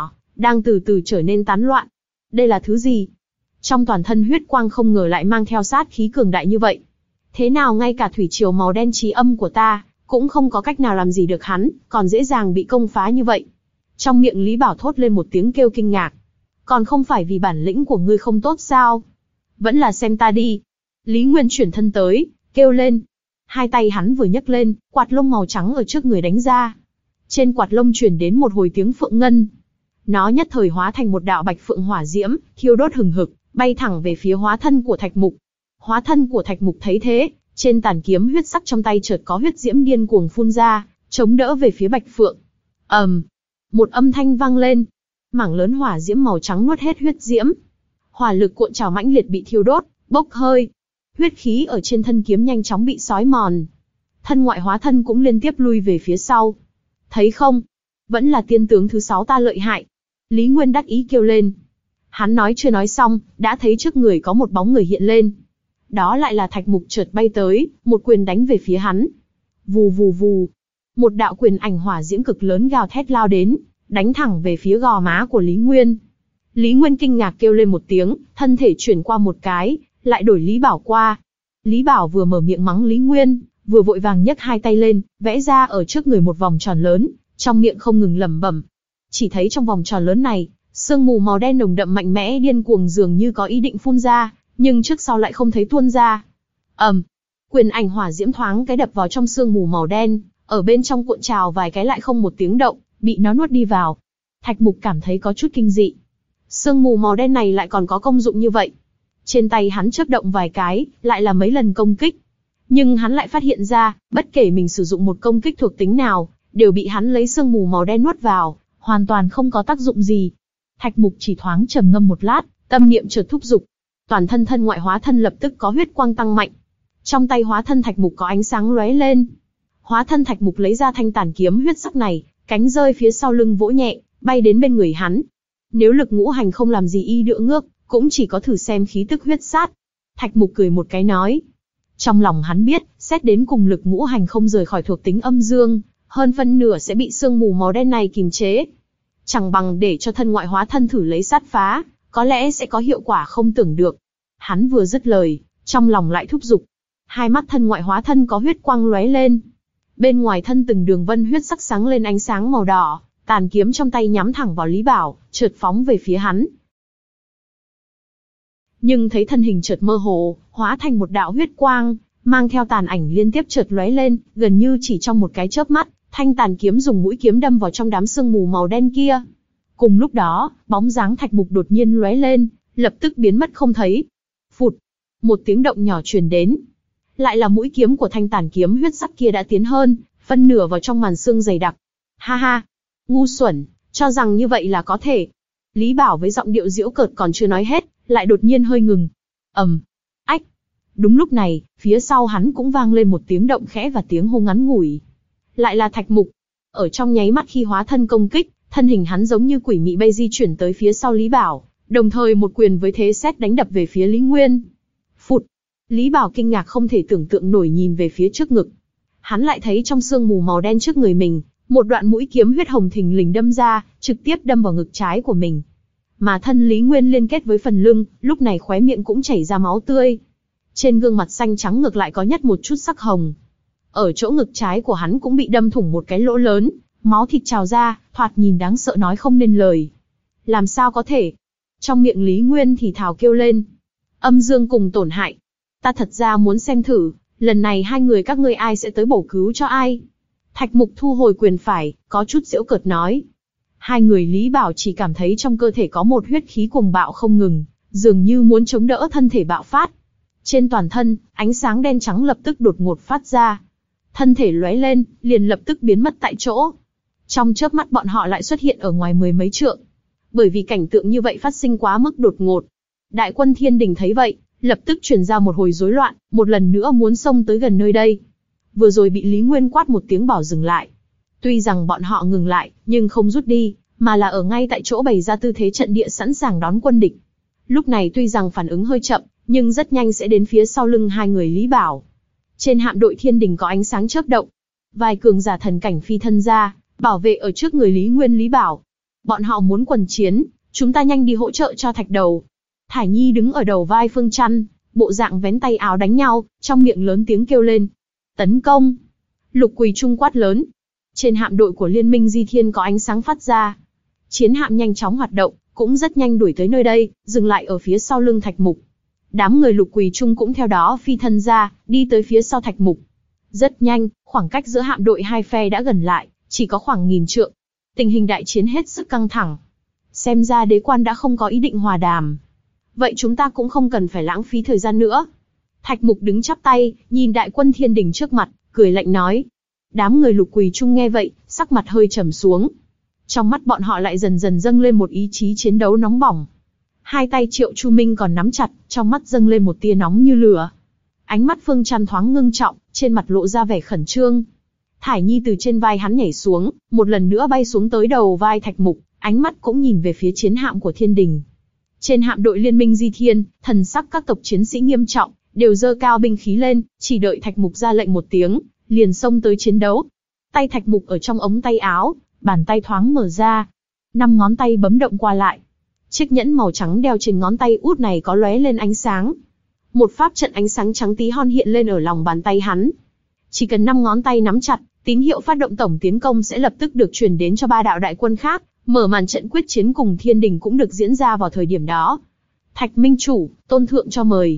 đang từ từ trở nên tán loạn. Đây là thứ gì? Trong toàn thân huyết quang không ngờ lại mang theo sát khí cường đại như vậy. Thế nào ngay cả thủy triều màu đen chí âm của ta, cũng không có cách nào làm gì được hắn, còn dễ dàng bị công phá như vậy. Trong miệng Lý Bảo thốt lên một tiếng kêu kinh ngạc. Còn không phải vì bản lĩnh của ngươi không tốt sao? Vẫn là xem ta đi. Lý Nguyên chuyển thân tới, kêu lên. Hai tay hắn vừa nhấc lên, quạt lông màu trắng ở trước người đánh ra. Trên quạt lông truyền đến một hồi tiếng phượng ngân. Nó nhất thời hóa thành một đạo bạch phượng hỏa diễm, thiêu đốt hừng hực, bay thẳng về phía hóa thân của Thạch Mục. Hóa thân của Thạch Mục thấy thế, trên tàn kiếm huyết sắc trong tay chợt có huyết diễm điên cuồng phun ra, chống đỡ về phía bạch phượng. ầm, um, một âm thanh vang lên, mảng lớn hỏa diễm màu trắng nuốt hết huyết diễm. Hỏa lực cuộn trào mãnh liệt bị thiêu đốt, bốc hơi. Huyết khí ở trên thân kiếm nhanh chóng bị xói mòn. Thân ngoại hóa thân cũng liên tiếp lui về phía sau. Thấy không? Vẫn là tiên tướng thứ sáu ta lợi hại. Lý Nguyên đắc ý kêu lên. Hắn nói chưa nói xong, đã thấy trước người có một bóng người hiện lên. Đó lại là Thạch Mục chợt bay tới, một quyền đánh về phía hắn. Vù vù vù. Một đạo quyền ảnh hỏa diễm cực lớn gào thét lao đến, đánh thẳng về phía gò má của Lý Nguyên. Lý Nguyên kinh ngạc kêu lên một tiếng, thân thể chuyển qua một cái, lại đổi Lý Bảo qua. Lý Bảo vừa mở miệng mắng Lý Nguyên, vừa vội vàng nhấc hai tay lên, vẽ ra ở trước người một vòng tròn lớn, trong miệng không ngừng lẩm bẩm. Chỉ thấy trong vòng tròn lớn này, sương mù màu đen nồng đậm mạnh mẽ điên cuồng dường như có ý định phun ra, nhưng trước sau lại không thấy tuôn ra. ầm, um, quyền ảnh hỏa diễm thoáng cái đập vào trong sương mù màu đen, ở bên trong cuộn trào vài cái lại không một tiếng động, bị nó nuốt đi vào. Thạch Mục cảm thấy có chút kinh dị. Sương mù màu đen này lại còn có công dụng như vậy. Trên tay hắn chớp động vài cái, lại là mấy lần công kích. Nhưng hắn lại phát hiện ra, bất kể mình sử dụng một công kích thuộc tính nào, đều bị hắn lấy sương mù màu đen nuốt vào, hoàn toàn không có tác dụng gì. Thạch Mục chỉ thoáng trầm ngâm một lát, tâm niệm chợt thúc giục. Toàn thân thân ngoại hóa thân lập tức có huyết quang tăng mạnh. Trong tay hóa thân Thạch Mục có ánh sáng lóe lên. Hóa thân Thạch Mục lấy ra thanh tàn kiếm huyết sắc này, cánh rơi phía sau lưng vỗ nhẹ, bay đến bên người hắn. Nếu lực ngũ hành không làm gì y đựa ngước, cũng chỉ có thử xem khí tức huyết sát. Thạch Mục cười một cái nói. Trong lòng hắn biết, xét đến cùng lực ngũ hành không rời khỏi thuộc tính âm dương, hơn phân nửa sẽ bị sương mù màu đen này kìm chế. Chẳng bằng để cho thân ngoại hóa thân thử lấy sát phá, có lẽ sẽ có hiệu quả không tưởng được. Hắn vừa dứt lời, trong lòng lại thúc giục. Hai mắt thân ngoại hóa thân có huyết quang lóe lên. Bên ngoài thân từng đường vân huyết sắc sáng lên ánh sáng màu đỏ, tàn kiếm trong tay nhắm thẳng vào Lý Bảo, chợt phóng về phía hắn. Nhưng thấy thân hình chợt mơ hồ, hóa thành một đạo huyết quang, mang theo tàn ảnh liên tiếp chợt lóe lên, gần như chỉ trong một cái chớp mắt, thanh tàn kiếm dùng mũi kiếm đâm vào trong đám sương mù màu đen kia. Cùng lúc đó, bóng dáng Thạch Mục đột nhiên lóe lên, lập tức biến mất không thấy. Phụt, một tiếng động nhỏ truyền đến. Lại là mũi kiếm của thanh tàn kiếm huyết sắc kia đã tiến hơn, phân nửa vào trong màn sương dày đặc. Ha ha, ngu xuẩn, cho rằng như vậy là có thể. Lý Bảo với giọng điệu giễu cợt còn chưa nói hết, lại đột nhiên hơi ngừng. ầm, um, ách. Đúng lúc này, phía sau hắn cũng vang lên một tiếng động khẽ và tiếng hô ngắn ngủi. Lại là Thạch Mục. Ở trong nháy mắt khi hóa thân công kích, thân hình hắn giống như quỷ mị bay di chuyển tới phía sau Lý Bảo, đồng thời một quyền với thế sét đánh đập về phía Lý Nguyên. Phụt. Lý Bảo kinh ngạc không thể tưởng tượng nổi nhìn về phía trước ngực. Hắn lại thấy trong sương mù màu đen trước người mình, một đoạn mũi kiếm huyết hồng thình lình đâm ra, trực tiếp đâm vào ngực trái của mình. Mà thân Lý Nguyên liên kết với phần lưng, lúc này khóe miệng cũng chảy ra máu tươi. Trên gương mặt xanh trắng ngược lại có nhất một chút sắc hồng. Ở chỗ ngực trái của hắn cũng bị đâm thủng một cái lỗ lớn, máu thịt trào ra, thoạt nhìn đáng sợ nói không nên lời. Làm sao có thể? Trong miệng Lý Nguyên thì thào kêu lên. Âm dương cùng tổn hại. Ta thật ra muốn xem thử, lần này hai người các ngươi ai sẽ tới bổ cứu cho ai? Thạch Mục thu hồi quyền phải, có chút giễu cợt nói. Hai người Lý Bảo chỉ cảm thấy trong cơ thể có một huyết khí cuồng bạo không ngừng, dường như muốn chống đỡ thân thể bạo phát. Trên toàn thân, ánh sáng đen trắng lập tức đột ngột phát ra. Thân thể lóe lên, liền lập tức biến mất tại chỗ. Trong chớp mắt bọn họ lại xuất hiện ở ngoài mười mấy trượng. Bởi vì cảnh tượng như vậy phát sinh quá mức đột ngột. Đại quân Thiên Đình thấy vậy, lập tức truyền ra một hồi rối loạn, một lần nữa muốn xông tới gần nơi đây. Vừa rồi bị Lý Nguyên quát một tiếng bảo dừng lại. Tuy rằng bọn họ ngừng lại, nhưng không rút đi, mà là ở ngay tại chỗ bày ra tư thế trận địa sẵn sàng đón quân địch. Lúc này tuy rằng phản ứng hơi chậm, nhưng rất nhanh sẽ đến phía sau lưng hai người Lý Bảo. Trên hạm đội Thiên Đình có ánh sáng chớp động. Vài cường giả thần cảnh phi thân ra, bảo vệ ở trước người Lý Nguyên Lý Bảo. Bọn họ muốn quần chiến, chúng ta nhanh đi hỗ trợ cho Thạch Đầu. Thải Nhi đứng ở đầu vai Phương Chăn, bộ dạng vén tay áo đánh nhau, trong miệng lớn tiếng kêu lên. Tấn công! Lục Quỳ Trung quát lớn. Trên hạm đội của Liên minh Di Thiên có ánh sáng phát ra. Chiến hạm nhanh chóng hoạt động, cũng rất nhanh đuổi tới nơi đây, dừng lại ở phía sau lưng Thạch Mục. Đám người Lục Quỳ Trung cũng theo đó phi thân ra, đi tới phía sau Thạch Mục. Rất nhanh, khoảng cách giữa hạm đội hai phe đã gần lại, chỉ có khoảng nghìn trượng. Tình hình đại chiến hết sức căng thẳng. Xem ra đế quan đã không có ý định hòa đàm. Vậy chúng ta cũng không cần phải lãng phí thời gian nữa. Thạch Mục đứng chắp tay, nhìn đại quân thiên đình trước mặt, cười lạnh nói. Đám người Lục Quỳ Trung nghe vậy, sắc mặt hơi trầm xuống. Trong mắt bọn họ lại dần dần dâng lên một ý chí chiến đấu nóng bỏng. Hai tay Triệu Chu Minh còn nắm chặt, trong mắt dâng lên một tia nóng như lửa. Ánh mắt Phương Chăn thoáng ngưng trọng, trên mặt lộ ra vẻ khẩn trương. Thải Nhi từ trên vai hắn nhảy xuống, một lần nữa bay xuống tới đầu vai Thạch Mục, ánh mắt cũng nhìn về phía chiến hạm của thiên đình. Trên hạm đội Liên minh Di Thiên, thần sắc các tộc chiến sĩ nghiêm trọng, đều giơ cao binh khí lên, chỉ đợi Thạch Mục ra lệnh một tiếng, liền xông tới chiến đấu. Tay Thạch Mục ở trong ống tay áo, bàn tay thoáng mở ra, năm ngón tay bấm động qua lại. Chiếc nhẫn màu trắng đeo trên ngón tay út này có lóe lên ánh sáng. Một pháp trận ánh sáng trắng tí hon hiện lên ở lòng bàn tay hắn. Chỉ cần năm ngón tay nắm chặt, tín hiệu phát động tổng tiến công sẽ lập tức được truyền đến cho ba đạo đại quân khác, mở màn trận quyết chiến cùng thiên đình cũng được diễn ra vào thời điểm đó. Thạch Minh Chủ, Tôn Thượng cho mời.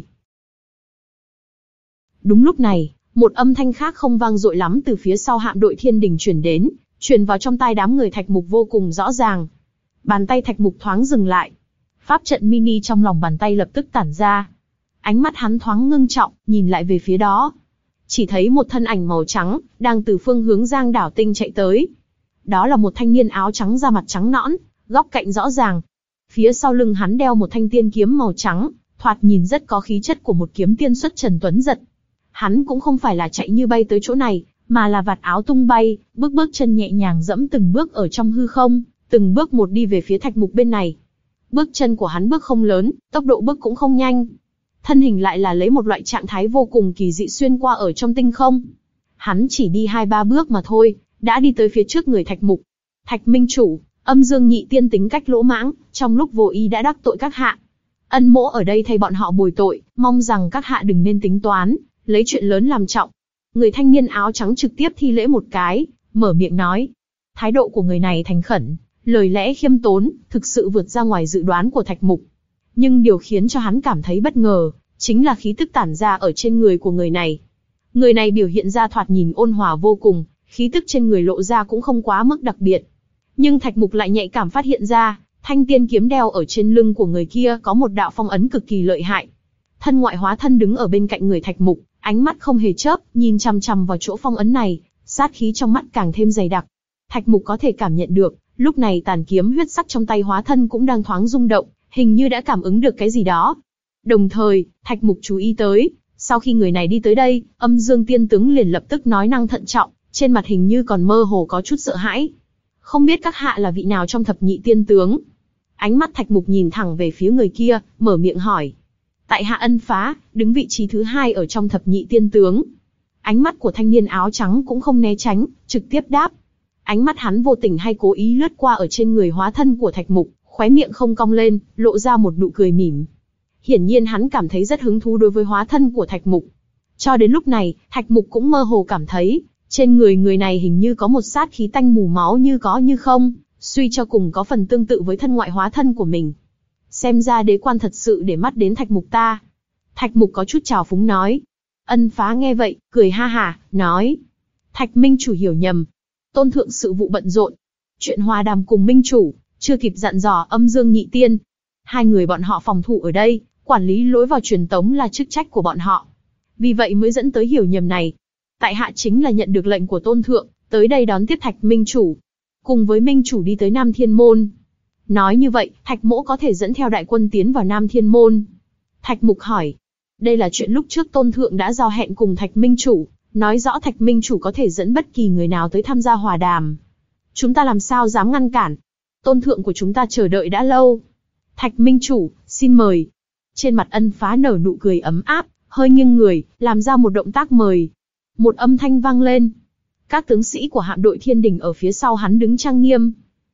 Đúng lúc này, một âm thanh khác không vang dội lắm từ phía sau hạm đội thiên đình truyền đến, truyền vào trong tai đám người Thạch Mục vô cùng rõ ràng. Bàn tay Thạch Mục thoáng dừng lại. Pháp trận mini trong lòng bàn tay lập tức tản ra. Ánh mắt hắn thoáng ngưng trọng, nhìn lại về phía đó. Chỉ thấy một thân ảnh màu trắng, đang từ phương hướng Giang Đảo Tinh chạy tới. Đó là một thanh niên áo trắng da mặt trắng nõn, góc cạnh rõ ràng. Phía sau lưng hắn đeo một thanh tiên kiếm màu trắng, thoạt nhìn rất có khí chất của một kiếm tiên xuất trần tuấn giật. Hắn cũng không phải là chạy như bay tới chỗ này, mà là vạt áo tung bay, bước bước chân nhẹ nhàng dẫm từng bước ở trong hư không, từng bước một đi về phía Thạch Mục bên này. Bước chân của hắn bước không lớn, tốc độ bước cũng không nhanh. Thân hình lại là lấy một loại trạng thái vô cùng kỳ dị xuyên qua ở trong tinh không. Hắn chỉ đi hai ba bước mà thôi, đã đi tới phía trước người Thạch Mục. Thạch Minh Chủ, Âm Dương Nhị Tiên tính cách lỗ mãng, trong lúc vô ý đã đắc tội các hạ. Ân mỗ ở đây thay bọn họ bồi tội, mong rằng các hạ đừng nên tính toán, lấy chuyện lớn làm trọng. Người thanh niên áo trắng trực tiếp thi lễ một cái, mở miệng nói. Thái độ của người này thành khẩn, lời lẽ khiêm tốn, thực sự vượt ra ngoài dự đoán của Thạch Mục. Nhưng điều khiến cho hắn cảm thấy bất ngờ, chính là khí tức tản ra ở trên người của người này. Người này biểu hiện ra thoạt nhìn ôn hòa vô cùng, khí tức trên người lộ ra cũng không quá mức đặc biệt. Nhưng Thạch Mục lại nhạy cảm phát hiện ra, thanh tiên kiếm đeo ở trên lưng của người kia có một đạo phong ấn cực kỳ lợi hại. Thân ngoại hóa thân đứng ở bên cạnh người Thạch Mục, ánh mắt không hề chớp, nhìn chằm chằm vào chỗ phong ấn này, sát khí trong mắt càng thêm dày đặc. Thạch Mục có thể cảm nhận được, lúc này tàn kiếm huyết sắc trong tay hóa thân cũng đang thoáng rung động, hình như đã cảm ứng được cái gì đó. Đồng thời, Thạch Mục chú ý tới, sau khi người này đi tới đây, Âm Dương Tiên tướng liền lập tức nói năng thận trọng, trên mặt hình như còn mơ hồ có chút sợ hãi. Không biết các hạ là vị nào trong thập nhị tiên tướng? Ánh mắt Thạch Mục nhìn thẳng về phía người kia, mở miệng hỏi. Tại hạ Ân Phá, đứng vị trí thứ hai ở trong thập nhị tiên tướng. Ánh mắt của thanh niên áo trắng cũng không né tránh, trực tiếp đáp. Ánh mắt hắn vô tình hay cố ý lướt qua ở trên người hóa thân của Thạch Mục, khóe miệng không cong lên, lộ ra một nụ cười mỉm. Hiển nhiên hắn cảm thấy rất hứng thú đối với hóa thân của Thạch Mục. Cho đến lúc này, Thạch Mục cũng mơ hồ cảm thấy, trên người người này hình như có một sát khí tanh mù máu như có như không, suy cho cùng có phần tương tự với thân ngoại hóa thân của mình. Xem ra đế quan thật sự để mắt đến Thạch Mục ta. Thạch Mục có chút trào phúng nói. Ân Phá nghe vậy, cười ha hả, nói. Thạch Minh Chủ hiểu nhầm. Tôn Thượng sự vụ bận rộn. Chuyện hòa đàm cùng Minh Chủ, chưa kịp dặn dò Âm Dương Nhị Tiên. Hai người bọn họ phòng thủ ở đây, quản lý lối vào truyền tống là chức trách của bọn họ. Vì vậy mới dẫn tới hiểu nhầm này. Tại hạ chính là nhận được lệnh của Tôn Thượng, tới đây đón tiếp Thạch Minh Chủ. Cùng với Minh Chủ đi tới Nam Thiên Môn. Nói như vậy, Thạch Mỗ có thể dẫn theo đại quân tiến vào Nam Thiên Môn. Thạch Mục hỏi. Đây là chuyện lúc trước Tôn Thượng đã giao hẹn cùng Thạch Minh Chủ, nói rõ Thạch Minh Chủ có thể dẫn bất kỳ người nào tới tham gia hòa đàm. Chúng ta làm sao dám ngăn cản? Tôn Thượng của chúng ta chờ đợi đã lâu. Thạch Minh Chủ, xin mời. Trên mặt Ân Phá nở nụ cười ấm áp, hơi nghiêng người, làm ra một động tác mời. Một âm thanh vang lên. Các tướng sĩ của hạm đội thiên đình ở phía sau hắn đứng trang nghiêm.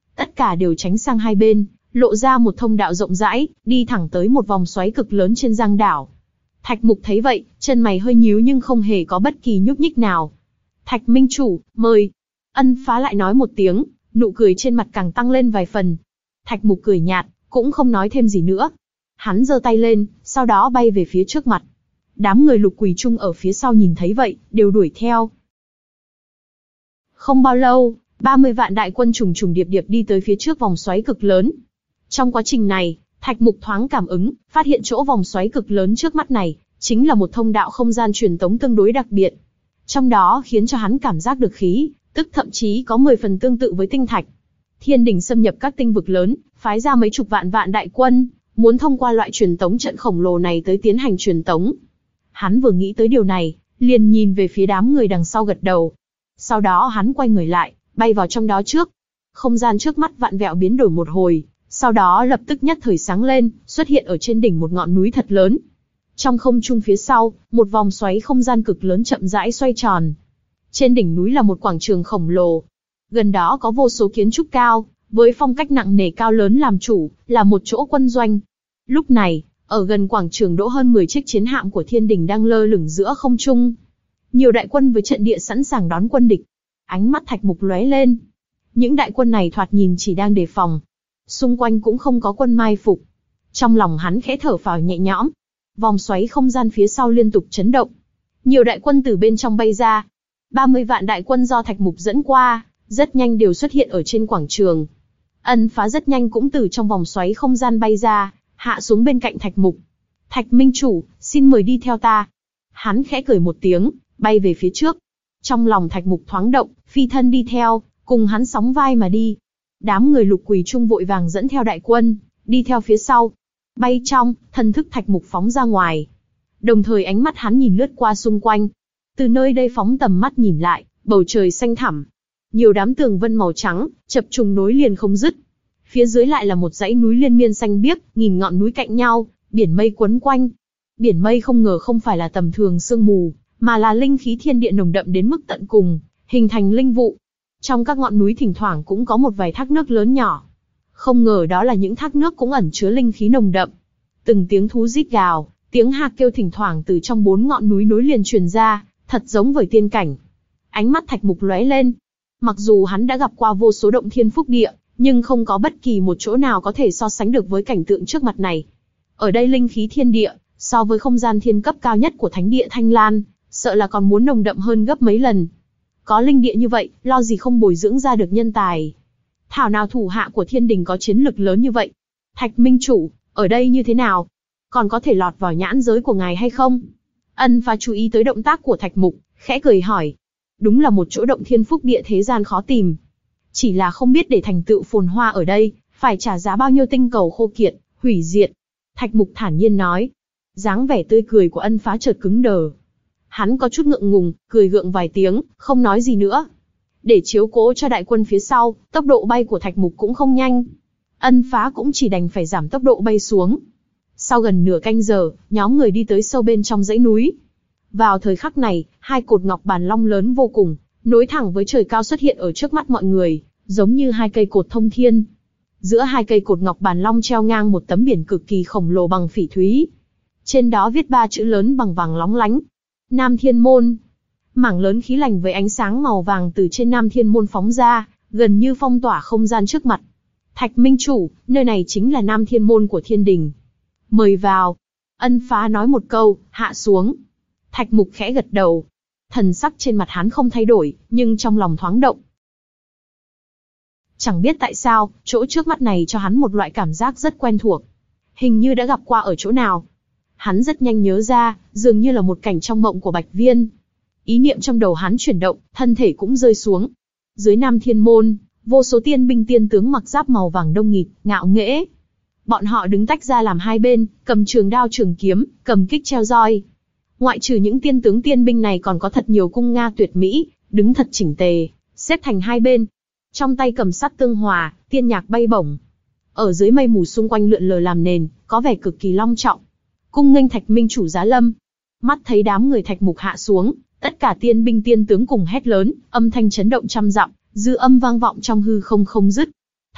Tất cả đều tránh sang hai bên, lộ ra một thông đạo rộng rãi, đi thẳng tới một vòng xoáy cực lớn trên giang đảo. Thạch Mục thấy vậy, chân mày hơi nhíu nhưng không hề có bất kỳ nhúc nhích nào. Thạch minh chủ, mời. Ân Phá lại nói một tiếng, nụ cười trên mặt càng tăng lên vài phần. Thạch Mục cười nhạt, cũng không nói thêm gì nữa. Hắn giơ tay lên, sau đó bay về phía trước mặt. Đám người Lục Quỳ Trung ở phía sau nhìn thấy vậy, đều đuổi theo. Không bao lâu, ba mươi vạn đại quân trùng trùng điệp điệp đi tới phía trước vòng xoáy cực lớn. Trong quá trình này, Thạch Mục thoáng cảm ứng, phát hiện chỗ vòng xoáy cực lớn trước mắt này, chính là một thông đạo không gian truyền tống tương đối đặc biệt. Trong đó khiến cho hắn cảm giác được khí, tức thậm chí có mười phần tương tự với tinh thạch. Thiên đình xâm nhập các tinh vực lớn, phái ra mấy chục vạn vạn đại quân, muốn thông qua loại truyền tống trận khổng lồ này tới tiến hành truyền tống. Hắn vừa nghĩ tới điều này, liền nhìn về phía đám người đằng sau gật đầu. Sau đó hắn quay người lại, bay vào trong đó trước. Không gian trước mắt vặn vẹo biến đổi một hồi, sau đó lập tức nhất thời sáng lên, xuất hiện ở trên đỉnh một ngọn núi thật lớn. Trong không trung phía sau, một vòng xoáy không gian cực lớn chậm rãi xoay tròn. Trên đỉnh núi là một quảng trường khổng lồ. Gần đó có vô số kiến trúc cao, với phong cách nặng nề cao lớn làm chủ, là một chỗ quân doanh. Lúc này, ở gần quảng trường đỗ hơn mười chiếc chiến hạm của thiên đình đang lơ lửng giữa không trung. Nhiều đại quân với trận địa sẵn sàng đón quân địch. Ánh mắt Thạch Mục lóe lên. Những đại quân này thoạt nhìn chỉ đang đề phòng. Xung quanh cũng không có quân mai phục. Trong lòng hắn khẽ thở phào nhẹ nhõm. Vòng xoáy không gian phía sau liên tục chấn động. Nhiều đại quân từ bên trong bay ra. ba mươi vạn đại quân do Thạch Mục dẫn qua, rất nhanh đều xuất hiện ở trên quảng trường. Ân Phá rất nhanh cũng từ trong vòng xoáy không gian bay ra, hạ xuống bên cạnh Thạch Mục. Thạch minh chủ, xin mời đi theo ta. Hắn khẽ cười một tiếng, bay về phía trước. Trong lòng Thạch Mục thoáng động, phi thân đi theo, cùng hắn sóng vai mà đi. Đám người Lục Quỳ Trung vội vàng dẫn theo đại quân, đi theo phía sau. Bay trong, thần thức Thạch Mục phóng ra ngoài. Đồng thời ánh mắt hắn nhìn lướt qua xung quanh. Từ nơi đây phóng tầm mắt nhìn lại, bầu trời xanh thẳm. Nhiều đám tường vân màu trắng, chập trùng nối liền không dứt. Phía dưới lại là một dãy núi liên miên xanh biếc, nghìn ngọn núi cạnh nhau, biển mây quấn quanh. Biển mây không ngờ không phải là tầm thường sương mù, mà là linh khí thiên địa nồng đậm đến mức tận cùng, hình thành linh vụ. Trong các ngọn núi thỉnh thoảng cũng có một vài thác nước lớn nhỏ. Không ngờ đó là những thác nước cũng ẩn chứa linh khí nồng đậm. Từng tiếng thú rít gào, tiếng hạc kêu thỉnh thoảng từ trong bốn ngọn núi nối liền truyền ra, thật giống với tiên cảnh. Ánh mắt Thạch Mục lóe lên. Mặc dù hắn đã gặp qua vô số động thiên phúc địa, nhưng không có bất kỳ một chỗ nào có thể so sánh được với cảnh tượng trước mặt này. Ở đây linh khí thiên địa, so với không gian thiên cấp cao nhất của thánh địa Thanh Lan, sợ là còn muốn nồng đậm hơn gấp mấy lần. Có linh địa như vậy, lo gì không bồi dưỡng ra được nhân tài. Thảo nào thủ hạ của thiên đình có chiến lực lớn như vậy. Thạch minh chủ, ở đây như thế nào? Còn có thể lọt vào nhãn giới của ngài hay không? Ân Phá chú ý tới động tác của Thạch Mục, khẽ cười hỏi. Đúng là một chỗ động thiên phúc địa thế gian khó tìm. Chỉ là không biết để thành tựu phồn hoa ở đây, phải trả giá bao nhiêu tinh cầu khô kiệt, hủy diệt. Thạch Mục thản nhiên nói. Dáng vẻ tươi cười của Ân Phá chợt cứng đờ. Hắn có chút ngượng ngùng, cười gượng vài tiếng, không nói gì nữa. Để chiếu cố cho đại quân phía sau, tốc độ bay của Thạch Mục cũng không nhanh. Ân Phá cũng chỉ đành phải giảm tốc độ bay xuống. Sau gần nửa canh giờ, nhóm người đi tới sâu bên trong dãy núi. Vào thời khắc này, hai cột ngọc bàn long lớn vô cùng, nối thẳng với trời cao xuất hiện ở trước mắt mọi người, giống như hai cây cột thông thiên. Giữa hai cây cột ngọc bàn long treo ngang một tấm biển cực kỳ khổng lồ bằng phỉ thúy. Trên đó viết ba chữ lớn bằng vàng lóng lánh. Nam Thiên Môn. Mảng lớn khí lành với ánh sáng màu vàng từ trên Nam Thiên Môn phóng ra, gần như phong tỏa không gian trước mặt. Thạch minh chủ, nơi này chính là Nam Thiên Môn của thiên đình. Mời vào. Ân Phá nói một câu, hạ xuống. Thạch Mục khẽ gật đầu. Thần sắc trên mặt hắn không thay đổi, nhưng trong lòng thoáng động. Chẳng biết tại sao, chỗ trước mắt này cho hắn một loại cảm giác rất quen thuộc. Hình như đã gặp qua ở chỗ nào. Hắn rất nhanh nhớ ra, dường như là một cảnh trong mộng của Bạch Viên. Ý niệm trong đầu hắn chuyển động, thân thể cũng rơi xuống. Dưới Nam Thiên Môn, vô số tiên binh tiên tướng mặc giáp màu vàng đông nghịt, ngạo nghễ. Bọn họ đứng tách ra làm hai bên, cầm trường đao trường kiếm, cầm kích treo roi. Ngoại trừ những tiên tướng tiên binh này còn có thật nhiều cung nga tuyệt mỹ, đứng thật chỉnh tề, xếp thành hai bên. Trong tay cầm sắt tương hòa, tiên nhạc bay bổng. Ở dưới mây mù xung quanh lượn lờ làm nền, có vẻ cực kỳ long trọng. Cung nghênh Thạch minh chủ giá lâm. Mắt thấy đám người Thạch Mục hạ xuống, tất cả tiên binh tiên tướng cùng hét lớn, âm thanh chấn động trăm dặm, dư âm vang vọng trong hư không không dứt.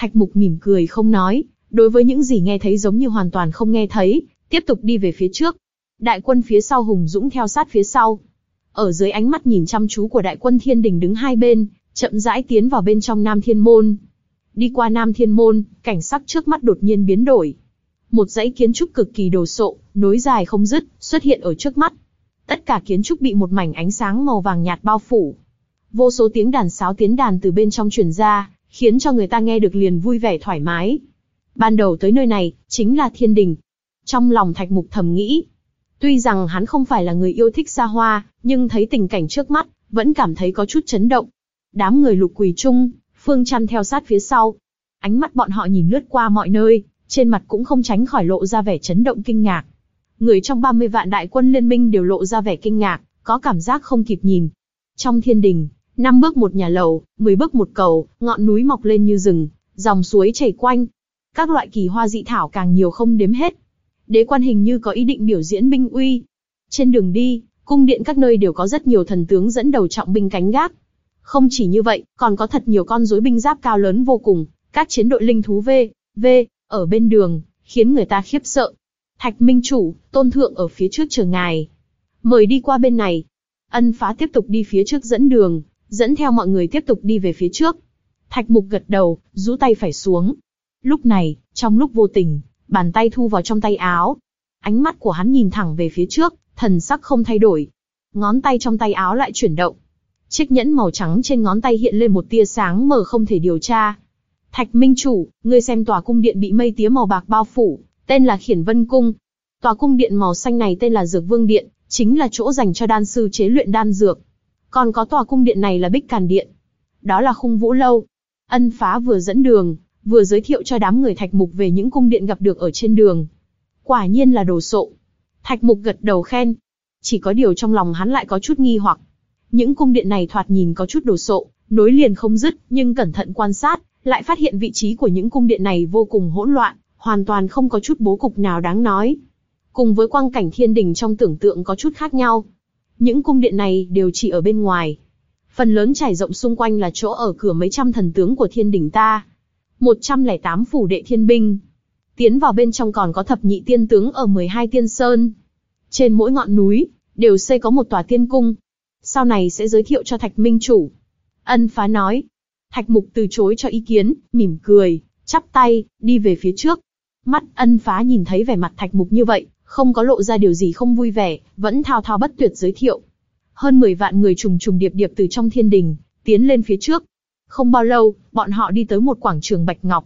Thạch Mục mỉm cười không nói, đối với những gì nghe thấy giống như hoàn toàn không nghe thấy, tiếp tục đi về phía trước. Đại quân phía sau hùng dũng theo sát phía sau. Ở dưới ánh mắt nhìn chăm chú của đại quân thiên đình đứng hai bên, chậm rãi tiến vào bên trong Nam Thiên Môn. Đi qua Nam Thiên Môn, cảnh sắc trước mắt đột nhiên biến đổi. Một dãy kiến trúc cực kỳ đồ sộ, nối dài không dứt, xuất hiện ở trước mắt. Tất cả kiến trúc bị một mảnh ánh sáng màu vàng nhạt bao phủ. Vô số tiếng đàn sáo tiến đàn từ bên trong truyền ra, khiến cho người ta nghe được liền vui vẻ thoải mái. Ban đầu tới nơi này, chính là thiên đình. Trong lòng Thạch Mục thầm nghĩ. Tuy rằng hắn không phải là người yêu thích xa hoa, nhưng thấy tình cảnh trước mắt, vẫn cảm thấy có chút chấn động. Đám người Lục Quỳ Trung, Phương Chăn theo sát phía sau. Ánh mắt bọn họ nhìn lướt qua mọi nơi, trên mặt cũng không tránh khỏi lộ ra vẻ chấn động kinh ngạc. Người trong ba mươi vạn đại quân liên minh đều lộ ra vẻ kinh ngạc, có cảm giác không kịp nhìn. Trong thiên đình, năm bước một nhà lầu, mười bước một cầu, ngọn núi mọc lên như rừng, dòng suối chảy quanh. Các loại kỳ hoa dị thảo càng nhiều không đếm hết. Đế quan hình như có ý định biểu diễn binh uy. Trên đường đi, cung điện các nơi đều có rất nhiều thần tướng dẫn đầu trọng binh canh gác. Không chỉ như vậy, còn có thật nhiều con rối binh giáp cao lớn vô cùng, các chiến đội linh thú V, V, ở bên đường, khiến người ta khiếp sợ. Thạch Minh Chủ, Tôn Thượng ở phía trước chờ ngài. Mời đi qua bên này. Ân Phá tiếp tục đi phía trước dẫn đường, dẫn theo mọi người tiếp tục đi về phía trước. Thạch Mục gật đầu, rũ tay phải xuống. Lúc này, trong lúc vô tình, bàn tay thu vào trong tay áo. Ánh mắt của hắn nhìn thẳng về phía trước, thần sắc không thay đổi. Ngón tay trong tay áo lại chuyển động. Chiếc nhẫn màu trắng trên ngón tay hiện lên một tia sáng mờ không thể điều tra. Thạch Minh Chủ, ngươi xem tòa cung điện bị mây tía màu bạc bao phủ, tên là Khiển Vân Cung. Tòa cung điện màu xanh này tên là Dược Vương Điện, chính là chỗ dành cho đan sư chế luyện đan dược. Còn có tòa cung điện này là Bích Càn Điện. Đó là Khung Vũ Lâu. Ân Phá vừa dẫn đường, vừa giới thiệu cho đám người Thạch Mục về những cung điện gặp được ở trên đường. Quả nhiên là đồ sộ. Thạch Mục gật đầu khen. Chỉ có điều trong lòng hắn lại có chút nghi hoặc. Những cung điện này thoạt nhìn có chút đồ sộ, nối liền không dứt, nhưng cẩn thận quan sát, lại phát hiện vị trí của những cung điện này vô cùng hỗn loạn, hoàn toàn không có chút bố cục nào đáng nói. Cùng với quang cảnh thiên đình trong tưởng tượng có chút khác nhau. Những cung điện này đều chỉ ở bên ngoài. Phần lớn trải rộng xung quanh là chỗ ở cửa mấy trăm thần tướng của thiên đình ta. một trăm lẻ tám phủ đệ thiên binh. Tiến vào bên trong còn có thập nhị tiên tướng ở mười hai tiên sơn. Trên mỗi ngọn núi, đều xây có một tòa tiên cung. Sau này sẽ giới thiệu cho Thạch Minh Chủ. Ân Phá nói. Thạch Mục từ chối cho ý kiến, mỉm cười, chắp tay, đi về phía trước. Mắt Ân Phá nhìn thấy vẻ mặt Thạch Mục như vậy, không có lộ ra điều gì không vui vẻ, vẫn thao thao bất tuyệt giới thiệu. Hơn mười vạn người trùng trùng điệp điệp từ trong thiên đình, tiến lên phía trước. Không bao lâu, bọn họ đi tới một quảng trường bạch ngọc.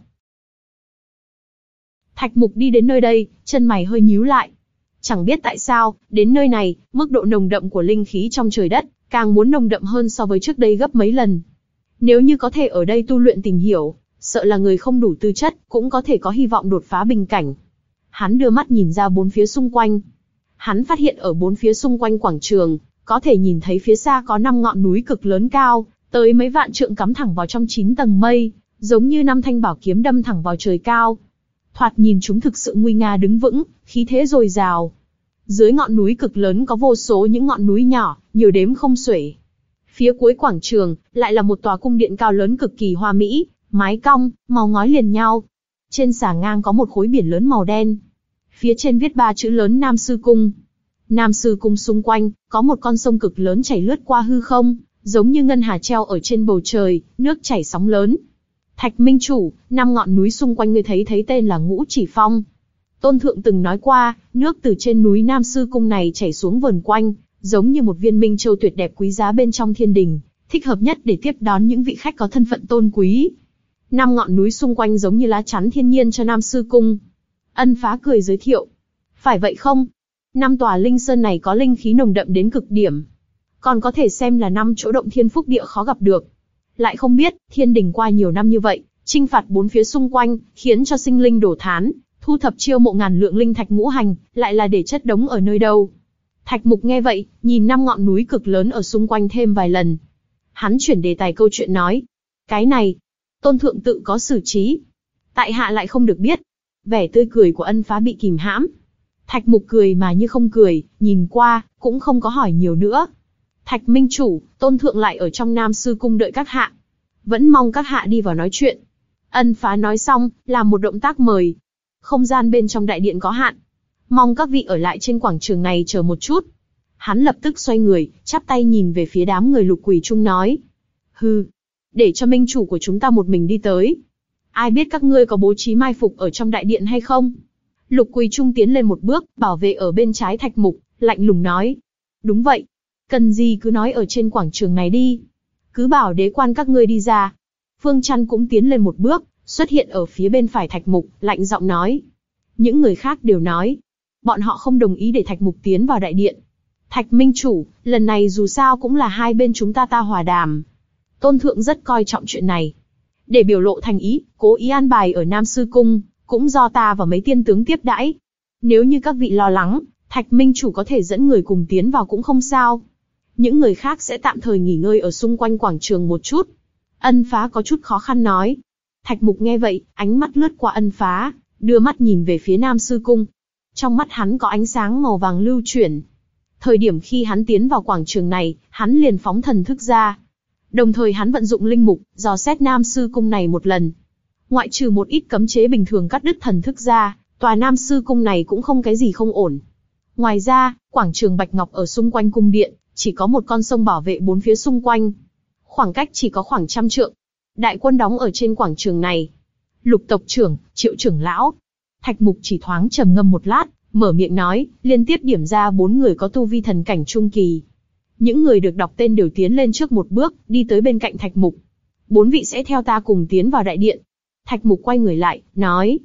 Thạch Mục đi đến nơi đây, chân mày hơi nhíu lại. Chẳng biết tại sao, đến nơi này, mức độ nồng đậm của linh khí trong trời đất, càng muốn nồng đậm hơn so với trước đây gấp mấy lần. Nếu như có thể ở đây tu luyện tìm hiểu, sợ là người không đủ tư chất, cũng có thể có hy vọng đột phá bình cảnh. Hắn đưa mắt nhìn ra bốn phía xung quanh. Hắn phát hiện ở bốn phía xung quanh quảng trường, có thể nhìn thấy phía xa có năm ngọn núi cực lớn cao, tới mấy vạn trượng cắm thẳng vào trong chín tầng mây, giống như năm thanh bảo kiếm đâm thẳng vào trời cao. Thoạt nhìn chúng thực sự nguy nga đứng vững, khí thế dồi dào. Dưới ngọn núi cực lớn có vô số những ngọn núi nhỏ, nhiều đếm không xuể. Phía cuối quảng trường, lại là một tòa cung điện cao lớn cực kỳ hoa mỹ, mái cong, màu ngói liền nhau. Trên xà ngang có một khối biển lớn màu đen. Phía trên viết ba chữ lớn Nam Sư Cung. Nam Sư Cung xung quanh, có một con sông cực lớn chảy lướt qua hư không, giống như ngân hà treo ở trên bầu trời, nước chảy sóng lớn. Thạch Minh Chủ, năm ngọn núi xung quanh ngươi thấy thấy tên là Ngũ Chỉ Phong. Tôn Thượng từng nói qua, nước từ trên núi Nam Sư Cung này chảy xuống vờn quanh, giống như một viên minh châu tuyệt đẹp quý giá bên trong thiên đình, thích hợp nhất để tiếp đón những vị khách có thân phận tôn quý. Năm ngọn núi xung quanh giống như lá chắn thiên nhiên cho Nam Sư Cung. Ân Phá cười giới thiệu. Phải vậy không? Năm tòa linh sơn này có linh khí nồng đậm đến cực điểm. Còn có thể xem là năm chỗ động thiên phúc địa khó gặp được. Lại không biết, thiên đình qua nhiều năm như vậy, chinh phạt bốn phía xung quanh, khiến cho sinh linh đổ thán, thu thập chiêu mộ ngàn lượng linh thạch ngũ hành, lại là để chất đống ở nơi đâu. Thạch Mục nghe vậy, nhìn năm ngọn núi cực lớn ở xung quanh thêm vài lần. Hắn chuyển đề tài câu chuyện nói. Cái này, Tôn Thượng tự có xử trí. Tại hạ lại không được biết. Vẻ tươi cười của Ân Phá bị kìm hãm. Thạch Mục cười mà như không cười, nhìn qua, cũng không có hỏi nhiều nữa. Thạch Minh Chủ, Tôn Thượng lại ở trong Nam Sư Cung đợi các hạ. Vẫn mong các hạ đi vào nói chuyện. Ân Phá nói xong, làm một động tác mời. Không gian bên trong đại điện có hạn. Mong các vị ở lại trên quảng trường này chờ một chút. Hắn lập tức xoay người, chắp tay nhìn về phía đám người Lục Quỳ Trung nói. Hừ, để cho minh chủ của chúng ta một mình đi tới. Ai biết các ngươi có bố trí mai phục ở trong đại điện hay không? Lục Quỳ Trung tiến lên một bước, bảo vệ ở bên trái Thạch Mục, lạnh lùng nói. Đúng vậy. Cần gì cứ nói ở trên quảng trường này đi. Cứ bảo đế quan các ngươi đi ra. Phương Chăn cũng tiến lên một bước, xuất hiện ở phía bên phải Thạch Mục, lạnh giọng nói. Những người khác đều nói. Bọn họ không đồng ý để Thạch Mục tiến vào đại điện. Thạch minh chủ, lần này dù sao cũng là hai bên chúng ta ta hòa đàm. Tôn thượng rất coi trọng chuyện này. Để biểu lộ thành ý, cố ý an bài ở Nam Sư Cung, cũng do ta và mấy tiên tướng tiếp đãi. Nếu như các vị lo lắng, Thạch minh chủ có thể dẫn người cùng tiến vào cũng không sao. Những người khác sẽ tạm thời nghỉ ngơi ở xung quanh quảng trường một chút. Ân Phá có chút khó khăn nói. Thạch Mục nghe vậy, ánh mắt lướt qua Ân Phá, đưa mắt nhìn về phía Nam Sư Cung. Trong mắt hắn có ánh sáng màu vàng lưu chuyển. Thời điểm khi hắn tiến vào quảng trường này, hắn liền phóng thần thức ra. Đồng thời hắn vận dụng linh mục, dò xét Nam Sư Cung này một lần. Ngoại trừ một ít cấm chế bình thường cắt đứt thần thức ra, tòa Nam Sư Cung này cũng không cái gì không ổn. Ngoài ra, quảng trường Bạch Ngọc ở xung quanh cung điện, chỉ có một con sông bảo vệ bốn phía xung quanh. Khoảng cách chỉ có khoảng trăm trượng. Đại quân đóng ở trên quảng trường này. Lục tộc trưởng, Triệu trưởng lão. Thạch Mục chỉ thoáng trầm ngâm một lát, mở miệng nói, liên tiếp điểm ra bốn người có tu vi thần cảnh trung kỳ. Những người được đọc tên đều tiến lên trước một bước, đi tới bên cạnh Thạch Mục. Bốn vị sẽ theo ta cùng tiến vào đại điện. Thạch Mục quay người lại, nói.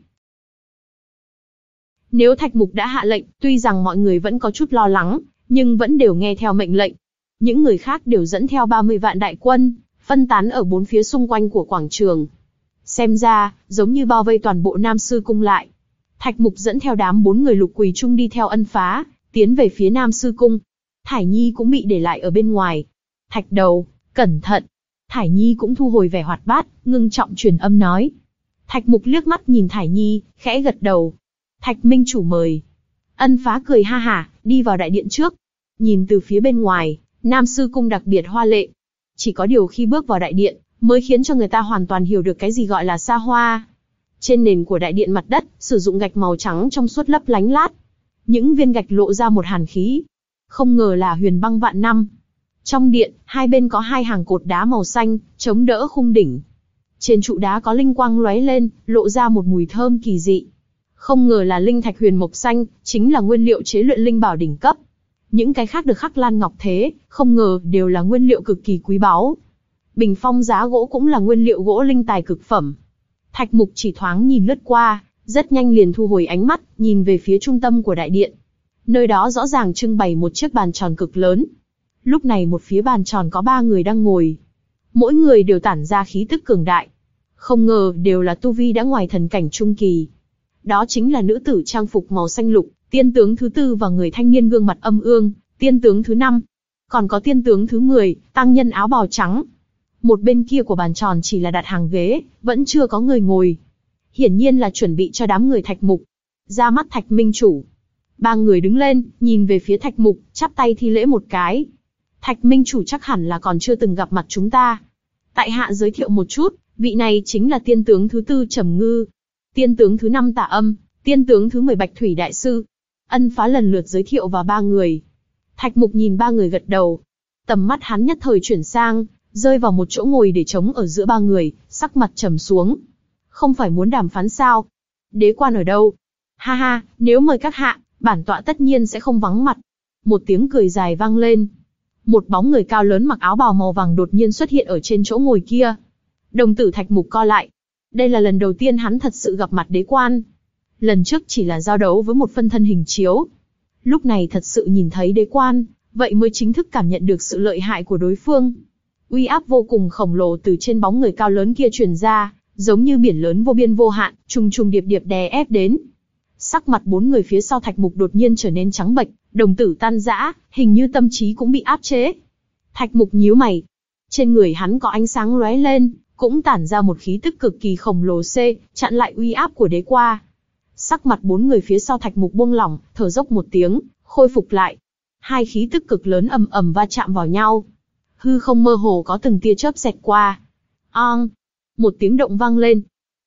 Nếu Thạch Mục đã hạ lệnh, tuy rằng mọi người vẫn có chút lo lắng, nhưng vẫn đều nghe theo mệnh lệnh. Những người khác đều dẫn theo ba mươi vạn đại quân, phân tán ở bốn phía xung quanh của quảng trường. Xem ra, giống như bao vây toàn bộ Nam Sư Cung lại. Thạch Mục dẫn theo đám bốn người Lục Quỳ Trung đi theo Ân Phá, tiến về phía Nam Sư Cung. Thải Nhi cũng bị để lại ở bên ngoài. Thạch đầu, cẩn thận. Thải Nhi cũng thu hồi vẻ hoạt bát, ngưng trọng truyền âm nói. Thạch Mục liếc mắt nhìn Thải Nhi, khẽ gật đầu. Thạch minh chủ mời. Ân Phá cười ha hả, đi vào đại điện trước. Nhìn từ phía bên ngoài, Nam Sư Cung đặc biệt hoa lệ. Chỉ có điều khi bước vào đại điện, mới khiến cho người ta hoàn toàn hiểu được cái gì gọi là xa hoa. Trên nền của đại điện mặt đất, sử dụng gạch màu trắng trong suốt lấp lánh lát. Những viên gạch lộ ra một hàn khí. Không ngờ là huyền băng vạn năm. Trong điện, hai bên có hai hàng cột đá màu xanh, chống đỡ khung đỉnh. Trên trụ đá có linh quang lóe lên, lộ ra một mùi thơm kỳ dị. Không ngờ là linh thạch huyền mộc xanh, chính là nguyên liệu chế luyện linh bảo đỉnh cấp. Những cái khác được khắc lan ngọc thế, không ngờ đều là nguyên liệu cực kỳ quý báu. Bình phong giá gỗ cũng là nguyên liệu gỗ linh tài cực phẩm. Thạch Mục chỉ thoáng nhìn lướt qua, rất nhanh liền thu hồi ánh mắt, nhìn về phía trung tâm của đại điện. Nơi đó rõ ràng trưng bày một chiếc bàn tròn cực lớn. Lúc này một phía bàn tròn có ba người đang ngồi. Mỗi người đều tản ra khí tức cường đại. Không ngờ đều là tu vi đã ngoài thần cảnh trung kỳ. Đó chính là nữ tử trang phục màu xanh lục, tiên tướng thứ tư và người thanh niên gương mặt âm ương, tiên tướng thứ năm. Còn có tiên tướng thứ mười, tăng nhân áo bào trắng. Một bên kia của bàn tròn chỉ là đặt hàng ghế, vẫn chưa có người ngồi. Hiển nhiên là chuẩn bị cho đám người Thạch Mục. Ra mắt Thạch minh chủ. Ba người đứng lên, nhìn về phía Thạch Mục, chắp tay thi lễ một cái. Thạch minh chủ chắc hẳn là còn chưa từng gặp mặt chúng ta. Tại hạ giới thiệu một chút, vị này chính là tiên tướng thứ tư Trầm Ngư, tiên tướng thứ năm Tả Âm, tiên tướng thứ mười Bạch Thủy Đại Sư. Ân Phá lần lượt giới thiệu vào ba người. Thạch Mục nhìn ba người gật đầu. Tầm mắt hắn nhất thời chuyển sang, rơi vào một chỗ ngồi để trống ở giữa ba người, sắc mặt trầm xuống. Không phải muốn đàm phán sao? Đế quan ở đâu? Ha ha, nếu mời các hạ, bản tọa tất nhiên sẽ không vắng mặt. Một tiếng cười dài vang lên. Một bóng người cao lớn mặc áo bào màu vàng đột nhiên xuất hiện ở trên chỗ ngồi kia. Đồng tử Thạch Mục co lại. Đây là lần đầu tiên hắn thật sự gặp mặt đế quan. Lần trước chỉ là giao đấu với một phân thân hình chiếu. Lúc này thật sự nhìn thấy đế quan, vậy mới chính thức cảm nhận được sự lợi hại của đối phương. Uy áp vô cùng khổng lồ từ trên bóng người cao lớn kia truyền ra, giống như biển lớn vô biên vô hạn, trùng trùng điệp điệp đè ép đến. Sắc mặt bốn người phía sau Thạch Mục đột nhiên trở nên trắng bệch, đồng tử tan rã, hình như tâm trí cũng bị áp chế. Thạch Mục nhíu mày. Trên người hắn có ánh sáng lóe lên, cũng tản ra một khí tức cực kỳ khổng lồ c, chặn lại uy áp của đế qua. Sắc mặt bốn người phía sau Thạch Mục buông lỏng, thở dốc một tiếng, khôi phục lại. Hai khí tức cực lớn ầm ầm va chạm vào nhau. Hư không mơ hồ có từng tia chớp xẹt qua. Ong! Một tiếng động vang lên.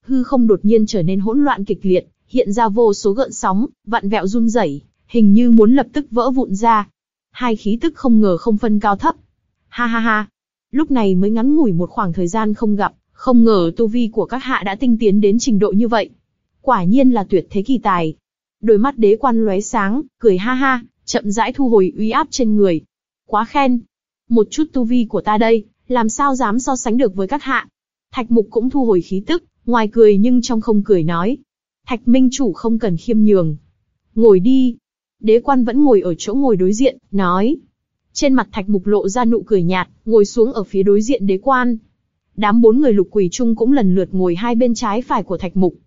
hư không đột nhiên trở nên hỗn loạn kịch liệt, hiện ra vô số gợn sóng, vặn vẹo run rẩy, hình như muốn lập tức vỡ vụn ra. Hai khí tức không ngờ không phân cao thấp. Ha ha ha. Lúc này mới ngắn ngủi một khoảng thời gian không gặp, không ngờ tu vi của các hạ đã tinh tiến đến trình độ như vậy. Quả nhiên là tuyệt thế kỳ tài. Đôi mắt đế quan lóe sáng, cười ha ha, chậm rãi thu hồi uy áp trên người. Quá khen. Một chút tu vi của ta đây, làm sao dám so sánh được với các hạ. Thạch Mục cũng thu hồi khí tức, ngoài cười nhưng trong không cười nói. Thạch minh chủ không cần khiêm nhường. Ngồi đi. Đế quan vẫn ngồi ở chỗ ngồi đối diện, nói. Trên mặt Thạch Mục lộ ra nụ cười nhạt, ngồi xuống ở phía đối diện đế quan. Đám bốn người Lục Quỳ Trung cũng lần lượt ngồi hai bên trái phải của Thạch Mục.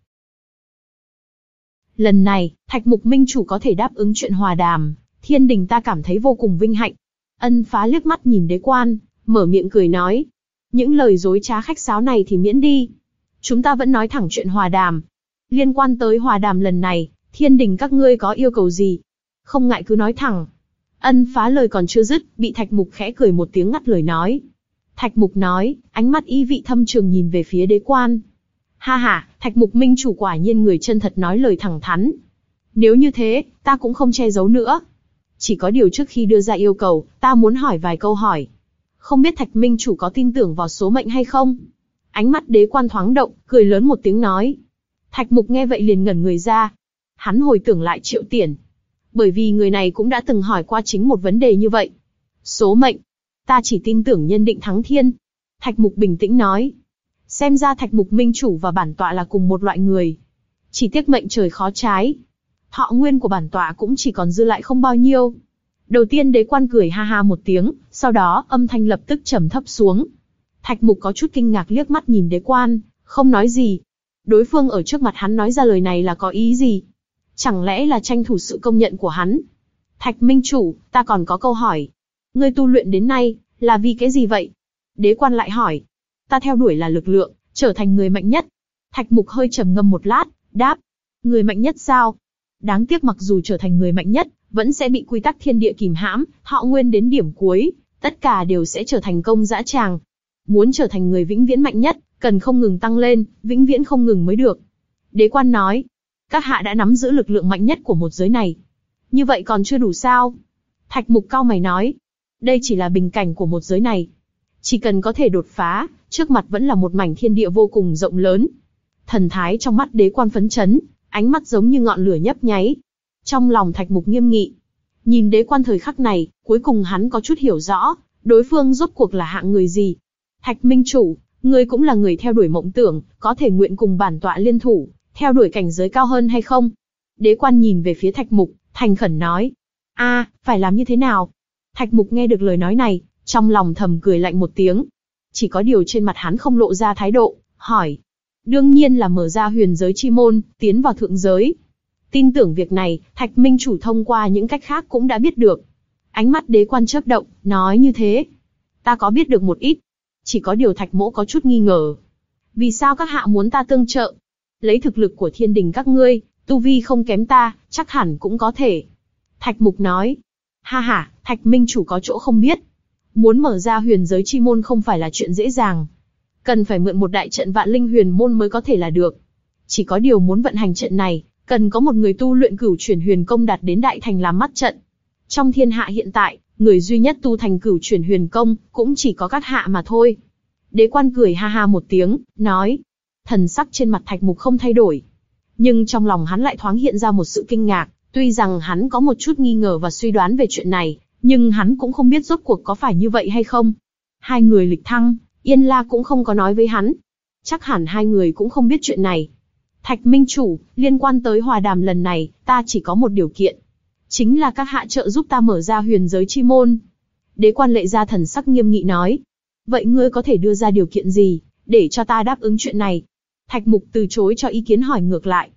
Lần này, Thạch Mục minh chủ có thể đáp ứng chuyện hòa đàm, thiên đình ta cảm thấy vô cùng vinh hạnh. Ân Phá liếc mắt nhìn đế quan, mở miệng cười nói. Những lời dối trá khách sáo này thì miễn đi. Chúng ta vẫn nói thẳng chuyện hòa đàm. Liên quan tới hòa đàm lần này, thiên đình các ngươi có yêu cầu gì? Không ngại cứ nói thẳng. Ân Phá lời còn chưa dứt, bị Thạch Mục khẽ cười một tiếng ngắt lời nói. Thạch Mục nói, ánh mắt ý vị thâm trường nhìn về phía đế quan. Ha ha, Thạch Mục minh chủ quả nhiên người chân thật nói lời thẳng thắn. Nếu như thế, ta cũng không che giấu nữa. Chỉ có điều trước khi đưa ra yêu cầu, ta muốn hỏi vài câu hỏi. Không biết Thạch minh chủ có tin tưởng vào số mệnh hay không? Ánh mắt đế quan thoáng động, cười lớn một tiếng nói. Thạch Mục nghe vậy liền ngẩn người ra. Hắn hồi tưởng lại Triệu Tiển. Bởi vì người này cũng đã từng hỏi qua chính một vấn đề như vậy. Số mệnh. Ta chỉ tin tưởng nhân định thắng thiên. Thạch Mục bình tĩnh nói. Xem ra Thạch Mục minh chủ và bản tọa là cùng một loại người. Chỉ tiếc mệnh trời khó trái. Thọ nguyên của bản tọa cũng chỉ còn dư lại không bao nhiêu. Đầu tiên đế quan cười ha ha một tiếng, sau đó âm thanh lập tức trầm thấp xuống. Thạch Mục có chút kinh ngạc liếc mắt nhìn đế quan, không nói gì. Đối phương ở trước mặt hắn nói ra lời này là có ý gì? Chẳng lẽ là tranh thủ sự công nhận của hắn? Thạch minh chủ, ta còn có câu hỏi. Ngươi tu luyện đến nay, là vì cái gì vậy? Đế quan lại hỏi. Ta theo đuổi là lực lượng, trở thành người mạnh nhất. Thạch Mục hơi trầm ngâm một lát, đáp. Người mạnh nhất sao? Đáng tiếc mặc dù trở thành người mạnh nhất, vẫn sẽ bị quy tắc thiên địa kìm hãm, họ nguyên đến điểm cuối, tất cả đều sẽ trở thành công dã tràng. Muốn trở thành người vĩnh viễn mạnh nhất, cần không ngừng tăng lên, vĩnh viễn không ngừng mới được. Đế quan nói, các hạ đã nắm giữ lực lượng mạnh nhất của một giới này. Như vậy còn chưa đủ sao? Thạch Mục cau mày nói, đây chỉ là bình cảnh của một giới này. Chỉ cần có thể đột phá, trước mặt vẫn là một mảnh thiên địa vô cùng rộng lớn. Thần thái trong mắt đế quan phấn chấn, ánh mắt giống như ngọn lửa nhấp nháy. Trong lòng Thạch Mục nghiêm nghị. Nhìn đế quan thời khắc này, cuối cùng hắn có chút hiểu rõ, đối phương rốt cuộc là hạng người gì. Thạch minh chủ, ngươi cũng là người theo đuổi mộng tưởng, có thể nguyện cùng bản tọa liên thủ, theo đuổi cảnh giới cao hơn hay không? Đế quan nhìn về phía Thạch Mục, thành khẩn nói. A, phải làm như thế nào? Thạch Mục nghe được lời nói này, trong lòng thầm cười lạnh một tiếng. Chỉ có điều trên mặt hắn không lộ ra thái độ, hỏi. Đương nhiên là mở ra huyền giới chi môn, tiến vào thượng giới. Tin tưởng việc này, Thạch minh chủ thông qua những cách khác cũng đã biết được. Ánh mắt đế quan chớp động, nói như thế. Ta có biết được một ít. Chỉ có điều Thạch mỗ có chút nghi ngờ. Vì sao các hạ muốn ta tương trợ? Lấy thực lực của thiên đình các ngươi, tu vi không kém ta, chắc hẳn cũng có thể. Thạch Mục nói. Ha ha, Thạch minh chủ có chỗ không biết. Muốn mở ra huyền giới chi môn không phải là chuyện dễ dàng. Cần phải mượn một đại trận vạn linh huyền môn mới có thể là được. Chỉ có điều muốn vận hành trận này, cần có một người tu luyện cửu chuyển huyền công đạt đến đại thành làm mắt trận. Trong thiên hạ hiện tại, người duy nhất tu thành cửu chuyển huyền công, cũng chỉ có các hạ mà thôi. Đế quan cười ha ha một tiếng, nói. Thần sắc trên mặt Thạch Mục không thay đổi. Nhưng trong lòng hắn lại thoáng hiện ra một sự kinh ngạc, tuy rằng hắn có một chút nghi ngờ và suy đoán về chuyện này, nhưng hắn cũng không biết rốt cuộc có phải như vậy hay không. Hai người lịch thăng, Yên La cũng không có nói với hắn. Chắc hẳn hai người cũng không biết chuyện này. Thạch minh chủ, liên quan tới hòa đàm lần này, ta chỉ có một điều kiện. Chính là các hạ trợ giúp ta mở ra huyền giới chi môn. Đế quan Lệ Gia thần sắc nghiêm nghị nói. Vậy ngươi có thể đưa ra điều kiện gì, để cho ta đáp ứng chuyện này? Thạch Mục từ chối cho ý kiến hỏi ngược lại.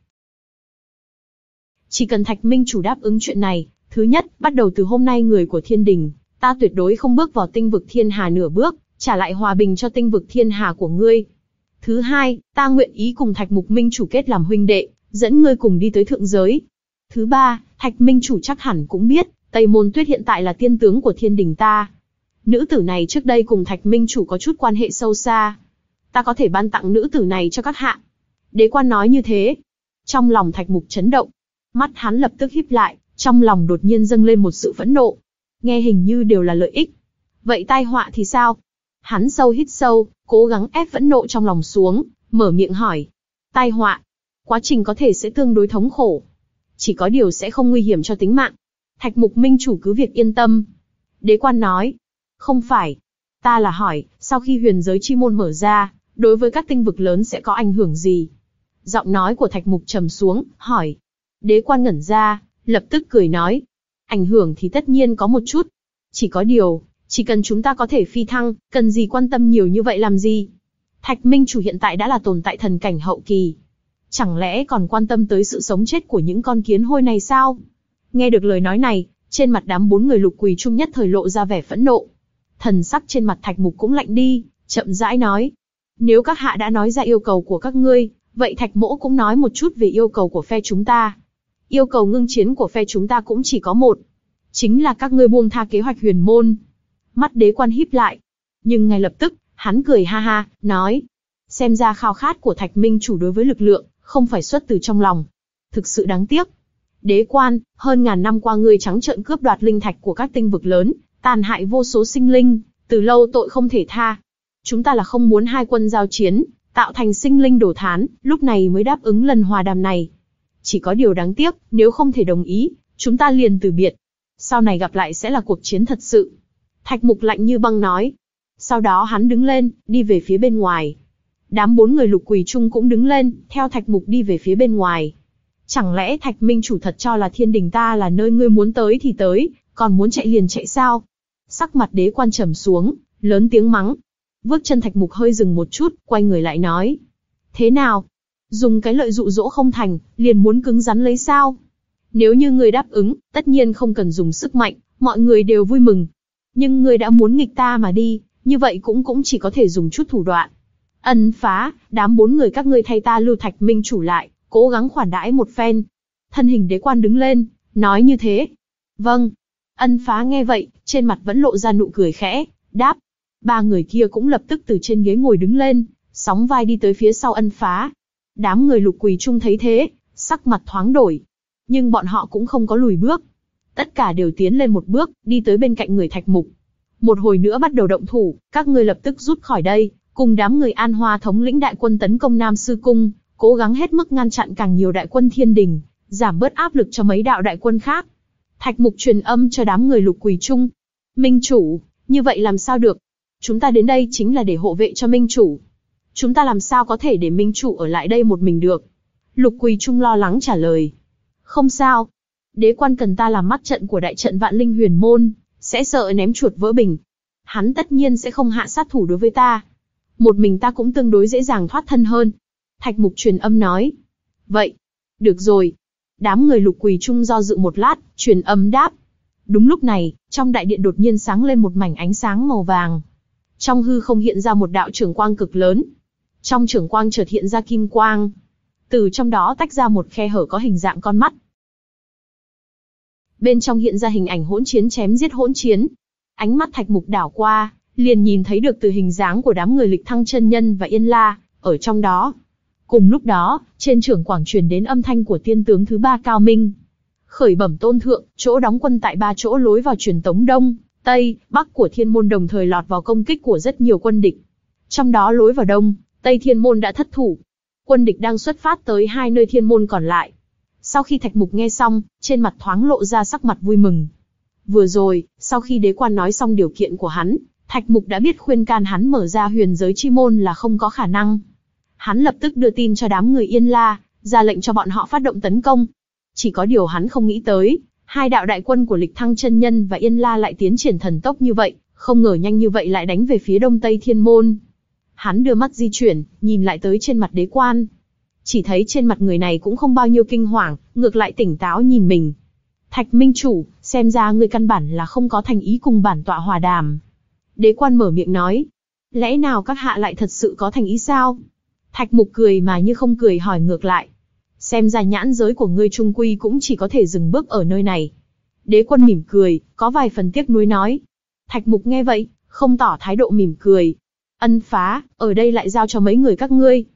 Chỉ cần Thạch minh chủ đáp ứng chuyện này, thứ nhất, bắt đầu từ hôm nay người của thiên đình, ta tuyệt đối không bước vào tinh vực thiên hà nửa bước, trả lại hòa bình cho tinh vực thiên hà của ngươi. Thứ hai, ta nguyện ý cùng Thạch Mục minh chủ kết làm huynh đệ, dẫn ngươi cùng đi tới thượng giới. Thứ ba, Thạch minh chủ chắc hẳn cũng biết, Tây Môn Tuyết hiện tại là tiên tướng của thiên đình ta. Nữ tử này trước đây cùng Thạch minh chủ có chút quan hệ sâu xa. Ta có thể ban tặng nữ tử này cho các hạ. Đế quan nói như thế. Trong lòng Thạch Mục chấn động. Mắt hắn lập tức híp lại, trong lòng đột nhiên dâng lên một sự phẫn nộ. Nghe hình như đều là lợi ích. Vậy tai họa thì sao? Hắn sâu hít sâu, cố gắng ép phẫn nộ trong lòng xuống, mở miệng hỏi. Tai họa? Quá trình có thể sẽ tương đối thống khổ. Chỉ có điều sẽ không nguy hiểm cho tính mạng. Thạch Mục minh chủ cứ việc yên tâm. Đế quan nói. Không phải. Ta là hỏi, sau khi huyền giới chi môn mở ra, đối với các tinh vực lớn sẽ có ảnh hưởng gì? Giọng nói của Thạch Mục trầm xuống, hỏi. Đế quan ngẩn ra, lập tức cười nói. Ảnh hưởng thì tất nhiên có một chút. Chỉ có điều, chỉ cần chúng ta có thể phi thăng, cần gì quan tâm nhiều như vậy làm gì? Thạch minh chủ hiện tại đã là tồn tại thần cảnh hậu kỳ. Chẳng lẽ còn quan tâm tới sự sống chết của những con kiến hôi này sao? Nghe được lời nói này, trên mặt đám bốn người Lục Quỳ Trung nhất thời lộ ra vẻ phẫn nộ. Thần sắc trên mặt Thạch Mục cũng lạnh đi, chậm rãi nói. Nếu các hạ đã nói ra yêu cầu của các ngươi, vậy Thạch mỗ cũng nói một chút về yêu cầu của phe chúng ta. Yêu cầu ngưng chiến của phe chúng ta cũng chỉ có một. Chính là các ngươi buông tha kế hoạch huyền môn. Mắt đế quan híp lại. Nhưng ngay lập tức, hắn cười ha ha, nói. Xem ra khao khát của Thạch minh chủ đối với lực lượng, không phải xuất từ trong lòng. Thực sự đáng tiếc. Đế quan, hơn ngàn năm qua ngươi trắng trợn cướp đoạt linh thạch của các tinh vực lớn, tàn hại vô số sinh linh, từ lâu tội không thể tha. Chúng ta là không muốn hai quân giao chiến, tạo thành sinh linh đổ thán, lúc này mới đáp ứng lần hòa đàm này. Chỉ có điều đáng tiếc, nếu không thể đồng ý, chúng ta liền từ biệt. Sau này gặp lại sẽ là cuộc chiến thật sự. Thạch Mục lạnh như băng nói. Sau đó hắn đứng lên, đi về phía bên ngoài. Đám bốn người Lục Quỳ Trung cũng đứng lên, theo Thạch Mục đi về phía bên ngoài. Chẳng lẽ Thạch minh chủ thật cho là thiên đình ta là nơi ngươi muốn tới thì tới, còn muốn chạy liền chạy sao? Sắc mặt đế quan trầm xuống, lớn tiếng mắng. Bước chân Thạch Mục hơi dừng một chút, quay người lại nói. Thế nào? Dùng cái lợi dụ dỗ không thành, liền muốn cứng rắn lấy sao? Nếu như ngươi đáp ứng, tất nhiên không cần dùng sức mạnh, mọi người đều vui mừng. Nhưng ngươi đã muốn nghịch ta mà đi, như vậy cũng cũng chỉ có thể dùng chút thủ đoạn. Ân phá, đám bốn người các ngươi thay ta lưu Thạch minh chủ lại, cố gắng khoản đãi một phen. Thân hình đế quan đứng lên, nói như thế. Vâng. Ân phá nghe vậy, trên mặt vẫn lộ ra nụ cười khẽ, đáp. Ba người kia cũng lập tức từ trên ghế ngồi đứng lên, sóng vai đi tới phía sau ân phá. Đám người Lục Quỳ Trung thấy thế, sắc mặt thoáng đổi. Nhưng bọn họ cũng không có lùi bước. Tất cả đều tiến lên một bước, đi tới bên cạnh người Thạch Mục. Một hồi nữa bắt đầu động thủ, các ngươi lập tức rút khỏi đây, cùng đám người An Hoa thống lĩnh đại quân tấn công Nam Sư Cung, cố gắng hết mức ngăn chặn càng nhiều đại quân thiên đình, giảm bớt áp lực cho mấy đạo đại quân khác. Thạch Mục truyền âm cho đám người Lục Quỳ Trung. Minh chủ, như vậy làm sao được? Chúng ta đến đây chính là để hộ vệ cho Minh chủ. Chúng ta làm sao có thể để Minh chủ ở lại đây một mình được? Lục Quỳ Trung lo lắng trả lời. Không sao. Đế quan cần ta làm mắt trận của đại trận Vạn Linh Huyền Môn, sẽ sợ ném chuột vỡ bình. Hắn tất nhiên sẽ không hạ sát thủ đối với ta. Một mình ta cũng tương đối dễ dàng thoát thân hơn. Thạch Mục truyền âm nói. Vậy. Được rồi. Đám người Lục Quỳ Trung do dự một lát, truyền âm đáp. Đúng lúc này, trong đại điện đột nhiên sáng lên một mảnh ánh sáng màu vàng. Trong hư không hiện ra một đạo trưởng quang cực lớn. Trong trưởng quang chợt hiện ra kim quang. Từ trong đó tách ra một khe hở có hình dạng con mắt. Bên trong hiện ra hình ảnh hỗn chiến chém giết hỗn chiến. Ánh mắt Thạch Mục đảo qua, liền nhìn thấy được từ hình dáng của đám người Lịch Thăng chân nhân và Yên La, ở trong đó. Cùng lúc đó, trên trưởng quảng truyền đến âm thanh của tiên tướng thứ ba Cao Minh. Khởi bẩm tôn thượng, chỗ đóng quân tại ba chỗ lối vào truyền tống Đông, Tây, Bắc của thiên môn đồng thời lọt vào công kích của rất nhiều quân địch. Trong đó lối vào Đông, Tây thiên môn đã thất thủ. Quân địch đang xuất phát tới hai nơi thiên môn còn lại. Sau khi Thạch Mục nghe xong, trên mặt thoáng lộ ra sắc mặt vui mừng. Vừa rồi, sau khi đế quan nói xong điều kiện của hắn, Thạch Mục đã biết khuyên can hắn mở ra huyền giới chi môn là không có khả năng. Hắn lập tức đưa tin cho đám người Yên La, ra lệnh cho bọn họ phát động tấn công. Chỉ có điều hắn không nghĩ tới, hai đạo đại quân của Lịch Thăng chân nhân và Yên La lại tiến triển thần tốc như vậy, không ngờ nhanh như vậy lại đánh về phía Đông Tây Thiên Môn. Hắn đưa mắt di chuyển, nhìn lại tới trên mặt đế quan. Chỉ thấy trên mặt người này cũng không bao nhiêu kinh hoàng, ngược lại tỉnh táo nhìn mình. Thạch minh chủ, xem ra ngươi căn bản là không có thành ý cùng bản tọa hòa đàm. Đế quan mở miệng nói. Lẽ nào các hạ lại thật sự có thành ý sao? Thạch Mục cười mà như không cười hỏi ngược lại. Xem ra nhãn giới của ngươi trung quy cũng chỉ có thể dừng bước ở nơi này. Đế quân mỉm cười, có vài phần tiếc nuối nói. Thạch Mục nghe vậy, không tỏ thái độ mỉm cười. Ân phá, ở đây lại giao cho mấy người các ngươi.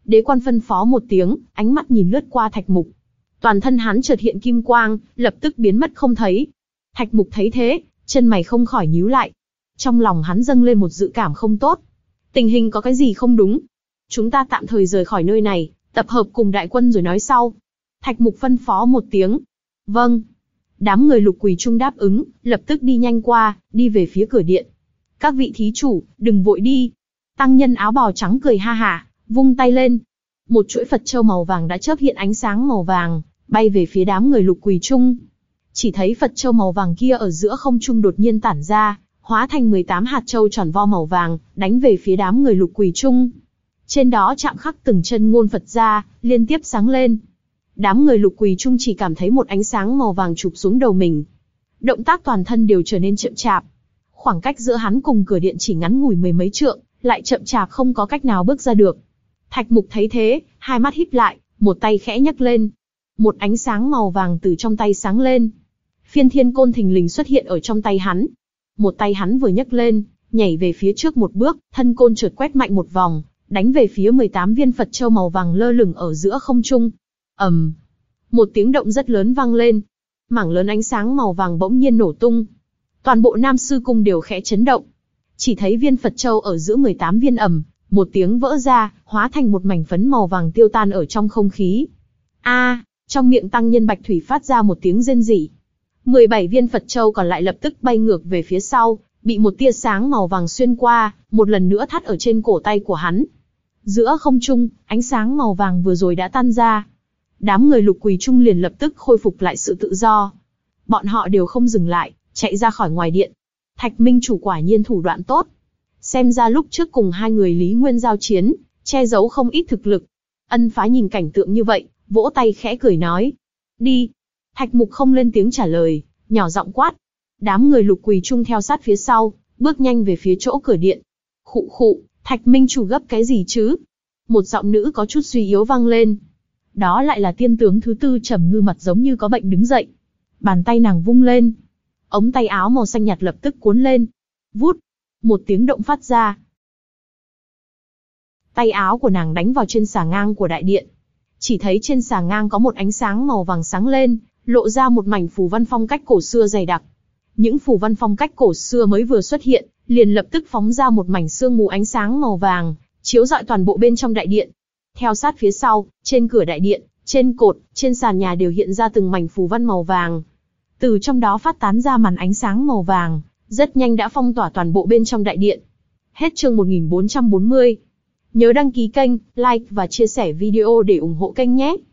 Đế quan phân phó một tiếng, ánh mắt nhìn lướt qua Thạch Mục. Toàn thân hắn chợt hiện kim quang, lập tức biến mất không thấy. Thạch Mục thấy thế, chân mày không khỏi nhíu lại. Trong lòng hắn dâng lên một dự cảm không tốt. Tình hình có cái gì không đúng? Chúng ta tạm thời rời khỏi nơi này, tập hợp cùng đại quân rồi nói sau. Thạch Mục phân phó một tiếng. Vâng. Đám người Lục Quỳ Trung đáp ứng, lập tức đi nhanh qua, đi về phía cửa điện. Các vị thí chủ, đừng vội đi. Tăng nhân áo bào trắng cười ha hả, vung tay lên. Một chuỗi Phật châu màu vàng đã chớp hiện ánh sáng màu vàng, bay về phía đám người Lục Quỳ Trung. Chỉ thấy Phật châu màu vàng kia ở giữa không trung đột nhiên tản ra, hóa thành mười tám hạt châu tròn vo màu vàng, đánh về phía đám người Lục Quỳ Trung. Trên đó chạm khắc từng chân ngôn Phật ra, liên tiếp sáng lên. Đám người Lục Quỳ Trung chỉ cảm thấy một ánh sáng màu vàng chụp xuống đầu mình. Động tác toàn thân đều trở nên chậm chạp. Khoảng cách giữa hắn cùng cửa điện chỉ ngắn ngủi mười mấy trượng, lại chậm chạp không có cách nào bước ra được. Thạch Mục thấy thế, hai mắt híp lại, một tay khẽ nhấc lên. Một ánh sáng màu vàng từ trong tay sáng lên. Phiên thiên côn thình lình xuất hiện ở trong tay hắn. Một tay hắn vừa nhấc lên, nhảy về phía trước một bước, thân côn chợt quét mạnh một vòng, đánh về phía mười tám viên Phật châu màu vàng lơ lửng ở giữa không trung. ầm, một tiếng động rất lớn vang lên. Mảng lớn ánh sáng màu vàng bỗng nhiên nổ tung. Toàn bộ Nam Sư Cung đều khẽ chấn động. Chỉ thấy viên Phật châu ở giữa mười tám viên ầm, một tiếng vỡ ra, hóa thành một mảnh phấn màu vàng tiêu tan ở trong không khí. A, trong miệng tăng nhân Bạch Thủy phát ra một tiếng rên rỉ. mười bảy viên Phật châu còn lại lập tức bay ngược về phía sau, bị một tia sáng màu vàng xuyên qua, một lần nữa thắt ở trên cổ tay của hắn. Giữa không trung, ánh sáng màu vàng vừa rồi đã tan ra. Đám người Lục Quỳ Trung liền lập tức khôi phục lại sự tự do. Bọn họ đều không dừng lại, chạy ra khỏi ngoài điện. Thạch Minh chủ quả nhiên thủ đoạn tốt. Xem ra lúc trước cùng hai người Lý Nguyên giao chiến, che giấu không ít thực lực. Ân Phá nhìn cảnh tượng như vậy, vỗ tay khẽ cười nói. Đi. Thạch Mục không lên tiếng trả lời, nhỏ giọng quát. Đám người Lục Quỳ Trung theo sát phía sau, bước nhanh về phía chỗ cửa điện. Khụ khụ, Thạch Minh chủ gấp cái gì chứ? Một giọng nữ có chút suy yếu vang lên. Đó lại là tiên tướng thứ tư Trầm Ngư mặt giống như có bệnh đứng dậy. Bàn tay nàng vung lên. Ống tay áo màu xanh nhạt lập tức cuốn lên. Vút. Một tiếng động phát ra. Tay áo của nàng đánh vào trên xà ngang của đại điện. Chỉ thấy trên xà ngang có một ánh sáng màu vàng sáng lên, lộ ra một mảnh phù văn phong cách cổ xưa dày đặc. Những phù văn phong cách cổ xưa mới vừa xuất hiện, liền lập tức phóng ra một mảnh sương mù ánh sáng màu vàng, chiếu rọi toàn bộ bên trong đại điện. Theo sát phía sau, trên cửa đại điện, trên cột, trên sàn nhà đều hiện ra từng mảnh phù văn màu vàng. Từ trong đó phát tán ra màn ánh sáng màu vàng, rất nhanh đã phong tỏa toàn bộ bên trong đại điện. Hết chương một nghìn bốn trăm bốn mươi. Nhớ đăng ký kênh, like và chia sẻ video để ủng hộ kênh nhé.